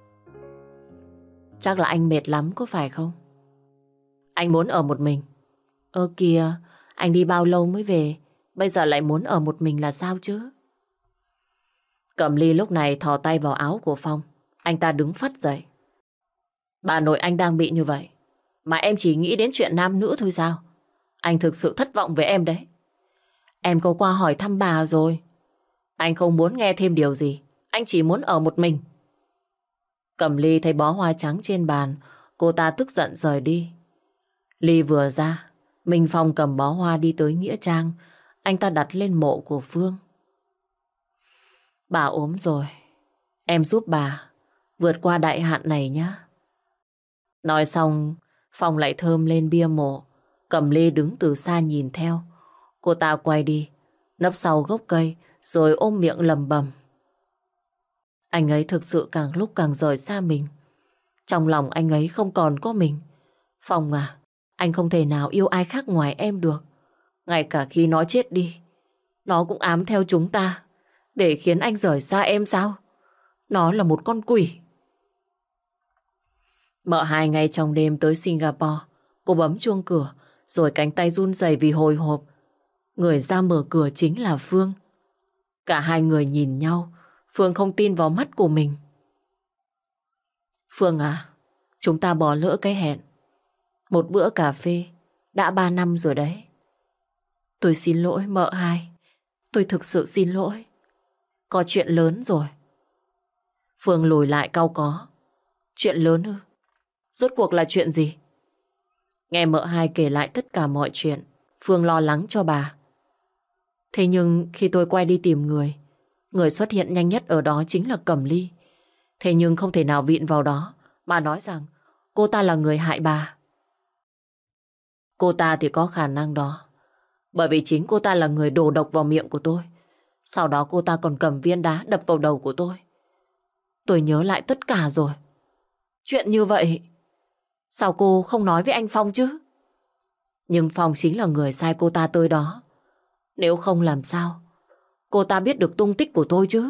Chắc là anh mệt lắm có phải không? Anh muốn ở một mình. Ơ kìa, anh đi bao lâu mới về? Bây giờ lại muốn ở một mình là sao chứ? Cẩm Ly lúc này thò tay vào áo của Phong. Anh ta đứng phắt dậy. Bà nội anh đang bị như vậy mà em chỉ nghĩ đến chuyện nam nữ thôi sao? Anh thực sự thất vọng với em đấy. Em có qua hỏi thăm bà rồi. Anh không muốn nghe thêm điều gì. Anh chỉ muốn ở một mình. Cẩm Ly thấy bó hoa trắng trên bàn. Cô ta tức giận rời đi. Ly vừa ra, Minh Phong cầm bó hoa đi tới nghĩa trang. Anh ta đặt lên mộ của Phương. Bà ốm rồi. Em giúp bà vượt qua đại hạn này nhé. Nói xong, Phong lại thơm lên bia mộ. Cẩm Ly đứng từ xa nhìn theo. Cô ta quay đi, nấp sau gốc cây, rồi ôm miệng lầm bầm. Anh ấy thực sự càng lúc càng rời xa mình. Trong lòng anh ấy không còn có mình. Phong à, anh không thể nào yêu ai khác ngoài em được. Ngay cả khi nó chết đi, nó cũng ám theo chúng ta để khiến anh rời xa em sao? Nó là một con quỷ. Mợ hai ngày trong đêm tới Singapore. Cô bấm chuông cửa, rồi cánh tay run rẩy vì hồi hộp. Người ra mở cửa chính là Phương. Cả hai người nhìn nhau. Phương không tin vào mắt của mình. Phương à, chúng ta bỏ lỡ cái hẹn. Một bữa cà phê đã ba năm rồi đấy. Tôi xin lỗi mợ hai. Tôi thực sự xin lỗi. Có chuyện lớn rồi. Phương lùi lại cau có. Chuyện lớn ư? Rốt cuộc là chuyện gì? Nghe mợ hai kể lại tất cả mọi chuyện, Phương lo lắng cho bà. Thế nhưng khi tôi quay đi tìm người, người xuất hiện nhanh nhất ở đó chính là Cẩm Ly. Thế nhưng không thể nào vịn vào đó mà nói rằng cô ta là người hại bà. Cô ta thì có khả năng đó, bởi vì chính cô ta là người đổ độc vào miệng của tôi. Sau đó cô ta còn cầm viên đá đập vào đầu của tôi. Tôi nhớ lại tất cả rồi. Chuyện như vậy, sao cô không nói với anh Phong chứ? Nhưng Phong chính là người sai cô ta tới đó. Nếu không làm sao cô ta biết được tung tích của tôi chứ?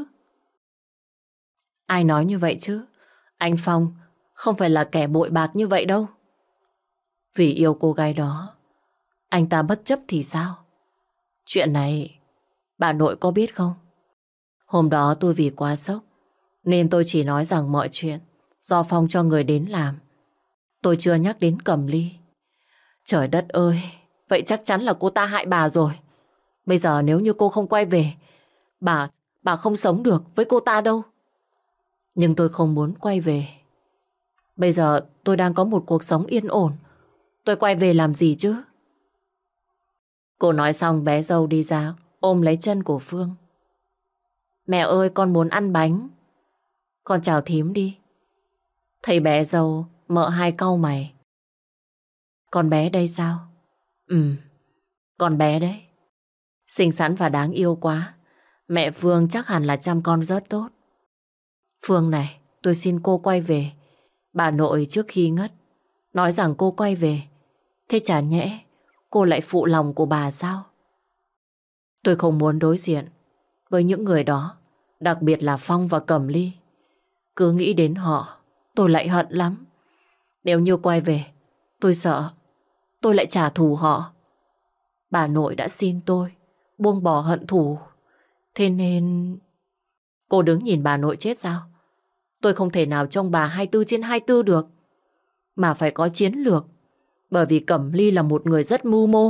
Ai nói như vậy chứ? Anh Phong không phải là kẻ bội bạc như vậy đâu. Vì yêu cô gái đó, anh ta bất chấp thì sao? Chuyện này bà nội có biết không? Hôm đó tôi vì quá sốc nên tôi chỉ nói rằng mọi chuyện do Phong cho người đến làm. Tôi chưa nhắc đến Cẩm Ly. Trời đất ơi, vậy chắc chắn là cô ta hại bà rồi. Bây giờ nếu như cô không quay về, Bà, bà không sống được với cô ta đâu. Nhưng tôi không muốn quay về. Bây giờ tôi đang có một cuộc sống yên ổn. Tôi quay về làm gì chứ? Cô nói xong bé dâu đi ra, ôm lấy chân của Phương. Mẹ ơi, con muốn ăn bánh. Con chào thím đi. Thấy bé dâu, mợ hai cau mày. Con bé đây sao? Ừ, con bé đấy. Xinh xắn và đáng yêu quá. Mẹ Phương chắc hẳn là chăm con rất tốt. Phương này, tôi xin cô quay về. Bà nội trước khi ngất nói rằng cô quay về. Thế chả nhẽ cô lại phụ lòng của bà sao? Tôi không muốn đối diện với những người đó, đặc biệt là Phong và Cẩm Ly. Cứ nghĩ đến họ, tôi lại hận lắm. Nếu như quay về, tôi sợ tôi lại trả thù họ. Bà nội đã xin tôi buông bỏ hận thù. Thế nên... Cô đứng nhìn bà nội chết sao? Tôi không thể nào trông bà hai mươi tư trên hai mươi tư được. Mà phải có chiến lược. Bởi vì Cẩm Ly là một người rất mưu mô.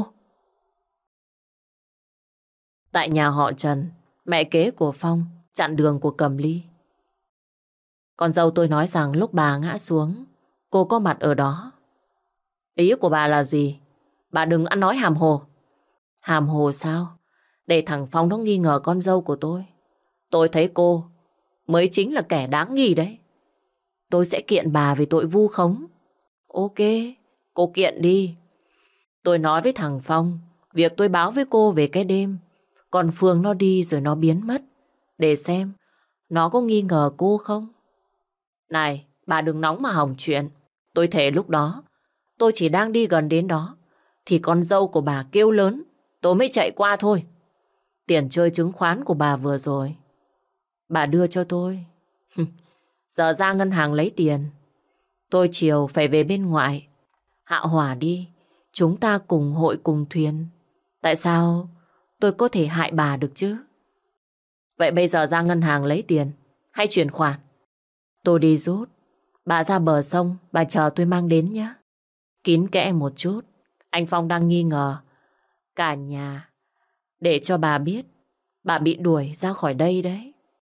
Tại nhà họ Trần, mẹ kế của Phong chặn đường của Cẩm Ly. Con dâu tôi nói rằng lúc bà ngã xuống, cô có mặt ở đó. Ý của bà là gì? Bà đừng ăn nói hàm hồ. Hàm hồ sao? Để thằng Phong nó nghi ngờ con dâu của tôi. Tôi thấy cô mới chính là kẻ đáng nghi đấy. Tôi sẽ kiện bà vì tội vu khống. Ok, cô kiện đi. Tôi nói với thằng Phong, việc tôi báo với cô về cái đêm, còn Phương nó đi rồi nó biến mất. Để xem, nó có nghi ngờ cô không? Này, bà đừng nóng mà hỏng chuyện. Tôi thề lúc đó, tôi chỉ đang đi gần đến đó, thì con dâu của bà kêu lớn, tôi mới chạy qua thôi. Tiền chơi chứng khoán của bà vừa rồi, bà đưa cho tôi. Giờ ra ngân hàng lấy tiền. Tôi chiều phải về bên ngoại. Hạ hỏa đi, chúng ta cùng hội cùng thuyền. Tại sao tôi có thể hại bà được chứ? Vậy bây giờ ra ngân hàng lấy tiền hay chuyển khoản? Tôi đi rút. Bà ra bờ sông, bà chờ tôi mang đến nhé. Kín kẽ một chút. Anh Phong đang nghi ngờ cả nhà, để cho bà biết bà bị đuổi ra khỏi đây đấy.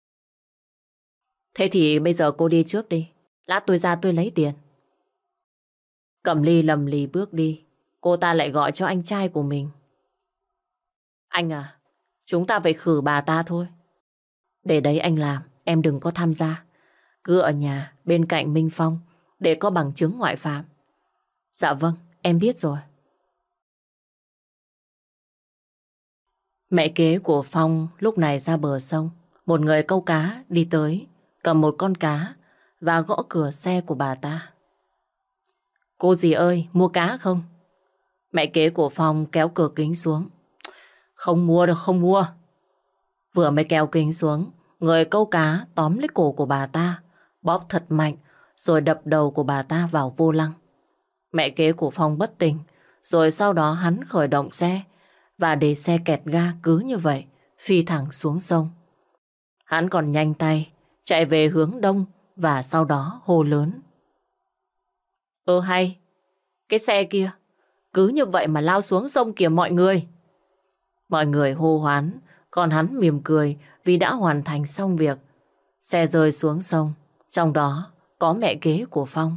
Thế thì bây giờ cô đi trước đi. Lát tôi ra tôi lấy tiền. Cẩm Ly lầm lì bước đi. Cô ta lại gọi cho anh trai của mình. Anh à, chúng ta phải khử bà ta thôi. Để đấy anh làm, em đừng có tham gia. Cứ ở nhà bên cạnh Minh Phong để có bằng chứng ngoại phạm. Dạ vâng, em biết rồi. Mẹ kế của Phong lúc này ra bờ sông. Một người câu cá đi tới, cầm một con cá và gõ cửa xe của bà ta. Cô dì ơi, mua cá không? Mẹ kế của Phong kéo cửa kính xuống. Không mua đâu, không mua. Vừa mới kéo kính xuống, người câu cá tóm lấy cổ của bà ta, bóp thật mạnh, rồi đập đầu của bà ta vào vô lăng. Mẹ kế của Phong bất tỉnh, rồi sau đó hắn khởi động xe và để xe kẹt ga cứ như vậy, phi thẳng xuống sông. Hắn còn nhanh tay, chạy về hướng đông và sau đó hô lớn. Ơ hay, cái xe kia, cứ như vậy mà lao xuống sông kìa mọi người. Mọi người hô hoán, còn hắn mỉm cười vì đã hoàn thành xong việc. Xe rơi xuống sông, trong đó có mẹ kế của Phong.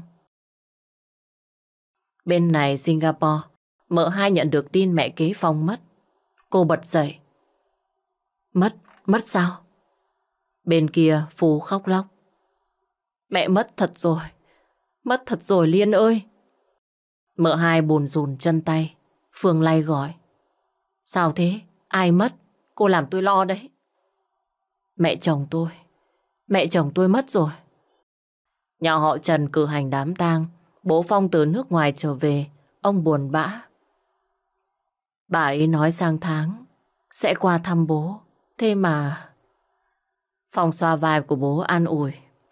Bên này Singapore, mợ hai nhận được tin mẹ kế Phong mất. Cô bật dậy. Mất, mất sao? Bên kia Phú khóc lóc. Mẹ mất thật rồi, mất thật rồi Liên ơi. Mợ hai bồn rồn chân tay. Phương lay gọi. Sao thế? Ai mất? Cô làm tôi lo đấy. Mẹ chồng tôi. Mẹ chồng tôi mất rồi. Nhà họ Trần cử hành đám tang. Bố Phong từ nước ngoài trở về. Ông buồn bã. Bà ấy nói sang tháng sẽ qua thăm bố. Thế mà... Phong xoa vai của bố an ủi.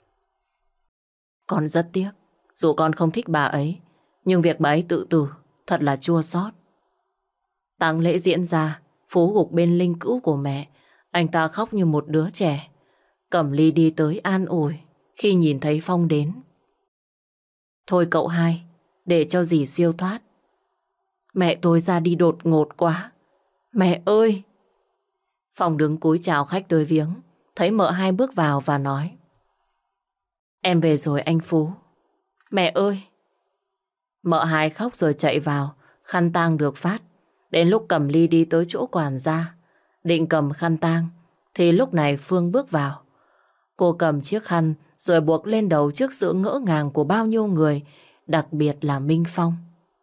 Con rất tiếc. Dù con không thích bà ấy, nhưng việc bà ấy tự tử thật là chua xót. Tang lễ diễn ra, Phú gục bên linh cữu của mẹ. Anh ta khóc như một đứa trẻ. Cẩm Ly đi tới an ủi khi nhìn thấy Phong đến. Thôi cậu hai, để cho dì siêu thoát. Mẹ tôi ra đi đột ngột quá. Mẹ ơi! Phong đứng cúi chào khách tới viếng. Thấy mợ hai bước vào và nói. Em về rồi anh Phú. Mẹ ơi! Mợ hai khóc rồi chạy vào. Khăn tang được phát. Đến lúc Cẩm Ly đi tới chỗ quản gia, định cầm khăn tang, thì lúc này Phương bước vào. Cô cầm chiếc khăn rồi buộc lên đầu trước sự ngỡ ngàng của bao nhiêu người, đặc biệt là Minh Phong.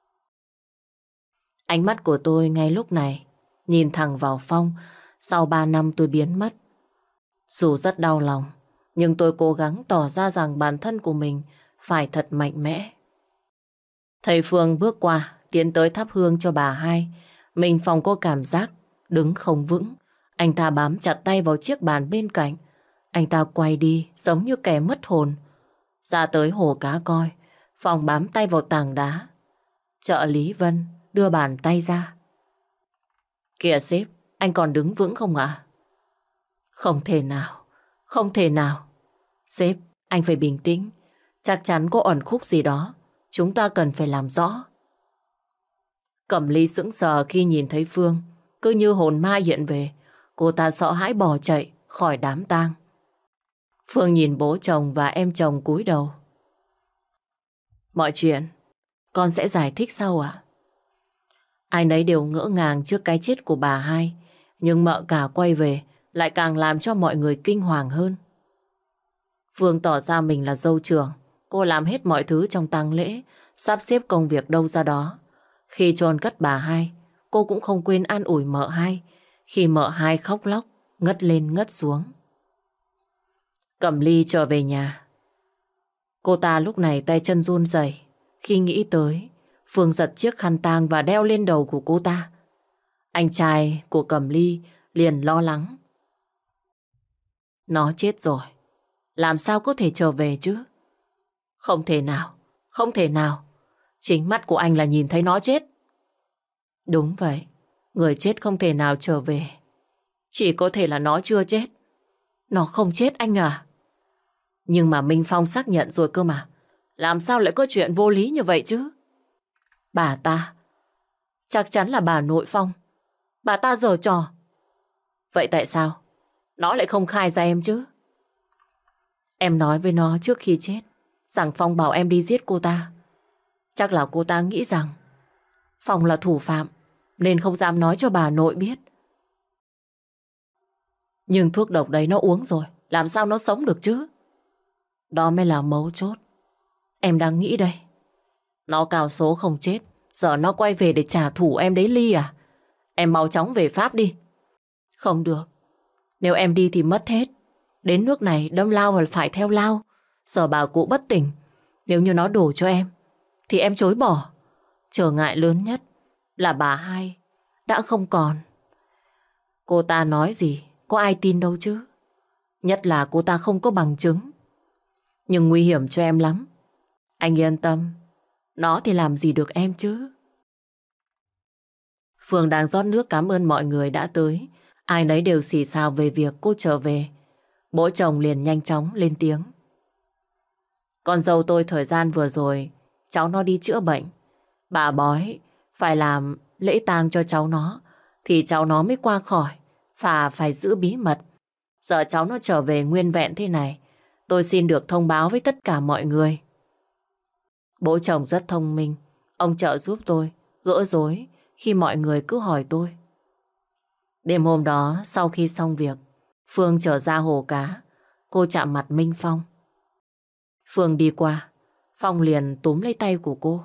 Ánh mắt của tôi ngay lúc này nhìn thẳng vào Phong. Sau ba năm tôi biến mất. Dù rất đau lòng, nhưng tôi cố gắng tỏ ra rằng bản thân của mình phải thật mạnh mẽ. Thầy Phương bước qua, tiến tới thắp hương cho bà hai. Minh Phong có cảm giác đứng không vững. Anh ta bám chặt tay vào chiếc bàn bên cạnh. Anh ta quay đi giống như kẻ mất hồn. Ra tới hồ cá coi, Phong bám tay vào tảng đá. Chợ Lý Vân đưa bàn tay ra. Kìa sếp, anh còn đứng vững không ạ? Không thể nào, không thể nào. Sếp, anh phải bình tĩnh. Chắc chắn có ẩn khúc gì đó. Chúng ta cần phải làm rõ. Cẩm Ly sững sờ khi nhìn thấy Phương. Cứ như hồn ma hiện về. Cô ta sợ hãi bỏ chạy khỏi đám tang. Phương nhìn bố chồng và em chồng cúi đầu. Mọi chuyện con sẽ giải thích sau ạ. Ai nấy đều ngỡ ngàng trước cái chết của bà hai. Nhưng mợ cả quay về lại càng làm cho mọi người kinh hoàng hơn. Phương tỏ ra mình là dâu trưởng. Cô làm hết mọi thứ trong tang lễ, sắp xếp công việc đâu ra đó. Khi chôn cất bà hai, cô cũng không quên an ủi mợ hai. Khi mợ hai khóc lóc, ngất lên ngất xuống. Cẩm Ly trở về nhà. Cô ta lúc này tay chân run rẩy khi nghĩ tới Phương giật chiếc khăn tang và đeo lên đầu của cô ta. Anh trai của Cẩm Ly liền lo lắng. Nó chết rồi, làm sao có thể trở về chứ? Không thể nào, không thể nào. Chính mắt của anh là nhìn thấy nó chết. Đúng vậy, người chết không thể nào trở về. Chỉ có thể là nó chưa chết. Nó không chết anh à? Nhưng mà Minh Phong xác nhận rồi cơ mà. Làm sao lại có chuyện vô lý như vậy chứ? Bà ta, chắc chắn là bà nội Phong. Bà ta giở trò. Vậy tại sao nó lại không khai ra em chứ? Em nói với nó trước khi chết rằng Phong bảo em đi giết cô ta. Chắc là cô ta nghĩ rằng Phong là thủ phạm nên không dám nói cho bà nội biết. Nhưng thuốc độc đấy nó uống rồi, làm sao nó sống được chứ? Đó mới là mấu chốt. Em đang nghĩ đây. Nó cào số không chết, giờ nó quay về để trả thù em đấy Ly à? Em mau chóng về Pháp đi. Không được. Nếu em đi thì mất hết. Đến nước này đâm lao và phải theo lao. Giờ bà cụ bất tỉnh. Nếu như nó đổ cho em thì em chối bỏ. Trở ngại lớn nhất là bà hai đã không còn. Cô ta nói gì có ai tin đâu chứ. Nhất là cô ta không có bằng chứng. Nhưng nguy hiểm cho em lắm. Anh yên tâm. Nó thì làm gì được em chứ. Phương đang rót nước cảm ơn mọi người đã tới. Ai nấy đều xì xào về việc cô trở về. Bố chồng liền nhanh chóng lên tiếng. Con dâu tôi thời gian vừa rồi cháu nó đi chữa bệnh. Bà bói phải làm lễ tang cho cháu nó thì cháu nó mới qua khỏi. Và phải giữ bí mật. Giờ cháu nó trở về nguyên vẹn thế này, tôi xin được thông báo với tất cả mọi người. Bố chồng rất thông minh. Ông trợ giúp tôi gỡ rối khi mọi người cứ hỏi tôi. Đêm hôm đó sau khi xong việc, Phương trở ra hồ cá. Cô chạm mặt Minh Phong. Phương đi qua, Phong liền túm lấy tay của cô.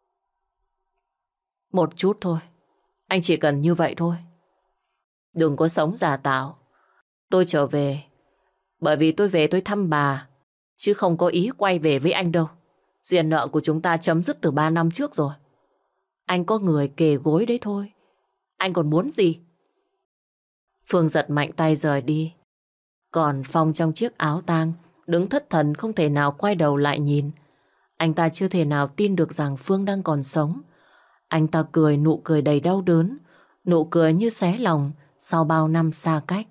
Một chút thôi, anh chỉ cần như vậy thôi. Đừng có sống giả tạo. Tôi trở về bởi vì tôi về tôi thăm bà, chứ không có ý quay về với anh đâu. Duyên nợ của chúng ta chấm dứt từ ba năm trước rồi. Anh có người kề gối đấy thôi. Anh còn muốn gì? Phương giật mạnh tay rời đi. Còn Phong trong chiếc áo tang đứng thất thần không thể nào quay đầu lại nhìn. Anh ta chưa thể nào tin được rằng Phương đang còn sống. Anh ta cười nụ cười đầy đau đớn, nụ cười như xé lòng sau bao năm xa cách.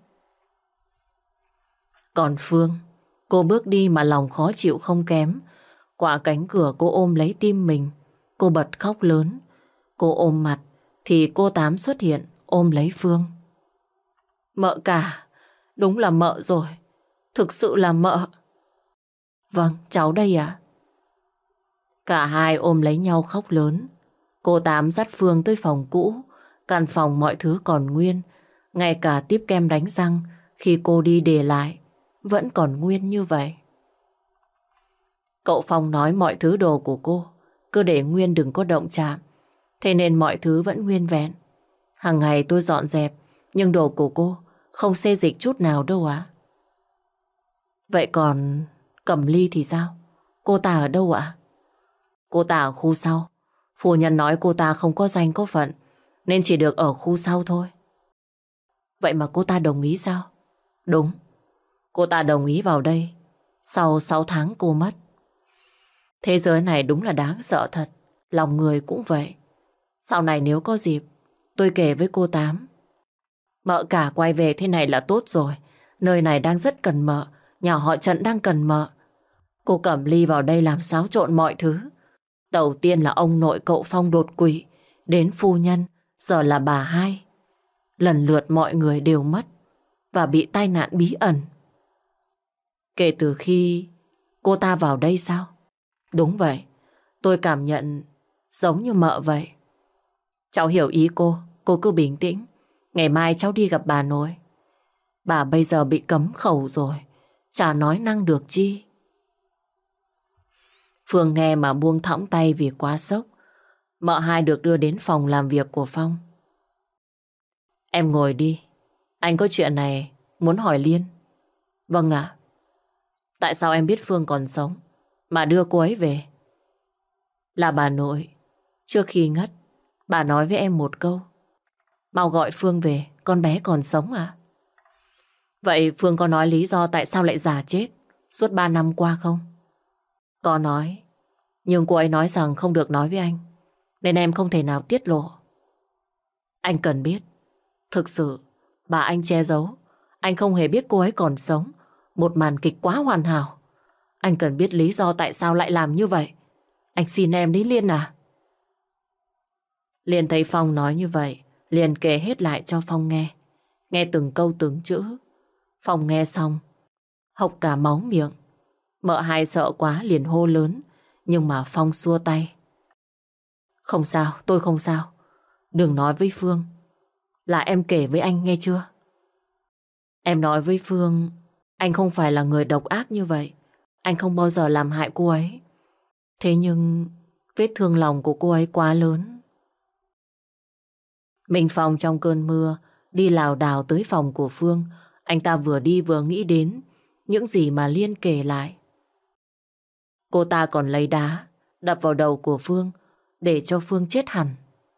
Còn Phương, cô bước đi mà lòng khó chịu không kém. Qua cánh cửa cô ôm lấy tim mình. Cô bật khóc lớn. Cô ôm mặt thì cô Tám xuất hiện ôm lấy Phương. Mợ cả, đúng là mợ rồi. Thực sự là mợ. Vâng, cháu đây ạ. Cả hai ôm lấy nhau khóc lớn. Cô Tám dắt Phương tới phòng cũ. Căn phòng mọi thứ còn nguyên. Ngay cả tiếp kem đánh răng khi cô đi để lại vẫn còn nguyên như vậy. Cậu Phong nói mọi thứ đồ của cô cứ để nguyên, đừng có động chạm. Thế nên mọi thứ vẫn nguyên vẹn. Hàng ngày tôi dọn dẹp, nhưng đồ của cô không xê dịch chút nào đâu ạ. Vậy còn Cẩm Ly thì sao? Cô ta ở đâu ạ? Cô ta ở khu sau. Phu nhân nói cô ta không có danh có phận nên chỉ được ở khu sau thôi. Vậy mà cô ta đồng ý sao? Đúng, cô ta đồng ý vào đây sau sáu tháng cô mất. Thế giới này đúng là đáng sợ thật. Lòng người cũng vậy. Sau này nếu có dịp, tôi kể với cô Tám. Mợ cả quay về thế này là tốt rồi. Nơi này đang rất cần mợ. Nhà họ Trần đang cần mợ. Cô Cẩm Ly vào đây làm xáo trộn mọi thứ. Đầu tiên là ông nội cậu Phong đột quỵ, đến phu nhân, giờ là bà hai. Lần lượt mọi người đều mất và bị tai nạn bí ẩn. Kể từ khi cô ta vào đây sao? Đúng vậy, tôi cảm nhận giống như mợ vậy. Cháu hiểu ý cô, cô cứ bình tĩnh. Ngày mai cháu đi gặp bà nội. Bà bây giờ bị cấm khẩu rồi, chả nói năng được chi. Phương nghe mà buông thõng tay vì quá sốc. Mợ hai được đưa đến phòng làm việc của Phong. Em ngồi đi. Anh có chuyện này muốn hỏi Liên. Vâng ạ. Tại sao em biết Phương còn sống mà đưa cô ấy về? Là bà nội. Trước khi ngất, bà nói với em một câu: mau gọi Phương về, con bé còn sống à? Vậy Phương có nói lý do tại sao lại giả chết suốt ba năm qua không? Có nói, nhưng cô ấy nói rằng không được nói với anh, nên em không thể nào tiết lộ. Anh cần biết, thực sự bà anh che giấu. Anh không hề biết cô ấy còn sống. Một màn kịch quá hoàn hảo. Anh cần biết lý do tại sao lại làm như vậy. Anh xin em đấy Liên à. Liên thấy Phong nói như vậy, liền kể hết lại cho Phong nghe. Nghe từng câu từng chữ. Phong nghe xong hộc cả máu miệng. Mợ hai sợ quá liền hô lớn, nhưng mà Phong xua tay. Không sao, tôi không sao. Đừng nói với Phương là em kể với anh nghe chưa? Em nói với Phương anh không phải là người độc ác như vậy. Anh không bao giờ làm hại cô ấy. Thế nhưng vết thương lòng của cô ấy quá lớn. Minh Phong trong cơn mưa đi lảo đảo tới phòng của Phương. Anh ta vừa đi vừa nghĩ đến những gì mà Liên kể lại. Cô ta còn lấy đá đập vào đầu của Phương để cho Phương chết hẳn.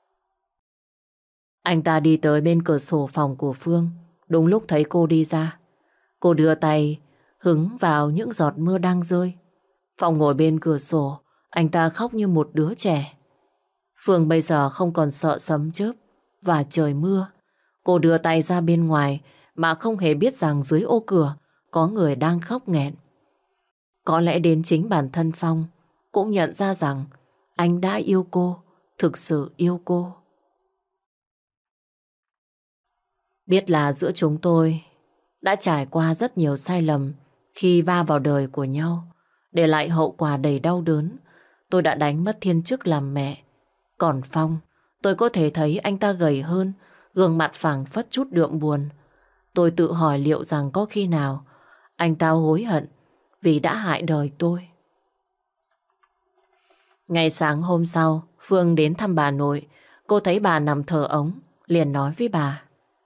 Anh ta đi tới bên cửa sổ phòng của Phương, đúng lúc thấy cô đi ra. Cô đưa tay hứng vào những giọt mưa đang rơi. Phong ngồi bên cửa sổ, anh ta khóc như một đứa trẻ. Phương bây giờ không còn sợ sấm chớp và trời mưa. Cô đưa tay ra bên ngoài mà không hề biết rằng dưới ô cửa có người đang khóc nghẹn. Có lẽ đến chính bản thân Phong cũng nhận ra rằng anh đã yêu cô, thực sự yêu cô. Biết là giữa chúng tôi đã trải qua rất nhiều sai lầm khi va vào đời của nhau, để lại hậu quả đầy đau đớn. Tôi đã đánh mất thiên chức làm mẹ. Còn Phong, tôi có thể thấy anh ta gầy hơn, gương mặt phảng phất chút đượm buồn. Tôi tự hỏi liệu rằng có khi nào anh ta hối hận vì đã hại đời tôi. Ngày sáng hôm sau, Phương đến thăm bà nội. Cô thấy bà nằm thở ống, liền nói với bà: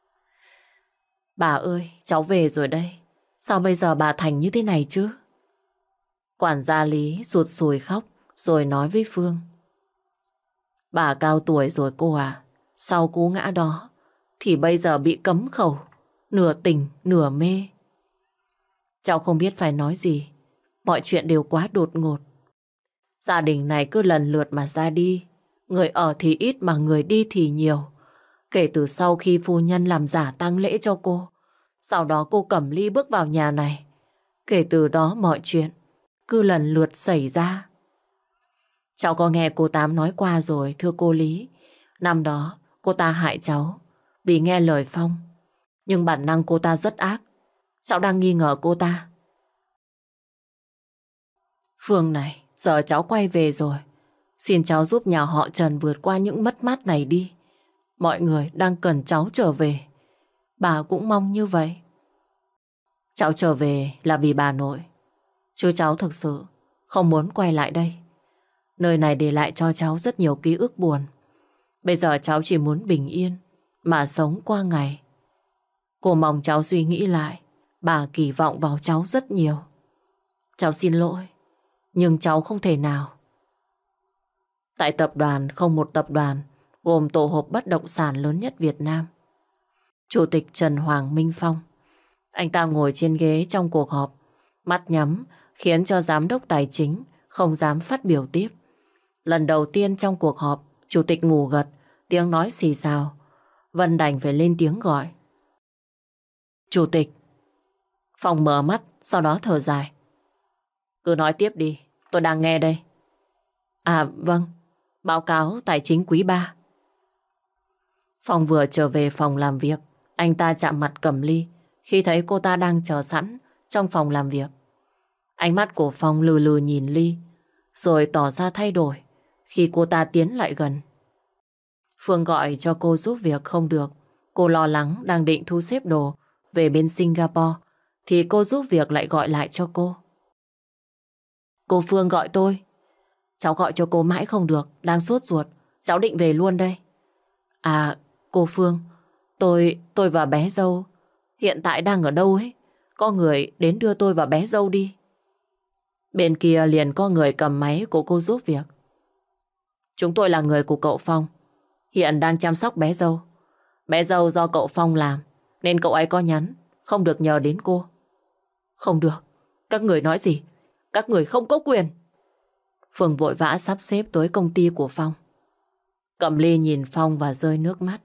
Bà ơi, cháu về rồi đây. Sao bây giờ bà thành như thế này chứ? Quản gia Lý sụt sùi khóc rồi nói với Phương: Bà cao tuổi rồi cô à. Sau cú ngã đó thì bây giờ bị cấm khẩu, nửa tỉnh nửa mê. Cháu không biết phải nói gì. Mọi chuyện đều quá đột ngột. Gia đình này cứ lần lượt mà ra đi. Người ở thì ít mà người đi thì nhiều. Kể từ sau khi phu nhân làm giả tang lễ cho cô, sau đó cô Cẩm Ly bước vào nhà này, kể từ đó mọi chuyện cứ lần lượt xảy ra. Cháu có nghe cô Tám nói qua rồi thưa cô Lý. Năm đó cô ta hại cháu vì nghe lời Phong. Nhưng bản năng cô ta rất ác. Cháu đang nghi ngờ cô ta. Phương này, giờ cháu quay về rồi. Xin cháu giúp nhà họ Trần vượt qua những mất mát này đi. Mọi người đang cần cháu trở về. Bà cũng mong như vậy. Cháu trở về là vì bà nội, chứ cháu thực sự không muốn quay lại đây. Nơi này để lại cho cháu rất nhiều ký ức buồn. Bây giờ cháu chỉ muốn bình yên mà sống qua ngày. Cô mong cháu suy nghĩ lại. Bà kỳ vọng vào cháu rất nhiều. Cháu xin lỗi, nhưng cháu không thể nào. Tại tập đoàn không một tập đoàn gồm tổ hợp bất động sản lớn nhất Việt Nam, Chủ tịch Trần Hoàng Minh Phong, anh ta ngồi trên ghế trong cuộc họp, mắt nhắm khiến cho giám đốc tài chính không dám phát biểu tiếp. Lần đầu tiên trong cuộc họp, Chủ tịch ngủ gật tiếng nói xì xào. Vân đành phải lên tiếng gọi. Chủ tịch. Phong mở mắt, sau đó thở dài. Cứ nói tiếp đi, tôi đang nghe đây. À vâng, báo cáo tài chính quý ba. Phong vừa trở về phòng làm việc, anh ta chạm mặt Cẩm Ly khi thấy cô ta đang chờ sẵn trong phòng làm việc. Ánh mắt của Phong lừ lừ nhìn Ly, rồi tỏ ra thay đổi khi cô ta tiến lại gần. Phương gọi cho cô giúp việc không được. Cô lo lắng đang định thu xếp đồ về bên Singapore, thì cô giúp việc lại gọi lại cho cô. Cô Phương gọi tôi. Cháu gọi cho cô mãi không được, đang sốt ruột. Cháu định về luôn đây. À, cô Phương, tôi, tôi và bé dâu hiện tại đang ở đâu ấy? Có người đến đưa tôi và bé dâu đi. Bên kia liền có người cầm máy của cô giúp việc. Chúng tôi là người của cậu Phong, hiện đang chăm sóc bé dâu. Bé dâu do cậu Phong làm, nên cậu ấy có nhắn không được nhờ đến cô. Không được, các người nói gì? Các người không có quyền. Phương vội vã sắp xếp tới công ty của Phong. Cẩm Ly nhìn Phong và rơi nước mắt.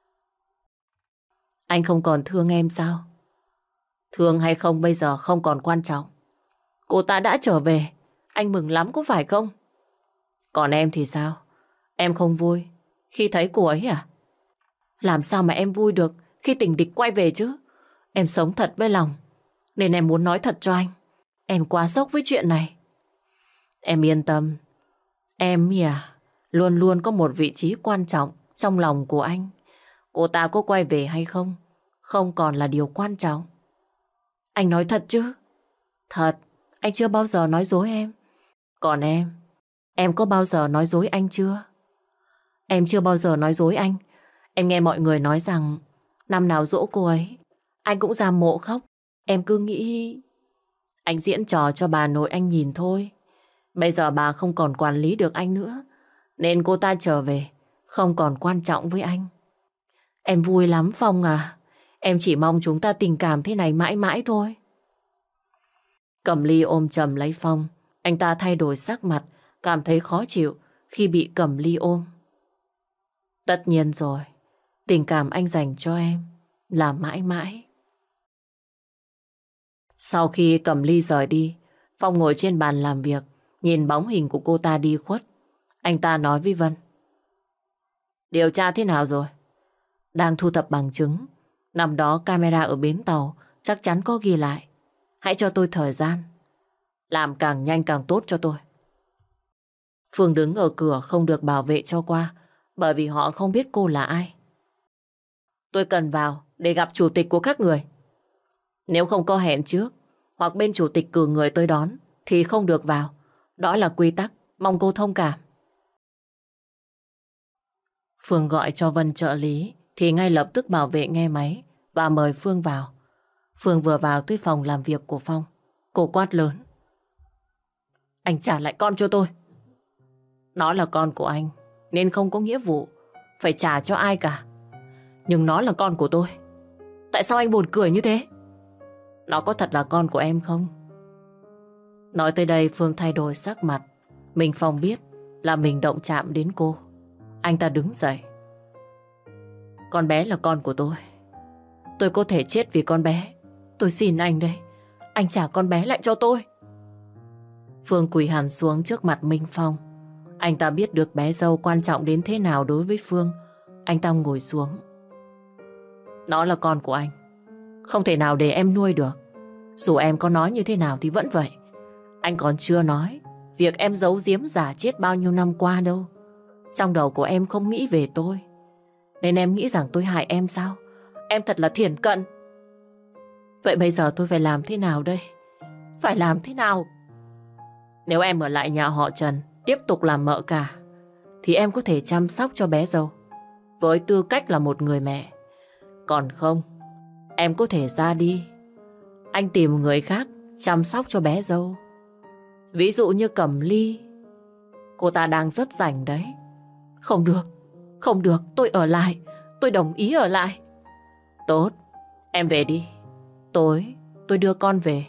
Anh không còn thương em sao? Thương hay không bây giờ không còn quan trọng. Cô ta đã trở về, anh mừng lắm có phải không? Còn em thì sao? Em không vui khi thấy cô ấy à? Làm sao mà em vui được khi tình địch quay về chứ? Em sống thật với lòng, nên em muốn nói thật cho anh. Em quá sốc với chuyện này. Em yên tâm, em à, luôn luôn có một vị trí quan trọng trong lòng của anh. Cô ta có quay về hay không, không còn là điều quan trọng. Anh nói thật chứ? Thật, anh chưa bao giờ nói dối em. Còn em, em có bao giờ nói dối anh chưa? Em chưa bao giờ nói dối anh. Em nghe mọi người nói rằng năm nào giỗ cô ấy, anh cũng ra mộ khóc. Em cứ nghĩ anh diễn trò cho bà nội anh nhìn thôi. Bây giờ bà không còn quản lý được anh nữa, nên cô ta trở về không còn quan trọng với anh. Em vui lắm Phong à. Em chỉ mong chúng ta tình cảm thế này mãi mãi thôi. Cẩm Ly ôm chầm lấy Phong. Anh ta thay đổi sắc mặt, cảm thấy khó chịu khi bị Cẩm Ly ôm. Tất nhiên rồi, tình cảm anh dành cho em là mãi mãi. Sau khi Cẩm Ly rời đi, Phong ngồi trên bàn làm việc, nhìn bóng hình của cô ta đi khuất. Anh ta nói với Vân. Điều tra thế nào rồi? Đang thu thập bằng chứng. Năm đó camera ở bến tàu chắc chắn có ghi lại. Hãy cho tôi thời gian. Làm càng nhanh càng tốt cho tôi. Phương đứng ở cửa không được bảo vệ cho qua, bởi vì họ không biết cô là ai. Tôi cần vào để gặp chủ tịch của các người. Nếu không có hẹn trước, hoặc bên chủ tịch cử người tới đón, thì không được vào. Đó là quy tắc, mong cô thông cảm. Phương gọi cho Vân trợ lý, thì ngay lập tức bảo vệ nghe máy và mời Phương vào. Phương vừa vào tới phòng làm việc của Phong, cô quát lớn. Anh trả lại con cho tôi. Nó là con của anh, nên không có nghĩa vụ phải trả cho ai cả. Nhưng nó là con của tôi. Tại sao anh buồn cười như thế? Nó có thật là con của em không? Nói tới đây Phương thay đổi sắc mặt. Mình Phong biết là mình động chạm đến cô. Anh ta đứng dậy. Con bé là con của tôi. Tôi có thể chết vì con bé. Tôi xin anh đây, anh trả con bé lại cho tôi. Phương quỳ hẳn xuống trước mặt Minh Phong. Anh ta biết được bé dâu quan trọng đến thế nào đối với Phương. Anh ta ngồi xuống. Nó là con của anh, không thể nào để em nuôi được. Dù em có nói như thế nào thì vẫn vậy. Anh còn chưa nói việc em giấu giếm giả chết bao nhiêu năm qua đâu. Trong đầu của em không nghĩ về tôi, nên em nghĩ rằng tôi hại em sao? Em thật là thiển cận. Vậy bây giờ tôi phải làm thế nào đây? Phải làm thế nào? Nếu em ở lại nhà họ Trần tiếp tục làm mợ cả, thì em có thể chăm sóc cho bé dâu với tư cách là một người mẹ. Còn không, em có thể ra đi. Anh tìm người khác chăm sóc cho bé dâu. Ví dụ như Cẩm Ly. Cô ta đang rất rảnh đấy. Không được, không được, tôi ở lại. Tôi đồng ý ở lại. Tốt, em về đi. Tối, tôi đưa con về.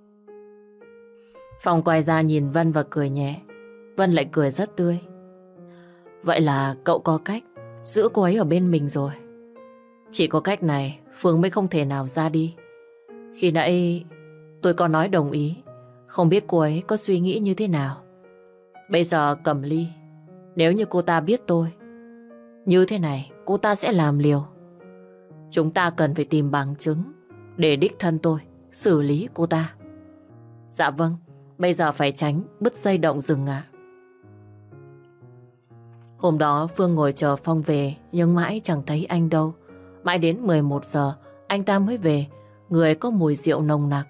Phong quay ra nhìn Vân và cười nhẹ. Vân lại cười rất tươi. Vậy là cậu có cách giữ cô ấy ở bên mình rồi. Chỉ có cách này Phương mới không thể nào ra đi. Khi nãy tôi có nói đồng ý, không biết cô ấy có suy nghĩ như thế nào. Bây giờ Cẩm Ly, nếu như cô ta biết tôi như thế này, cô ta sẽ làm liều. Chúng ta cần phải tìm bằng chứng để đích thân tôi xử lý cô ta. Dạ vâng, bây giờ phải tránh bứt dây động rừng ạ. Hôm đó Phương ngồi chờ Phong về nhưng mãi chẳng thấy anh đâu. Mãi đến mười một giờ anh ta mới về, người có mùi rượu nồng nặc.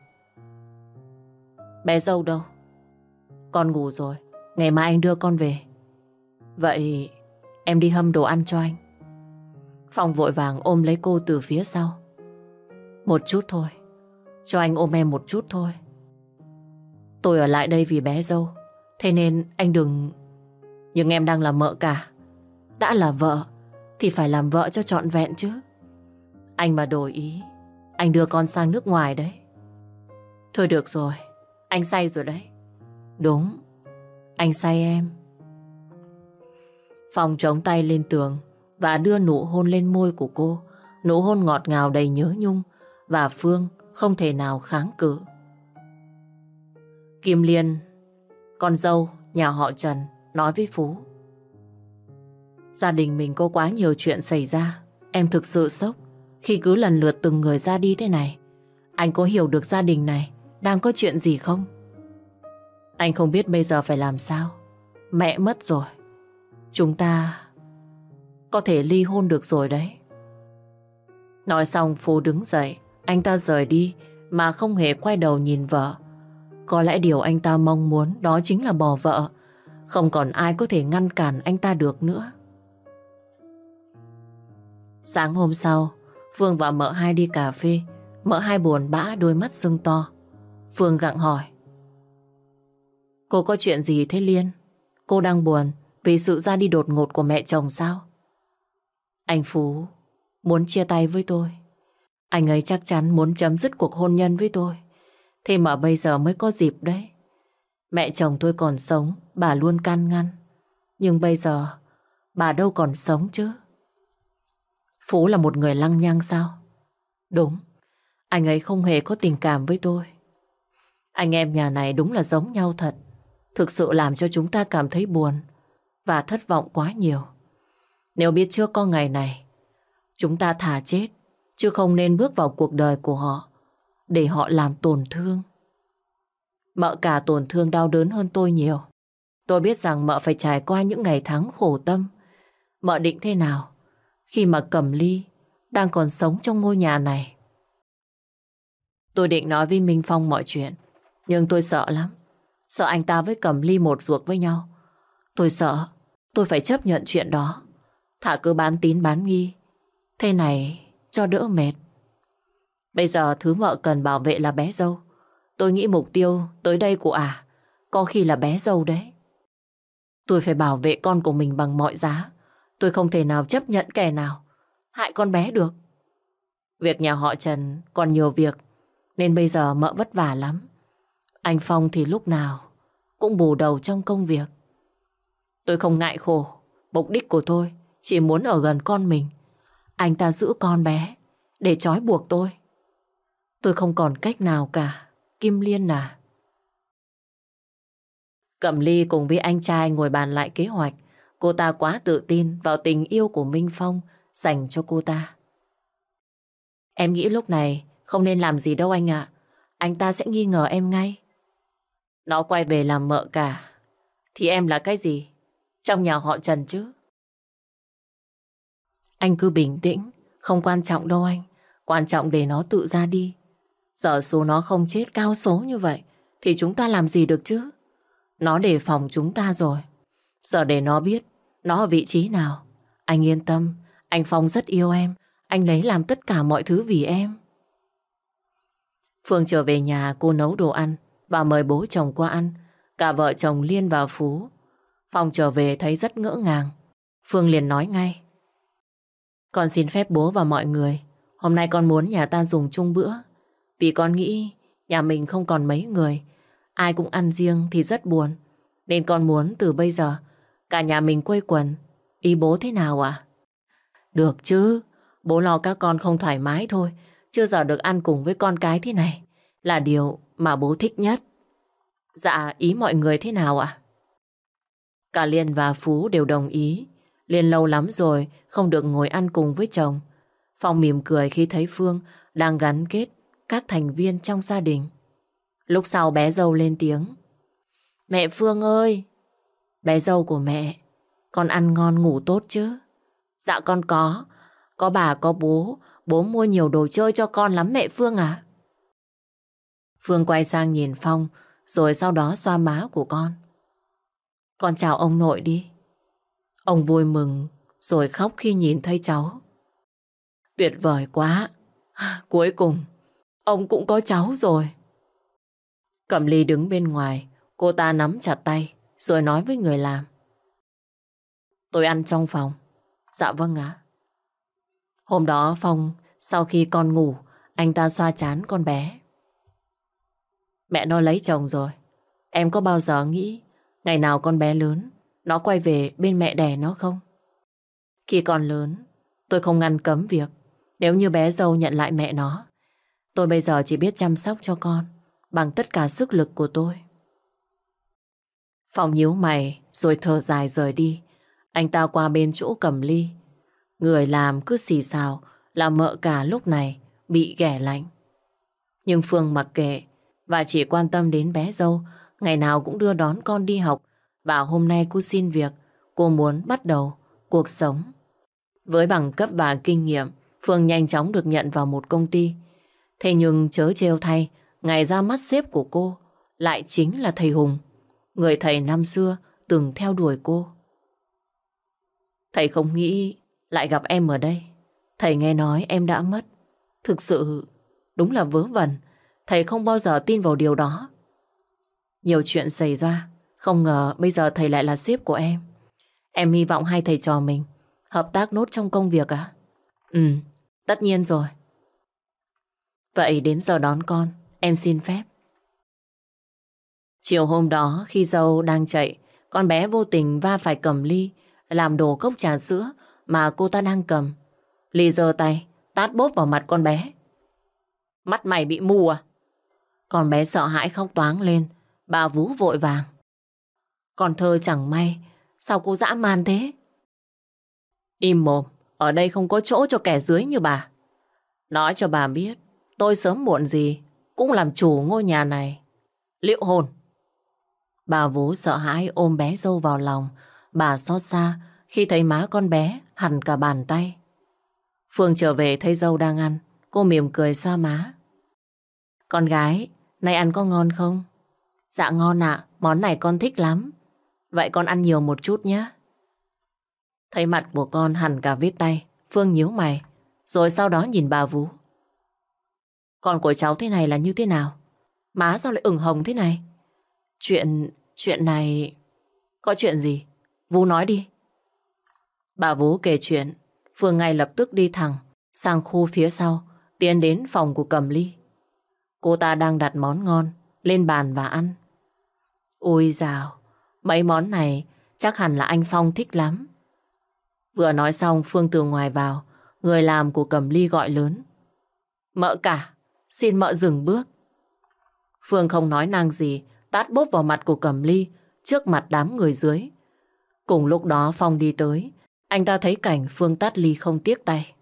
Bé dâu đâu? Con ngủ rồi, ngày mai anh đưa con về. Vậy em đi hâm đồ ăn cho anh. Phong vội vàng ôm lấy cô từ phía sau. Một chút thôi, cho anh ôm em một chút thôi. Tôi ở lại đây vì bé dâu, thế nên anh đừng... Nhưng em đang là mợ cả. Đã là vợ thì phải làm vợ cho trọn vẹn chứ. Anh mà đổi ý, anh đưa con sang nước ngoài đấy. Thôi được rồi, anh say rồi đấy. Đúng, anh say em. Phong chống tay lên tường và đưa nụ hôn lên môi của cô. Nụ hôn ngọt ngào đầy nhớ nhung, và Phương không thể nào kháng cự. Kim Liên, con dâu nhà họ Trần, nói với Phú. Gia đình mình có quá nhiều chuyện xảy ra. Em thực sự sốc khi cứ lần lượt từng người ra đi thế này. Anh có hiểu được gia đình này đang có chuyện gì không? Anh không biết bây giờ phải làm sao. Mẹ mất rồi, chúng ta có thể ly hôn được rồi đấy. Nói xong Phú đứng dậy. Anh ta rời đi mà không hề quay đầu nhìn vợ. Có lẽ điều anh ta mong muốn đó chính là bỏ vợ. Không còn ai có thể ngăn cản anh ta được nữa. Sáng hôm sau, Phương và mợ hai đi cà phê. Mợ hai buồn bã, đôi mắt sưng to. Phương gặng hỏi. Cô có chuyện gì thế Liên? Cô đang buồn vì sự ra đi đột ngột của mẹ chồng sao? Anh Phú muốn chia tay với tôi. Anh ấy chắc chắn muốn chấm dứt cuộc hôn nhân với tôi. Thế mà bây giờ mới có dịp đấy. Mẹ chồng tôi còn sống, bà luôn can ngăn. Nhưng bây giờ bà đâu còn sống chứ. Phú là một người lăng nhăng sao? Đúng, anh ấy không hề có tình cảm với tôi. Anh em nhà này đúng là giống nhau thật. Thực sự làm cho chúng ta cảm thấy buồn và thất vọng quá nhiều. Nếu biết trước có ngày này, chúng ta thà chết, chứ không nên bước vào cuộc đời của họ để họ làm tổn thương. Mợ cả tổn thương đau đớn hơn tôi nhiều. Tôi biết rằng mợ phải trải qua những ngày tháng khổ tâm. Mợ định thế nào khi mà Cẩm Ly đang còn sống trong ngôi nhà này? Tôi định nói với Minh Phong mọi chuyện, nhưng tôi sợ lắm. Sợ anh ta với Cẩm Ly một ruột với nhau. Tôi sợ tôi phải chấp nhận chuyện đó. Thả cứ bán tín bán nghi thế này cho đỡ mệt. Bây giờ thứ mợ cần bảo vệ là bé dâu. Tôi nghĩ mục tiêu tới đây của ả à, có khi là bé dâu đấy. Tôi phải bảo vệ con của mình bằng mọi giá. Tôi không thể nào chấp nhận kẻ nào hại con bé được. Việc nhà họ Trần còn nhiều việc, nên bây giờ mợ vất vả lắm. Anh Phong thì lúc nào cũng bù đầu trong công việc. Tôi không ngại khổ. Mục đích của tôi chỉ muốn ở gần con mình. Anh ta giữ con bé để trói buộc tôi. Tôi không còn cách nào cả, Kim Liên à. Cẩm Ly cùng với anh trai ngồi bàn lại kế hoạch. Cô ta quá tự tin vào tình yêu của Minh Phong dành cho cô ta. Em nghĩ lúc này không nên làm gì đâu anh ạ. Anh ta sẽ nghi ngờ em ngay. Nó quay về làm mợ cả thì em là cái gì trong nhà họ Trần chứ? Anh cứ bình tĩnh. Không quan trọng đâu anh. Quan trọng để nó tự ra đi. Giờ số nó không chết cao số như vậy thì chúng ta làm gì được chứ? Nó đề phòng chúng ta rồi. Giờ để nó biết nó ở vị trí nào. Anh yên tâm. Anh Phong rất yêu em. Anh lấy làm tất cả mọi thứ vì em. Phương trở về nhà, cô nấu đồ ăn và mời bố chồng qua ăn. Cả vợ chồng Liên và Phú. Phong trở về thấy rất ngỡ ngàng. Phương liền nói ngay. Con xin phép bố và mọi người, hôm nay con muốn nhà ta dùng chung bữa. Vì con nghĩ nhà mình không còn mấy người, ai cũng ăn riêng thì rất buồn. Nên con muốn từ bây giờ cả nhà mình quây quần. Ý bố thế nào ạ? Được chứ, bố lo các con không thoải mái thôi. Chưa giờ được ăn cùng với con cái thế này là điều mà bố thích nhất. Dạ, ý mọi người thế nào ạ? Cả Liên và Phú đều đồng ý. Liên lâu lắm rồi không được ngồi ăn cùng với chồng. Phong mỉm cười khi thấy Phương đang gắn kết các thành viên trong gia đình. Lúc sau bé dâu lên tiếng. Mẹ Phương ơi! Bé dâu của mẹ, con ăn ngon ngủ tốt chứ? Dạ con có. Có bà có bố. Bố mua nhiều đồ chơi cho con lắm mẹ Phương à. Phương quay sang nhìn Phong, rồi sau đó xoa má của con. Con chào ông nội đi. Ông vui mừng rồi khóc khi nhìn thấy cháu. Tuyệt vời quá. Cuối cùng ông cũng có cháu rồi. Cẩm Ly đứng bên ngoài. Cô ta nắm chặt tay rồi nói với người làm. Tôi ăn trong phòng. Dạ vâng ạ. Hôm đó Phong sau khi con ngủ, anh ta xoa trán con bé. Mẹ nó lấy chồng rồi. Em có bao giờ nghĩ ngày nào con bé lớn nó quay về bên mẹ đẻ nó không? Khi con lớn, tôi không ngăn cấm việc nếu như bé dâu nhận lại mẹ nó. Tôi bây giờ chỉ biết chăm sóc cho con bằng tất cả sức lực của tôi. Phong nhíu mày rồi thở dài rời đi. Anh ta qua bên chỗ Cẩm Ly. Người làm cứ xì xào là mợ cả lúc này bị ghẻ lạnh. Nhưng Phương mặc kệ và chỉ quan tâm đến bé dâu. Ngày nào cũng đưa đón con đi học. Và hôm nay cô xin việc. Cô muốn bắt đầu cuộc sống. Với bằng cấp và kinh nghiệm, Phương nhanh chóng được nhận vào một công ty. Thế nhưng chớ trêu thay, ngày ra mắt sếp của cô lại chính là thầy Hùng, người thầy năm xưa từng theo đuổi cô. Thầy không nghĩ lại gặp em ở đây. Thầy nghe nói em đã mất. Thực sự đúng là vớ vẩn. Thầy không bao giờ tin vào điều đó. Nhiều chuyện xảy ra. Không ngờ bây giờ thầy lại là sếp của em. Em hy vọng hai thầy trò mình hợp tác nốt trong công việc à? Ừ, tất nhiên rồi. Vậy đến giờ đón con, em xin phép. Chiều hôm đó khi dâu đang chạy, con bé vô tình va phải Cẩm Ly, làm đổ cốc trà sữa mà cô ta đang cầm. Ly giơ tay, tát bốp vào mặt con bé. Mắt mày bị mù à? Con bé sợ hãi khóc toáng lên. Bà Vú vội vàng. Con thơ chẳng may, sao cô dã man thế? Im mồm, ở đây không có chỗ cho kẻ dưới như bà. Nói cho bà biết, tôi sớm muộn gì cũng làm chủ ngôi nhà này. Liệu hồn. Bà Vú sợ hãi ôm bé dâu vào lòng. Bà xót xa khi thấy má con bé hằn cả bàn tay. Phương trở về thấy dâu đang ăn. Cô mỉm cười xoa má. Con gái, nay ăn có ngon không? Dạ ngon ạ, món này con thích lắm. Vậy con ăn nhiều một chút nhé. Thấy mặt của con hằn cả vết tay, Phương nhíu mày, rồi sau đó nhìn bà Vú. Con của cháu thế này là như thế nào? Má sao lại ửng hồng thế này? Chuyện... chuyện này... Có chuyện gì? Vú nói đi. Bà Vú kể chuyện. Phương ngay lập tức đi thẳng sang khu phía sau, tiến đến phòng của Cẩm Ly. Cô ta đang đặt món ngon lên bàn và ăn. Ôi dào, mấy món này chắc hẳn là anh Phong thích lắm. Vừa nói xong Phương từ ngoài vào. Người làm của Cẩm Ly gọi lớn. Mợ cả, xin mợ dừng bước. Phương không nói năng gì, tát bốp vào mặt của Cẩm Ly trước mặt đám người dưới. Cùng lúc đó Phong đi tới. Anh ta thấy cảnh Phương tát Ly không tiếc tay.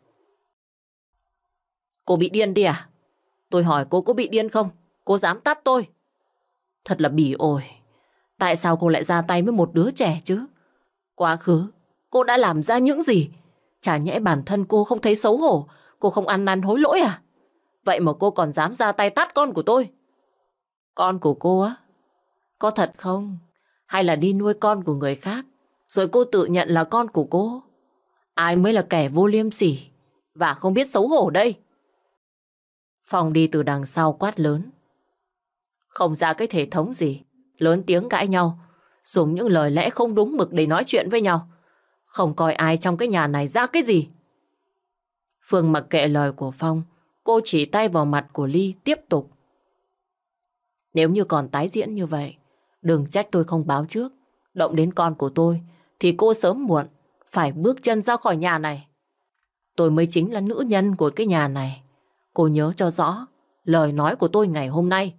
Cô bị điên đi à? Tôi hỏi cô có bị điên không? Cô dám tát tôi? Thật là bỉ ổi. Tại sao cô lại ra tay với một đứa trẻ chứ? Quá khứ cô đã làm ra những gì? Chả nhẽ bản thân cô không thấy xấu hổ? Cô không ăn năn hối lỗi à? Vậy mà cô còn dám ra tay tát con của tôi? Con của cô á? Có thật không? Hay là đi nuôi con của người khác rồi cô tự nhận là con của cô? Ai mới là kẻ vô liêm sỉ và không biết xấu hổ đây? Phong đi từ đằng sau quát lớn. Không ra cái thể thống gì, lớn tiếng cãi nhau, dùng những lời lẽ không đúng mực để nói chuyện với nhau. Không coi ai trong cái nhà này ra cái gì. Phương mặc kệ lời của Phong, cô chỉ tay vào mặt của Ly tiếp tục. Nếu như còn tái diễn như vậy, đừng trách tôi không báo trước. Động đến con của tôi thì cô sớm muộn phải bước chân ra khỏi nhà này. tôi mới chính là nữ nhân của cái nhà này. Cô nhớ cho rõ lời nói của tôi ngày hôm nay.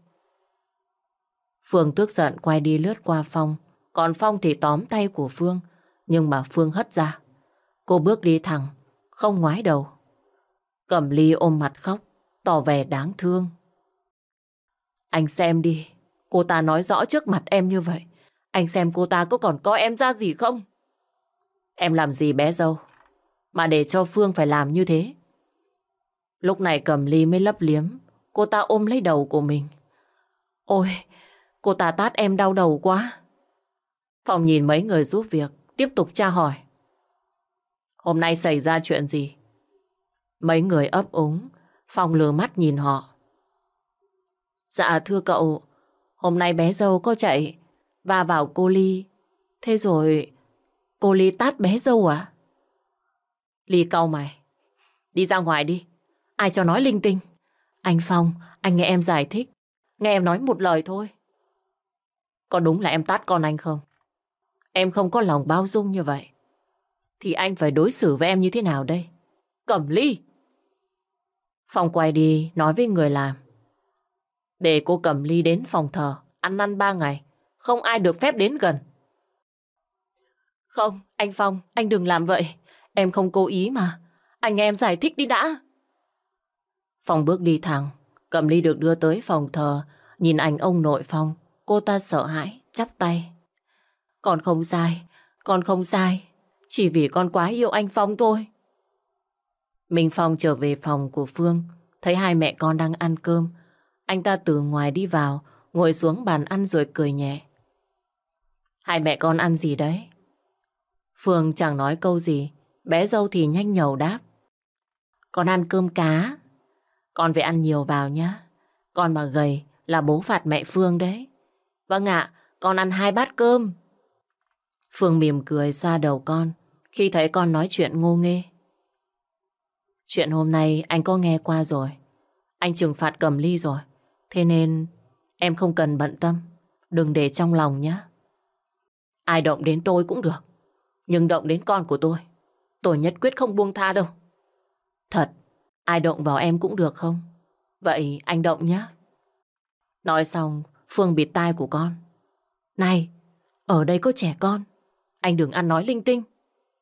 Phương tức giận quay đi lướt qua Phong, còn Phong thì tóm tay của Phương, nhưng mà Phương hất ra. Cô bước đi thẳng, không ngoái đầu. Cẩm Ly ôm mặt khóc, tỏ vẻ đáng thương. Anh xem đi, cô ta nói rõ trước mặt em như vậy. Anh xem cô ta có còn coi em ra gì không? Em làm gì bé dâu mà để cho Phương phải làm như thế? Lúc này Cẩm Ly mới lấp liếm. Cô ta ôm lấy đầu của mình. Ôi, cô ta tát em đau đầu quá. Phong nhìn mấy người giúp việc, tiếp tục tra hỏi. Hôm nay xảy ra chuyện gì? Mấy người ấp úng. Phong lừa mắt nhìn họ. Dạ thưa cậu, hôm nay bé dâu có chạy và vào cô Ly. Thế rồi cô Ly tát bé dâu à? Ly cau mày. Đi ra ngoài đi. Ai cho nói linh tinh. Anh Phong, anh nghe em giải thích. Nghe em nói một lời thôi. Có đúng là em tát con anh không? Em không có lòng bao dung như vậy thì anh phải đối xử với em như thế nào đây? Cẩm Ly! Phong quay đi nói với người làm. Để cô Cẩm Ly đến phòng thờ ăn năn ba ngày. Không ai được phép đến gần. Không, anh Phong, anh đừng làm vậy. Em không cố ý mà. Anh nghe em giải thích đi đã. Phong bước đi thẳng. Cẩm Ly được đưa tới phòng thờ. Nhìn ảnh ông nội Phong, cô ta sợ hãi, chắp tay. Con không sai, con không sai. Chỉ vì con quá yêu anh Phong thôi. Minh Phong trở về phòng của Phương, thấy hai mẹ con đang ăn cơm. Anh ta từ ngoài đi vào, ngồi xuống bàn ăn rồi cười nhẹ. Hai mẹ con ăn gì đấy? Phương chẳng nói câu gì, bé dâu thì nhanh nhẩu đáp. Con ăn cơm cá. Con phải ăn nhiều vào nhá. Con mà gầy là bố phạt mẹ Phương đấy. Vâng ạ, con ăn hai bát cơm. Phương mỉm cười xoa đầu con khi thấy con nói chuyện ngô nghê. Chuyện hôm nay anh có nghe qua rồi. Anh trừng phạt Cẩm Ly rồi. Thế nên em không cần bận tâm. Đừng để trong lòng nhé. Ai động đến tôi cũng được. Nhưng động đến con của tôi, tôi nhất quyết không buông tha đâu. Thật, ai động vào em cũng được không? Vậy anh động nhé. Nói xong, Phương bịt tai của con. Này, ở đây có trẻ con. Anh đừng ăn nói linh tinh.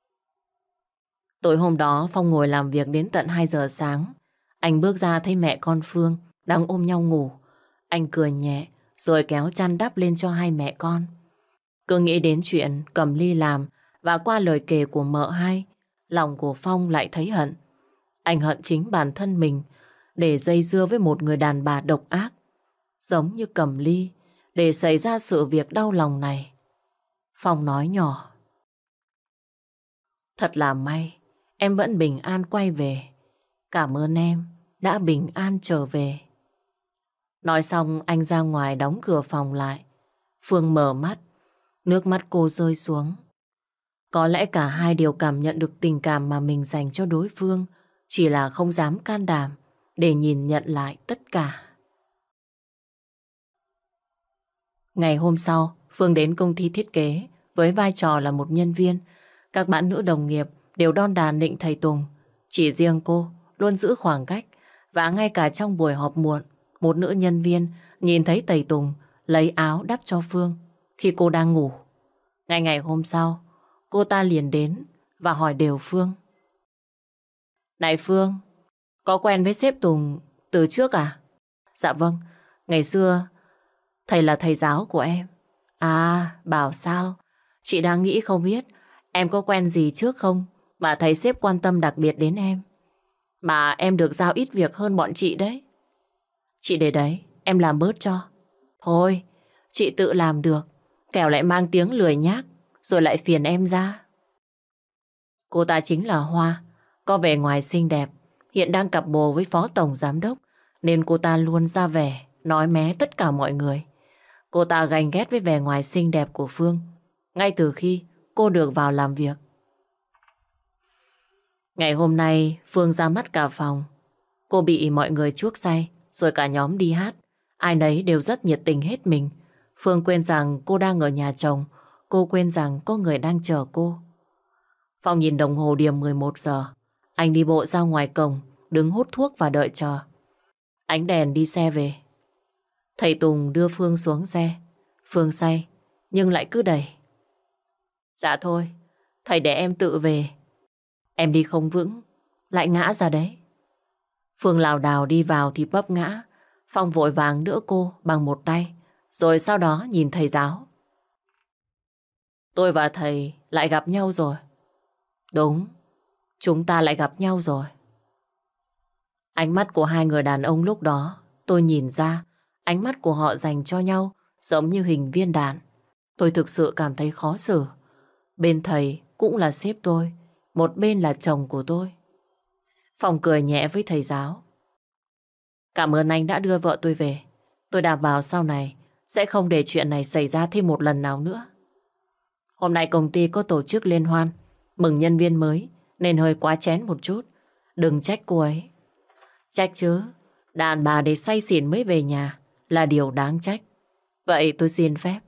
Tối hôm đó Phong ngồi làm việc đến tận hai giờ sáng. Anh bước ra thấy mẹ con Phương đang ôm nhau ngủ. Anh cười nhẹ rồi kéo chăn đắp lên cho hai mẹ con. Cứ nghĩ đến chuyện Cẩm Ly làm và qua lời kể của mợ hai, lòng của Phong lại thấy hận. Anh hận chính bản thân mình để dây dưa với một người đàn bà độc ác giống như Cẩm Ly để xảy ra sự việc đau lòng này. Phong nói nhỏ. Thật là may em vẫn bình an quay về. Cảm ơn em đã bình an trở về. Nói xong anh ra ngoài đóng cửa phòng lại. Phương mở mắt, nước mắt cô rơi xuống. Có lẽ cả hai đều cảm nhận được tình cảm mà mình dành cho đối phương, chỉ là không dám can đảm để nhìn nhận lại tất cả. Ngày hôm sau, Phương đến công ty thiết kế với vai trò là một nhân viên. Các bạn nữ đồng nghiệp đều đon đà nịnh thầy Tùng. Chỉ riêng cô luôn giữ khoảng cách. Và ngay cả trong buổi họp muộn, một nữ nhân viên nhìn thấy thầy Tùng lấy áo đắp cho Phương khi cô đang ngủ. Ngay ngày hôm sau, cô ta liền đến và hỏi đều Phương. Này Phương, có quen với sếp Tùng từ trước à? Dạ vâng, ngày xưa thầy là thầy giáo của em. À, bảo sao? Chị đang nghĩ không biết em có quen gì trước không mà thầy sếp quan tâm đặc biệt đến em. Mà em được giao ít việc hơn bọn chị đấy. Chị để đấy, em làm bớt cho. Thôi, chị tự làm được, kẻo lại mang tiếng lười nhác, rồi lại phiền em ra. Cô ta chính là Hoa, có vẻ ngoài xinh đẹp, hiện đang cặp bồ với phó tổng giám đốc, nên cô ta luôn ra vẻ, nói mé tất cả mọi người. Cô ta ganh ghét với vẻ ngoài xinh đẹp của Phương, ngay từ khi cô được vào làm việc. Ngày hôm nay, Phương ra mắt cả phòng. Cô bị mọi người chuốc say, rồi cả nhóm đi hát. Ai nấy đều rất nhiệt tình hết mình. Phương quên rằng cô đang ở nhà chồng. Cô quên rằng có người đang chờ cô. Phong nhìn đồng hồ điểm mười một giờ. Anh đi bộ ra ngoài cổng, đứng hút thuốc và đợi chờ. Ánh đèn đi xe về. Thầy Tùng đưa Phương xuống xe. Phương say, nhưng lại cứ đẩy. Dạ thôi, thầy để em tự về. Em đi không vững, lại ngã ra đấy. Phương lảo đảo đi vào thì vấp ngã. Phong vội vàng đỡ cô bằng một tay, rồi sau đó nhìn thầy giáo. Tôi và thầy lại gặp nhau rồi. Đúng, chúng ta lại gặp nhau rồi. Ánh mắt của hai người đàn ông lúc đó, tôi nhìn ra, ánh mắt của họ dành cho nhau giống như hình viên đạn. Tôi thực sự cảm thấy khó xử. Bên thầy cũng là sếp tôi, một bên là chồng của tôi. Phong cười nhẹ với thầy giáo. Cảm ơn anh đã đưa vợ tôi về. Tôi đảm bảo sau này sẽ không để chuyện này xảy ra thêm một lần nào nữa. Hôm nay công ty có tổ chức liên hoan, mừng nhân viên mới, nên hơi quá chén một chút. Đừng trách cô ấy. Trách chứ, đàn bà để say xỉn mới về nhà là điều đáng trách. Vậy tôi xin phép.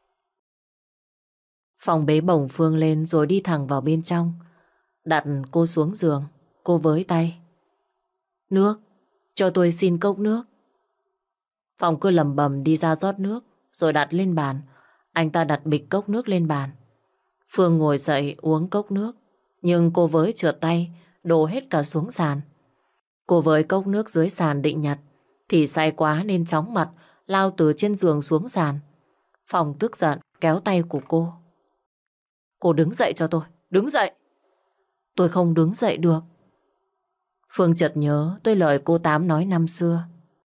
Phong bế bổng Phương lên rồi đi thẳng vào bên trong. Đặt cô xuống giường, cô với tay. Nước, cho tôi xin cốc nước. Phong cứ lầm bầm đi ra rót nước, rồi đặt lên bàn. Anh ta đặt bịch cốc nước lên bàn. Phương ngồi dậy uống cốc nước, nhưng cô với trượt tay, đổ hết cả xuống sàn. Cô với cốc nước dưới sàn định nhặt, thì say quá nên chóng mặt, lao từ trên giường xuống sàn. Phong tức giận, kéo tay của cô. Cô đứng dậy cho tôi, đứng dậy. Tôi không đứng dậy được. Phương chợt nhớ tới lời cô Tám nói năm xưa.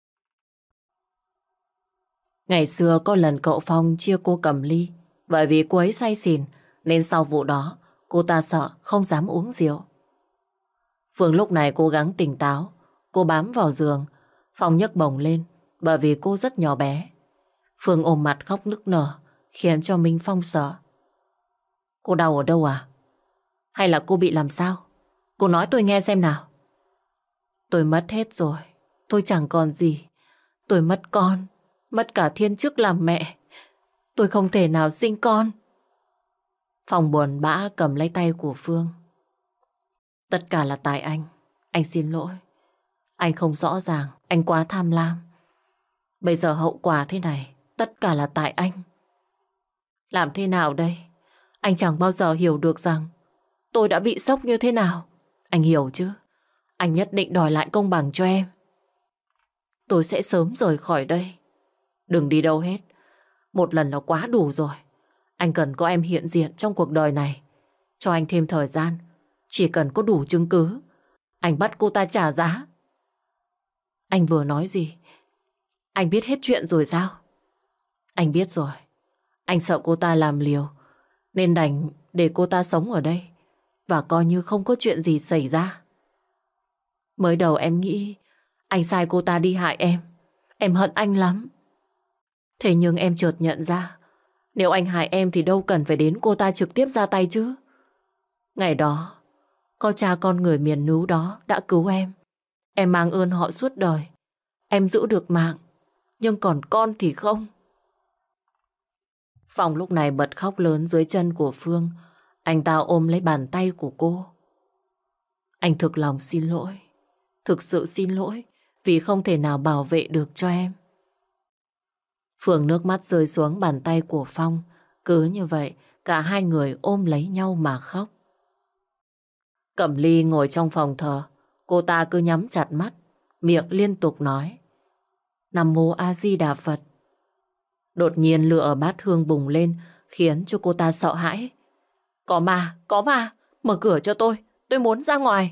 Ngày xưa có lần cậu Phong chia cô Cẩm Ly, bởi vì cô ấy say xỉn, nên sau vụ đó cô ta sợ không dám uống rượu. Phương lúc này cố gắng tỉnh táo. Cô bám vào giường. Phong nhấc bổng lên, bởi vì cô rất nhỏ bé. Phương ôm mặt khóc nức nở, khiến cho Minh Phong sợ. Cô đau ở đâu à? Hay là cô bị làm sao? Cô nói tôi nghe xem nào. Tôi mất hết rồi. Tôi chẳng còn gì. Tôi mất con, mất cả thiên chức làm mẹ. Tôi không thể nào sinh con. Phong buồn bã cầm lấy tay của Phương. Tất cả là tại anh. Anh xin lỗi. Anh không rõ ràng, anh quá tham lam. Bây giờ hậu quả thế này, tất cả là tại anh. Làm thế nào đây? Anh chẳng bao giờ hiểu được rằng tôi đã bị sốc như thế nào. Anh hiểu chứ? Anh nhất định đòi lại công bằng cho em. Tôi sẽ sớm rời khỏi đây. Đừng đi đâu hết. Một lần là quá đủ rồi. Anh cần có em hiện diện trong cuộc đời này. Cho anh thêm thời gian. Chỉ cần có đủ chứng cứ, anh bắt cô ta trả giá. Anh vừa nói gì? Anh biết hết chuyện rồi sao? Anh biết rồi. Anh sợ cô ta làm liều, nên đành để cô ta sống ở đây và coi như không có chuyện gì xảy ra. Mới đầu em nghĩ anh sai cô ta đi hại em. Em hận anh lắm. Thế nhưng em chợt nhận ra, nếu anh hại em thì đâu cần phải đến cô ta trực tiếp ra tay chứ. Ngày đó, có cha con người miền núi đó đã cứu em. Em mang ơn họ suốt đời. Em giữ được mạng, nhưng còn con thì không. Phong lúc này bật khóc lớn dưới chân của Phương. Anh ta ôm lấy bàn tay của cô. Anh thực lòng xin lỗi. Thực sự xin lỗi vì không thể nào bảo vệ được cho em. Phương nước mắt rơi xuống bàn tay của Phong. Cứ như vậy, cả hai người ôm lấy nhau mà khóc. Cẩm Ly ngồi trong phòng thờ. Cô ta cứ nhắm chặt mắt, miệng liên tục nói: Nam Mô A Di Đà Phật. Đột nhiên lửa ở bát hương bùng lên, khiến cho cô ta sợ hãi. Có ma, có ma, mở cửa cho tôi, tôi muốn ra ngoài.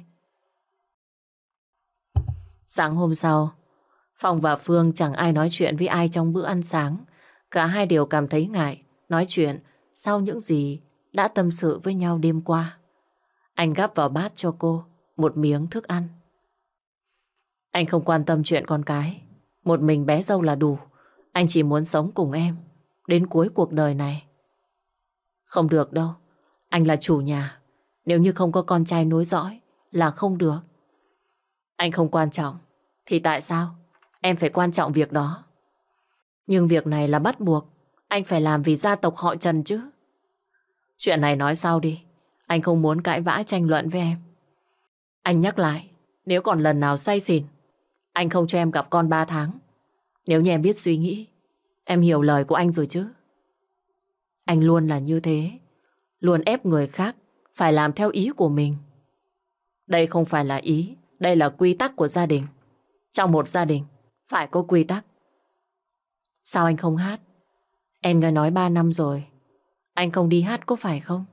Sáng hôm sau, Phong và Phương chẳng ai nói chuyện với ai trong bữa ăn sáng. Cả hai đều cảm thấy ngại nói chuyện sau những gì đã tâm sự với nhau đêm qua. Anh gắp vào bát cho cô một miếng thức ăn. Anh không quan tâm chuyện con cái. Một mình bé dâu là đủ. Anh chỉ muốn sống cùng em đến cuối cuộc đời này. Không được đâu. Anh là chủ nhà. Nếu như không có con trai nối dõi là không được. Anh không quan trọng thì tại sao em phải quan trọng việc đó? Nhưng việc này là bắt buộc. Anh phải làm vì gia tộc họ Trần chứ. Chuyện này nói sau đi. Anh không muốn cãi vã tranh luận với em. Anh nhắc lại, nếu còn lần nào say xỉn, anh không cho em gặp con ba tháng. Nếu như em biết suy nghĩ, em hiểu lời của anh rồi chứ. Anh luôn là như thế, luôn ép người khác phải làm theo ý của mình. Đây không phải là ý, đây là quy tắc của gia đình. Trong một gia đình, phải có quy tắc. Sao anh không hát? Em nghe nói ba năm rồi, anh không đi hát có phải không?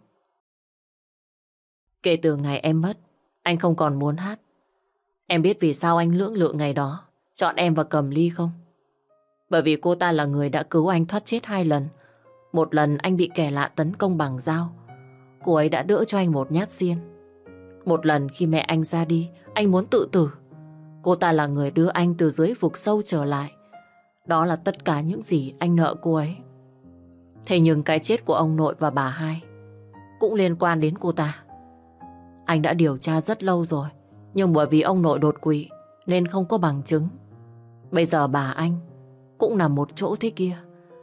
Kể từ ngày em mất, anh không còn muốn hát. Em biết vì sao anh lưỡng lự ngày đó chọn em và Cẩm Ly không? Bởi vì cô ta là người đã cứu anh thoát chết hai lần. Một lần anh bị kẻ lạ tấn công bằng dao, cô ấy đã đỡ cho anh một nhát xiên. Một lần khi mẹ anh ra đi, anh muốn tự tử, cô ta là người đưa anh từ dưới vực sâu trở lại. Đó là tất cả những gì anh nợ cô ấy. Thế nhưng cái chết của ông nội và bà hai cũng liên quan đến cô ta. Anh đã điều tra rất lâu rồi, nhưng bởi vì ông nội đột quỵ nên không có bằng chứng. Bây giờ bà anh cũng nằm một chỗ thế kia.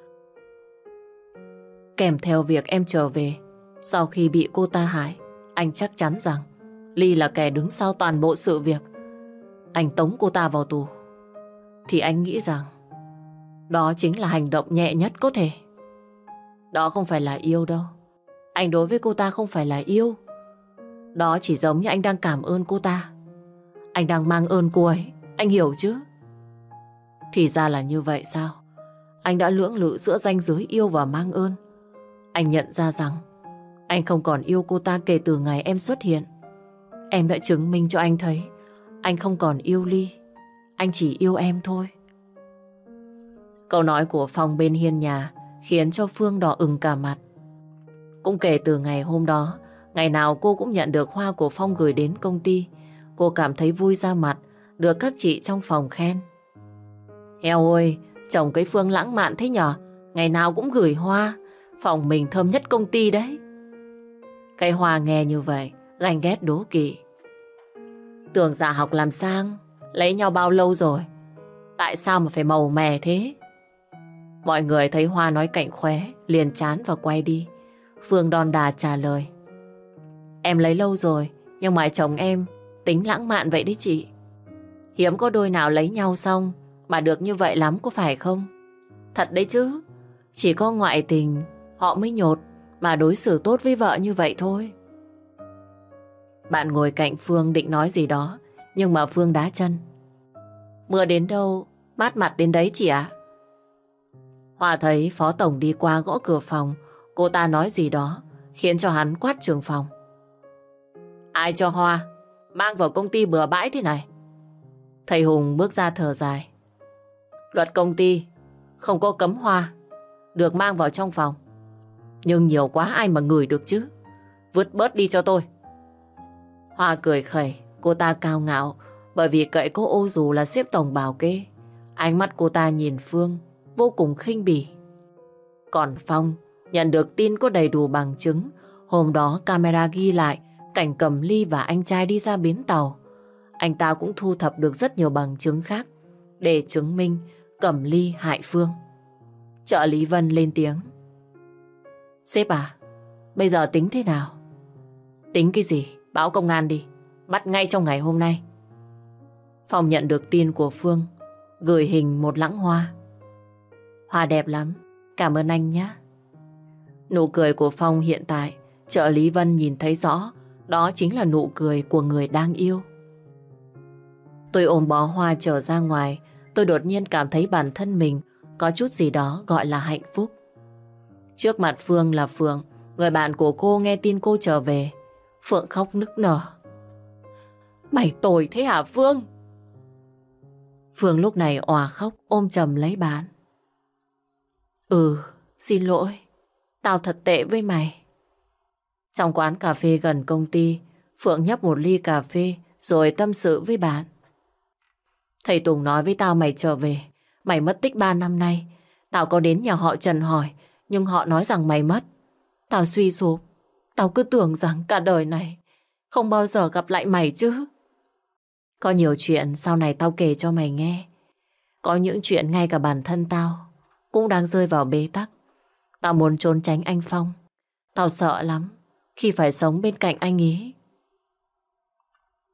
Kèm theo việc em trở về sau khi bị cô ta hại, anh chắc chắn rằng Ly là kẻ đứng sau toàn bộ sự việc. Anh tống cô ta vào tù, thì anh nghĩ rằng đó chính là hành động nhẹ nhất có thể. Đó không phải là yêu đâu. Anh đối với cô ta không phải là yêu. Đó chỉ giống như anh đang cảm ơn cô ta. Anh đang mang ơn cô ấy. Anh hiểu chứ? Thì ra là như vậy sao? Anh đã lưỡng lự giữa ranh giới yêu và mang ơn. Anh nhận ra rằng anh không còn yêu cô ta kể từ ngày em xuất hiện. Em đã chứng minh cho anh thấy anh không còn yêu Ly. Anh chỉ yêu em thôi. Câu nói của Phong bên hiên nhà khiến cho Phương đỏ ửng cả mặt. Cũng kể từ ngày hôm đó, ngày nào cô cũng nhận được hoa của Phong gửi đến công ty. Cô cảm thấy vui ra mặt, được các chị trong phòng khen. Eo ơi, chồng cái Phương lãng mạn thế nhở, ngày nào cũng gửi hoa, phòng mình thơm nhất công ty đấy. Cái Hoa nghe như vậy, ganh ghét đố kỵ. Tưởng giả học làm sang, lấy nhau bao lâu rồi, tại sao mà phải màu mè thế? Mọi người thấy Hoa nói cạnh khóe, liền chán và quay đi. Phương đon đà trả lời. Em lấy lâu rồi, nhưng mà chồng em tính lãng mạn vậy đấy chị. Hiếm có đôi nào lấy nhau xong mà được như vậy lắm có phải không? Thật đấy chứ, chỉ có ngoại tình họ mới nhột mà đối xử tốt với vợ như vậy thôi. Bạn ngồi cạnh Phương định nói gì đó, nhưng mà Phương đá chân. Mưa đến đâu, mát mặt đến đấy chị ạ. Hoa thấy phó tổng đi qua gõ cửa phòng, cô ta nói gì đó khiến cho hắn quát trưởng phòng. Ai cho Hoa mang vào công ty bừa bãi thế này? Thầy Hùng bước ra thở dài. Luật công ty không có cấm hoa được mang vào trong phòng, nhưng nhiều quá ai mà ngửi được chứ. Vứt bớt đi cho tôi. Hoa cười khẩy, cô ta cao ngạo bởi vì cậy cô ô dù là sếp tổng bảo kê. Ánh mắt cô ta nhìn Phương vô cùng khinh bỉ. Còn Phong nhận được tin có đầy đủ bằng chứng. Hôm đó camera ghi lại cảnh Cẩm Ly và anh trai đi ra bến tàu. Anh ta cũng thu thập được rất nhiều bằng chứng khác để chứng minh Cẩm Ly hại Phương. Trợ lý Vân lên tiếng. Sếp à, bây giờ tính thế nào? Tính cái gì? Báo công an đi, bắt ngay trong ngày hôm nay. Phong nhận được tin của Phương, gửi hình một lẵng hoa. Hoa đẹp lắm, cảm ơn anh nhé. Nụ cười của Phong hiện tại, trợ lý Vân nhìn thấy rõ, đó chính là nụ cười của người đang yêu. Tôi ôm bó hoa trở ra ngoài, tôi đột nhiên cảm thấy bản thân mình có chút gì đó gọi là hạnh phúc. Trước mặt Phương là Phượng, người bạn của cô nghe tin cô trở về. Phượng khóc nức nở. Mày tồi thế hả Phương? Phương lúc này òa khóc ôm chầm lấy bạn. Ừ, xin lỗi, tao thật tệ với mày. Trong quán cà phê gần công ty, Phượng nhấp một ly cà phê rồi tâm sự với bạn. Thầy Tùng nói với tao mày trở về, mày mất tích ba năm nay. Tao có đến nhà họ Trần hỏi, nhưng họ nói rằng mày mất. Tao suy sụp, tao cứ tưởng rằng cả đời này không bao giờ gặp lại mày chứ. Có nhiều chuyện sau này tao kể cho mày nghe. Có những chuyện ngay cả bản thân tao cũng đang rơi vào bế tắc. Tao muốn trốn tránh anh Phong. Tao sợ lắm khi phải sống bên cạnh anh ý.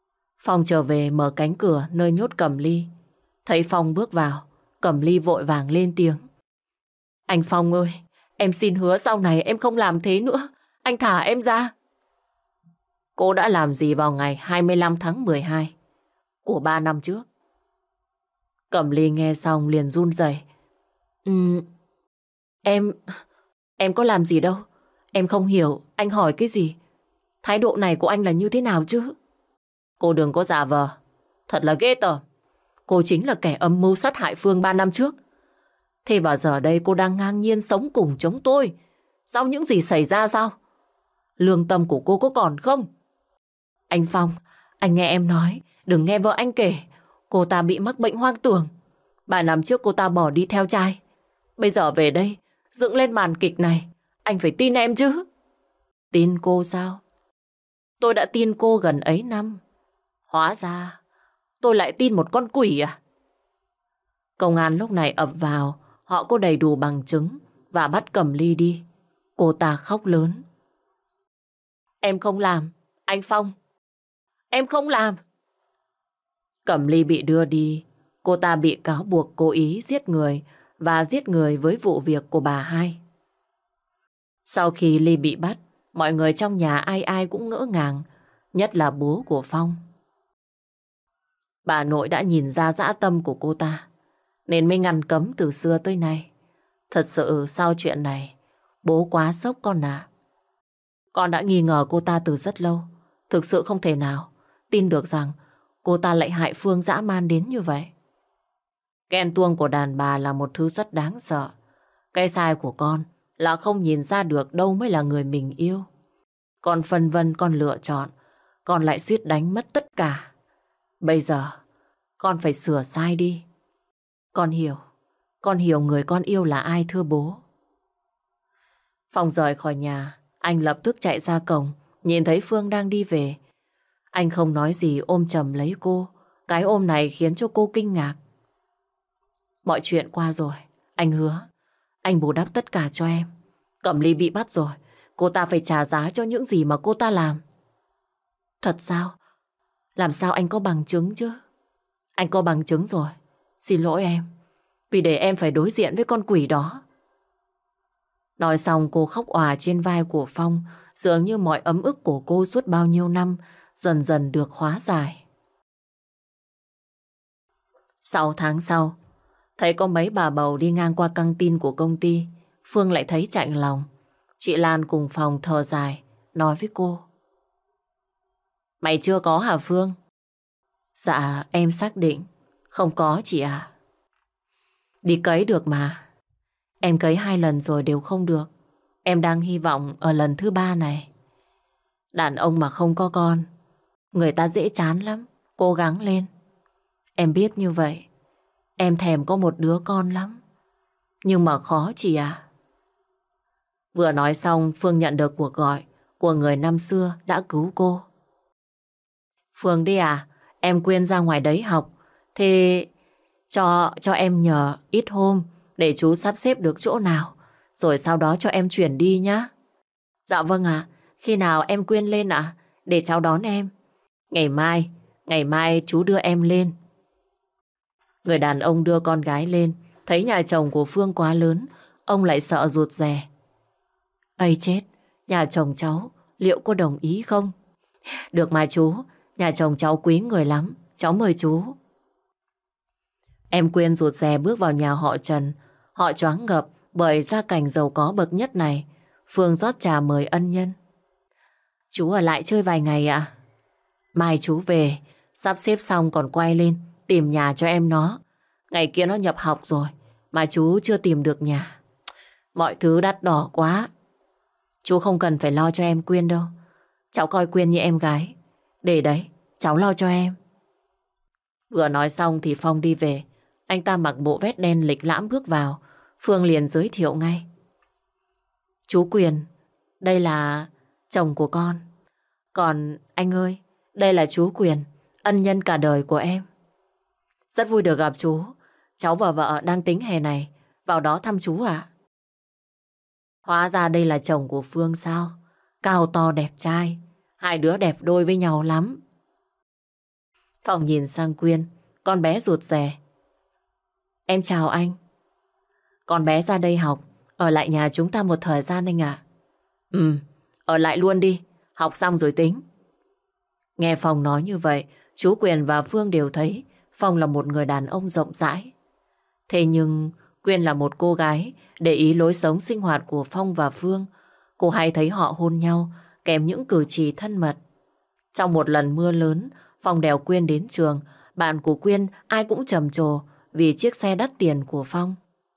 Phong trở về mở cánh cửa nơi nhốt Cẩm Ly. Thấy Phong bước vào, Cẩm Ly vội vàng lên tiếng. Anh Phong ơi, em xin hứa sau này em không làm thế nữa. Anh thả em ra. Cô đã làm gì vào ngày hai mươi lăm tháng mười hai của ba năm trước? Cẩm Ly nghe xong liền run rẩy. Ừm, em... Em có làm gì đâu. Em không hiểu anh hỏi cái gì. Thái độ này của anh là như thế nào chứ? Cô đừng có giả vờ. Thật là ghê tởm. Cô chính là kẻ âm mưu sát hại Phương ba năm trước. Thế và giờ đây cô đang ngang nhiên sống cùng chống tôi. Sau những gì xảy ra sao? Lương tâm của cô có còn không? Anh Phong, anh nghe em nói. Đừng nghe vợ anh kể. Cô ta bị mắc bệnh hoang tưởng. Ba năm trước cô ta bỏ đi theo trai. Bây giờ về đây dựng lên màn kịch này. Anh phải tin em chứ. Tin cô sao? Tôi đã tin cô gần ấy năm. Hóa ra tôi lại tin một con quỷ à? Công an lúc này ập vào. Họ có đầy đủ bằng chứng và bắt Cẩm Ly đi. Cô ta khóc lớn. Em không làm. Anh Phong, em không làm. Cẩm Ly bị đưa đi. Cô ta bị cáo buộc cố ý giết người và giết người với vụ việc của bà hai. Sau khi Ly bị bắt, mọi người trong nhà ai ai cũng ngỡ ngàng, nhất là bố của Phong. Bà nội đã nhìn ra dã tâm của cô ta, nên mới ngăn cấm từ xưa tới nay. Thật sự sau chuyện này, bố quá sốc con à. Con đã nghi ngờ cô ta từ rất lâu. Thực sự không thể nào tin được rằng cô ta lại hại Phương dã man đến như vậy. Ghen tuông của đàn bà là một thứ rất đáng sợ. Cái sai của con là không nhìn ra được đâu mới là người mình yêu. Con phân vân con lựa chọn, con lại suýt đánh mất tất cả. Bây giờ con phải sửa sai đi. Con hiểu, con hiểu người con yêu là ai thưa bố. Phong rời khỏi nhà, anh lập tức chạy ra cổng, nhìn thấy Phương đang đi về. Anh không nói gì ôm chầm lấy cô. Cái ôm này khiến cho cô kinh ngạc. Mọi chuyện qua rồi, anh hứa anh bù đắp tất cả cho em. Cẩm Ly bị bắt rồi, cô ta phải trả giá cho những gì mà cô ta làm. Thật sao? Làm sao anh có bằng chứng chứ? Anh có bằng chứng rồi. Xin lỗi em, vì để em phải đối diện với con quỷ đó. Nói xong cô khóc òa trên vai của Phong, dường như mọi ấm ức của cô suốt bao nhiêu năm dần dần được hóa giải. Sáu tháng sau, thấy có mấy bà bầu đi ngang qua căng tin của công ty, Phương lại thấy chạnh lòng. Chị Lan cùng phòng thở dài, nói với cô. Mày chưa có hả Phương? Dạ, em xác định. Không có chị à. Đi cấy được mà. Em cấy hai lần rồi đều không được. Em đang hy vọng ở lần thứ ba này. Đàn ông mà không có con, người ta dễ chán lắm. Cố gắng lên. Em biết như vậy. Em thèm có một đứa con lắm. Nhưng mà khó chị à. Vừa nói xong Phương nhận được cuộc gọi của người năm xưa đã cứu cô. Phương đi à, em Quyên ra ngoài đấy học. Thế cho, cho em nhờ ít hôm để chú sắp xếp được chỗ nào. Rồi sau đó cho em chuyển đi nhá. Dạ vâng ạ. Khi nào em Quyên lên ạ? Để cháu đón em. Ngày mai, ngày mai chú đưa em lên. Người đàn ông đưa con gái lên. Thấy nhà chồng của Phương quá lớn, ông lại sợ rụt rè. Ây chết, nhà chồng cháu liệu có đồng ý không? Được mà chú, nhà chồng cháu quý người lắm. Cháu mời chú. Em Quyên rụt rè bước vào nhà họ Trần. Họ choáng ngợp bởi gia cảnh giàu có bậc nhất này. Phương rót trà mời ân nhân. Chú ở lại chơi vài ngày ạ? Mai chú về, sắp xếp xong còn quay lên tìm nhà cho em nó. Ngày kia nó nhập học rồi mà chú chưa tìm được nhà. Mọi thứ đắt đỏ quá. Chú không cần phải lo cho em Quyên đâu. Cháu coi Quyên như em gái. Để đấy, cháu lo cho em. Vừa nói xong thì Phong đi về. Anh ta mặc bộ vest đen lịch lãm bước vào. Phương liền giới thiệu ngay. Chú Quyền, đây là chồng của con. Còn anh ơi, đây là chú Quyền, ân nhân cả đời của em. Rất vui được gặp chú. Cháu và vợ đang tính hè này vào đó thăm chú à? Hóa ra đây là chồng của Phương sao? Cao to đẹp trai. Hai đứa đẹp đôi với nhau lắm. Phong nhìn sang Quyên, con bé rụt rè. Em chào anh. Con bé ra đây học, ở lại nhà chúng ta một thời gian anh ạ. Ừ, ở lại luôn đi, học xong rồi tính. Nghe Phong nói như vậy, chú Quyền và Phương đều thấy Phong là một người đàn ông rộng rãi. Thế nhưng Quyên là một cô gái để ý lối sống sinh hoạt của Phong và Phương. Cô hay thấy họ hôn nhau kèm những cử chỉ thân mật. Trong một lần mưa lớn, Phong đèo Quyên đến trường. Bạn của Quyên ai cũng trầm trồ vì chiếc xe đắt tiền của Phong.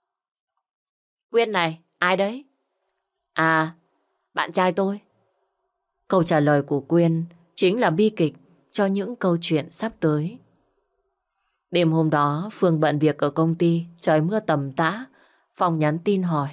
Quyên này, ai đấy? À, bạn trai tôi. Câu trả lời của Quyên chính là bi kịch cho những câu chuyện sắp tới. Đêm hôm đó, Phương bận việc ở công ty, trời mưa tầm tã. Phong nhắn tin hỏi.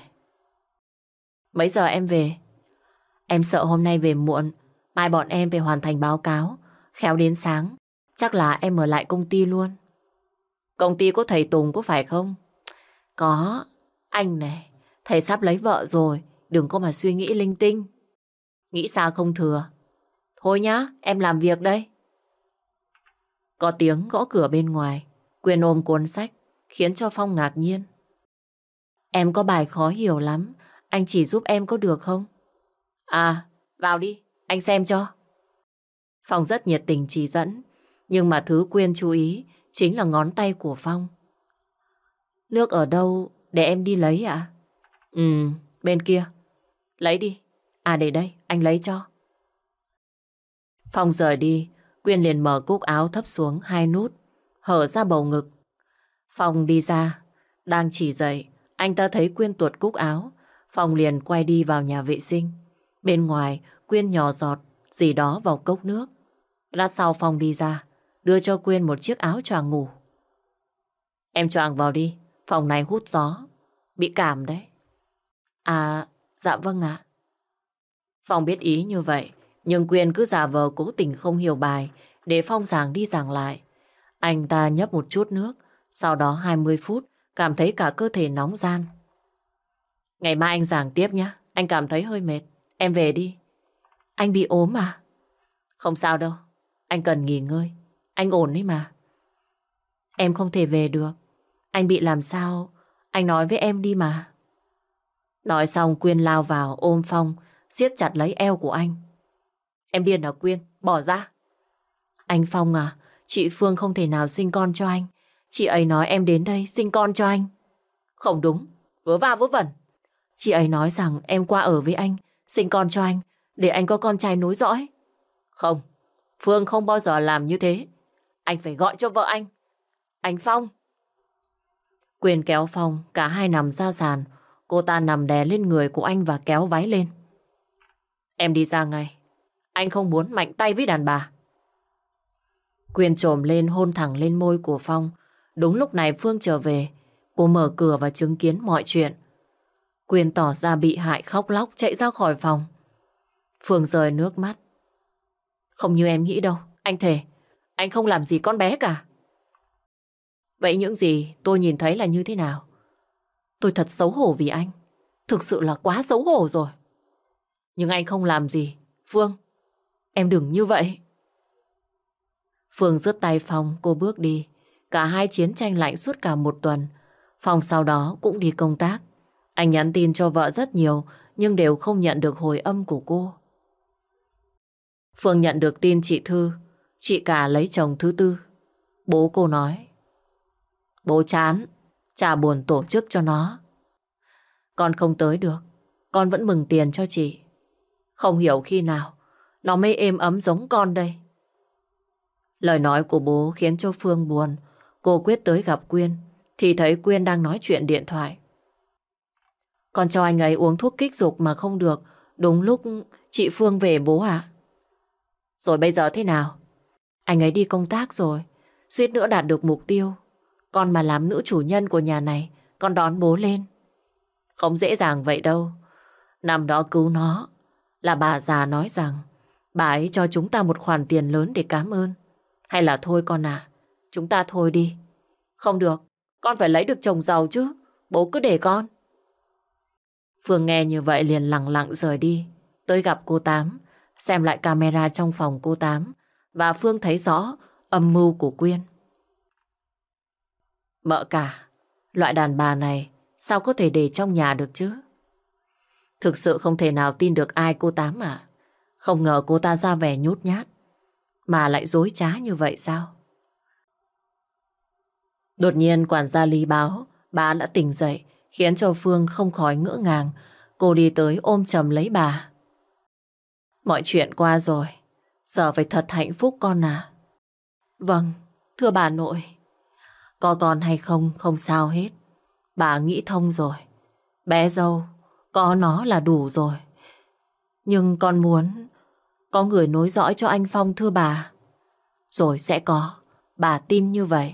Mấy giờ em về? Em sợ hôm nay về muộn, mai bọn em phải hoàn thành báo cáo. Khéo đến sáng, chắc là em ở lại công ty luôn. Công ty có thầy Tùng có phải không? Có. Anh này, thầy sắp lấy vợ rồi, đừng có mà suy nghĩ linh tinh. Nghĩ sao không thừa. Thôi nhá, em làm việc đây. Có tiếng gõ cửa bên ngoài. Quyên ôm cuốn sách, khiến cho Phong ngạc nhiên. Em có bài khó hiểu lắm, anh chỉ giúp em có được không? À, vào đi, anh xem cho. Phong rất nhiệt tình chỉ dẫn, nhưng mà thứ Quyên chú ý chính là ngón tay của Phong. Nước ở đâu để em đi lấy ạ? À? Ừ, bên kia. Lấy đi. À để đây, anh lấy cho. Phong rời đi, Quyên liền mở cúc áo thấp xuống hai nút, hở ra bầu ngực. Phong đi ra, đang chỉ dậy, anh ta thấy Quyên tuột cúc áo. Phong liền quay đi vào nhà vệ sinh. Bên ngoài, Quyên nhỏ giọt gì đó vào cốc nước. Lát sau Phong đi ra, đưa cho Quyên một chiếc áo choàng ngủ. Em choàng vào đi, phòng này hút gió, bị cảm đấy. À, dạ vâng ạ. Phong biết ý như vậy, nhưng Quyên cứ giả vờ cố tình không hiểu bài, để Phong giảng đi giảng lại. Anh ta nhấp một chút nước, sau đó hai mươi phút, cảm thấy cả cơ thể nóng ran. Ngày mai anh giảng tiếp nhé, anh cảm thấy hơi mệt. Em về đi. Anh bị ốm à? Không sao đâu, anh cần nghỉ ngơi. Anh ổn đấy mà. Em không thể về được. Anh bị làm sao? Anh nói với em đi mà. Nói xong Quyên lao vào ôm Phong, siết chặt lấy eo của anh. Em điên hả Quyên? Bỏ ra. Anh Phong à, chị Phương không thể nào sinh con cho anh. Chị ấy nói em đến đây sinh con cho anh. Không đúng, vớ va vớ vẩn. Chị ấy nói rằng em qua ở với anh, sinh con cho anh, để anh có con trai nối dõi. Không, Phương không bao giờ làm như thế. Anh phải gọi cho vợ anh. Anh Phong. Quyên kéo Phong, cả hai nằm ra sàn. Cô ta nằm đè lên người của anh và kéo váy lên. Em đi ra ngay. Anh không muốn mạnh tay với đàn bà. Quyên trồm lên hôn thẳng lên môi của Phong. Đúng lúc này Phương trở về. Cô mở cửa và chứng kiến mọi chuyện. Quyên tỏ ra bị hại khóc lóc chạy ra khỏi phòng. Phương rơi nước mắt. Không như em nghĩ đâu, anh thề. Anh không làm gì con bé cả. Vậy những gì tôi nhìn thấy là như thế nào? Tôi thật xấu hổ vì anh. Thực sự là quá xấu hổ rồi. Nhưng anh không làm gì. Phương, em đừng như vậy. Phương giơ tay Phong, cô bước đi. Cả hai chiến tranh lạnh suốt cả một tuần. Phong sau đó cũng đi công tác. Anh nhắn tin cho vợ rất nhiều, nhưng đều không nhận được hồi âm của cô. Phương nhận được tin chị Thư, chị cả lấy chồng thứ tư. Bố cô nói, bố chán, chả buồn tổ chức cho nó. Con không tới được, con vẫn mừng tiền cho chị. Không hiểu khi nào nó mới êm ấm giống con đây. Lời nói của bố khiến cho Phương buồn. Cô quyết tới gặp Quyên, thì thấy Quyên đang nói chuyện điện thoại. Con cho anh ấy uống thuốc kích dục mà không được. Đúng lúc chị Phương về bố ạ. Rồi bây giờ thế nào? Anh ấy đi công tác rồi, suýt nữa đạt được mục tiêu. Con mà làm nữ chủ nhân của nhà này, con đón bố lên. Không dễ dàng vậy đâu. Năm đó cứu nó là bà già nói rằng bà ấy cho chúng ta một khoản tiền lớn để cảm ơn. Hay là thôi con à, chúng ta thôi đi. Không được, con phải lấy được chồng giàu chứ. Bố cứ để con. Phương nghe như vậy liền lặng lặng rời đi. Tới gặp cô Tám, xem lại camera trong phòng cô Tám. Và Phương thấy rõ âm mưu của Quyên. Mợ cả, loại đàn bà này sao có thể để trong nhà được chứ? Thực sự không thể nào tin được ai cô Tám ạ. Không ngờ cô ta ra vẻ nhút nhát mà lại dối trá như vậy sao? Đột nhiên quản gia Lý báo bà đã tỉnh dậy, khiến cho Phương không khỏi ngỡ ngàng. Cô đi tới ôm chầm lấy bà. Mọi chuyện qua rồi, giờ phải thật hạnh phúc con à. Vâng, thưa bà nội. Có con hay không không sao hết. Bà nghĩ thông rồi. Bé dâu có nó là đủ rồi. Nhưng con muốn có người nối dõi cho anh Phong thưa bà. Rồi sẽ có, bà tin như vậy.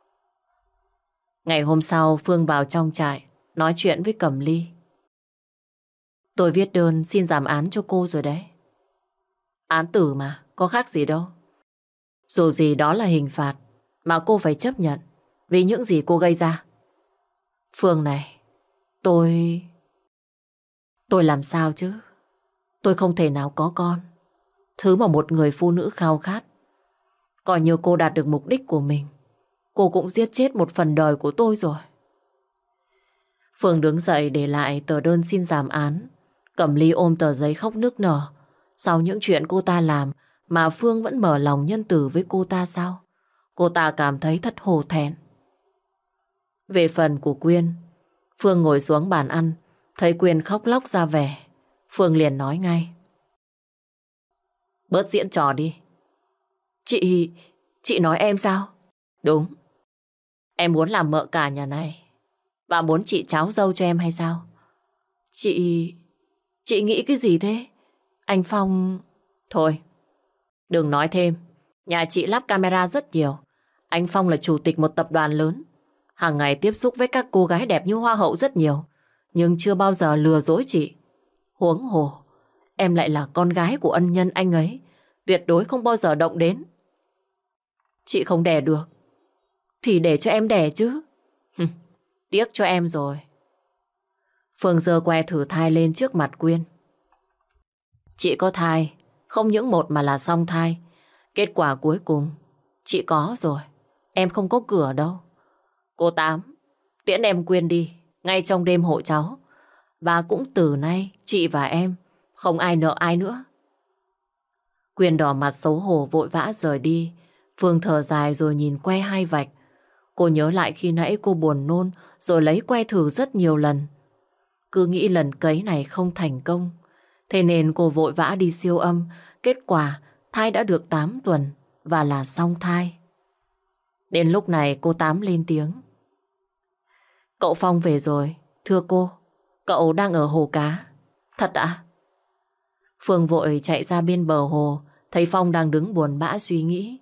Ngày hôm sau Phương vào trong trại nói chuyện với Cẩm Ly. Tôi viết đơn xin giảm án cho cô rồi đấy. Án tử mà, có khác gì đâu. Dù gì đó là hình phạt mà cô phải chấp nhận vì những gì cô gây ra. Phương này, tôi... Tôi làm sao chứ? Tôi không thể nào có con. Thứ mà một người phụ nữ khao khát. Coi như cô đạt được mục đích của mình, cô cũng giết chết một phần đời của tôi rồi. Phương đứng dậy để lại tờ đơn xin giảm án. Cẩm Ly ôm tờ giấy khóc nức nở. Sau những chuyện cô ta làm mà Phương vẫn mở lòng nhân từ với cô ta sao? Cô ta cảm thấy thật hổ thẹn. Về phần của Quyên, Phương ngồi xuống bàn ăn, thấy Quyên khóc lóc ra vẻ. Phương liền nói ngay. Bớt diễn trò đi. Chị... chị nói em sao? Đúng. Em muốn làm mợ cả nhà này và muốn chị cháu dâu cho em hay sao? Chị... chị nghĩ cái gì thế? Anh Phong... Thôi, đừng nói thêm. Nhà chị lắp camera rất nhiều. Anh Phong là chủ tịch một tập đoàn lớn. Hàng ngày tiếp xúc với các cô gái đẹp như hoa hậu rất nhiều. Nhưng chưa bao giờ lừa dối chị. Huống hồ, em lại là con gái của ân nhân anh ấy. Tuyệt đối không bao giờ động đến. Chị không đẻ được thì để cho em đẻ chứ. Tiếc cho em rồi. Phương giơ que thử thai lên trước mặt Quyên. Chị có thai, không những một mà là song thai. Kết quả cuối cùng chị có rồi. Em không có cửa đâu. Cô Tám, tiễn em Quyên đi ngay trong đêm hộ cháu. Và cũng từ nay chị và em không ai nợ ai nữa. Quyên đỏ mặt xấu hổ vội vã rời đi. Phương thở dài rồi nhìn que hai vạch. Cô nhớ lại khi nãy cô buồn nôn rồi lấy que thử rất nhiều lần. Cứ nghĩ lần cấy này không thành công. Thế nên cô vội vã đi siêu âm. Kết quả thai đã được tám tuần và là song thai. Đến lúc này cô Tám lên tiếng. Cậu Phong về rồi. Thưa cô, cậu đang ở hồ cá. Thật ạ? Phương vội chạy ra bên bờ hồ, thấy Phong đang đứng buồn bã suy nghĩ.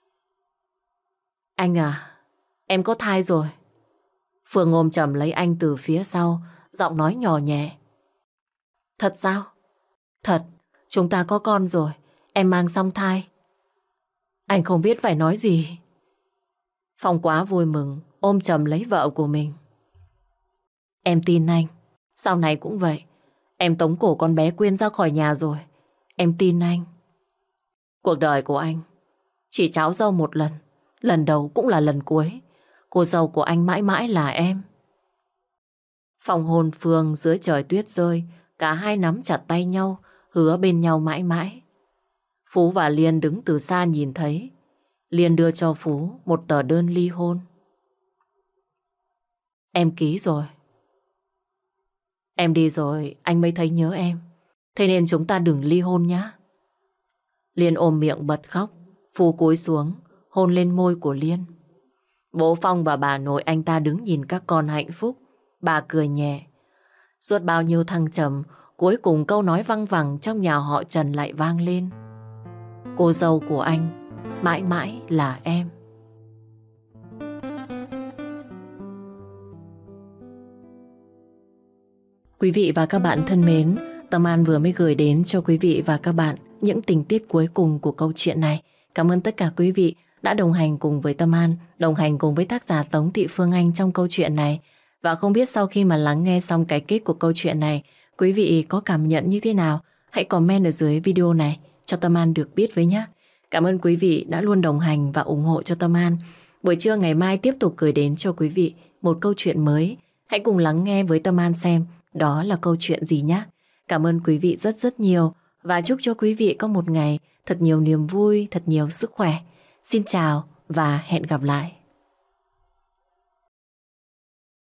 Anh à, em có thai rồi. Phương ôm chầm lấy anh từ phía sau, giọng nói nhỏ nhẹ. Thật sao? Thật, chúng ta có con rồi, em mang song thai. Anh không biết phải nói gì. Phong quá vui mừng, ôm chầm lấy vợ của mình. Em tin anh, sau này cũng vậy. Em tống cổ con bé Quyên ra khỏi nhà rồi. Em tin anh. Cuộc đời của anh chỉ cháu dâu một lần. Lần đầu cũng là lần cuối. Cô dâu của anh mãi mãi là em. Phong hôn Phương dưới trời tuyết rơi. Cả hai nắm chặt tay nhau, hứa bên nhau mãi mãi. Phú và Liên đứng từ xa nhìn thấy. Liên đưa cho Phú một tờ đơn ly hôn. Em ký rồi. Em đi rồi anh mới thấy nhớ em. Thế nên chúng ta đừng ly hôn nhé. Liên ôm miệng bật khóc. Phú cúi xuống hôn lên môi của Liên. Bố Phong và bà nội anh ta đứng nhìn các con hạnh phúc. Bà cười nhẹ. Suốt bao nhiêu thăng trầm, cuối cùng câu nói văng vẳng trong nhà họ Trần lại vang lên. Cô dâu của anh mãi mãi là em. Quý vị và các bạn thân mến, Tâm An vừa mới gửi đến cho quý vị và các bạn những tình tiết cuối cùng của câu chuyện này. Cảm ơn tất cả quý vị đã đồng hành cùng với Tâm An, đồng hành cùng với tác giả Tống Thị Phương Anh trong câu chuyện này. Và không biết sau khi mà lắng nghe xong cái kết của câu chuyện này, quý vị có cảm nhận như thế nào? Hãy comment ở dưới video này cho Tâm An được biết với nhé. Cảm ơn quý vị đã luôn đồng hành và ủng hộ cho Tâm An. Buổi trưa ngày mai tiếp tục gửi đến cho quý vị một câu chuyện mới. Hãy cùng lắng nghe với Tâm An xem đó là câu chuyện gì nhé. Cảm ơn quý vị rất rất nhiều và chúc cho quý vị có một ngày thật nhiều niềm vui, thật nhiều sức khỏe. Xin chào và hẹn gặp lại.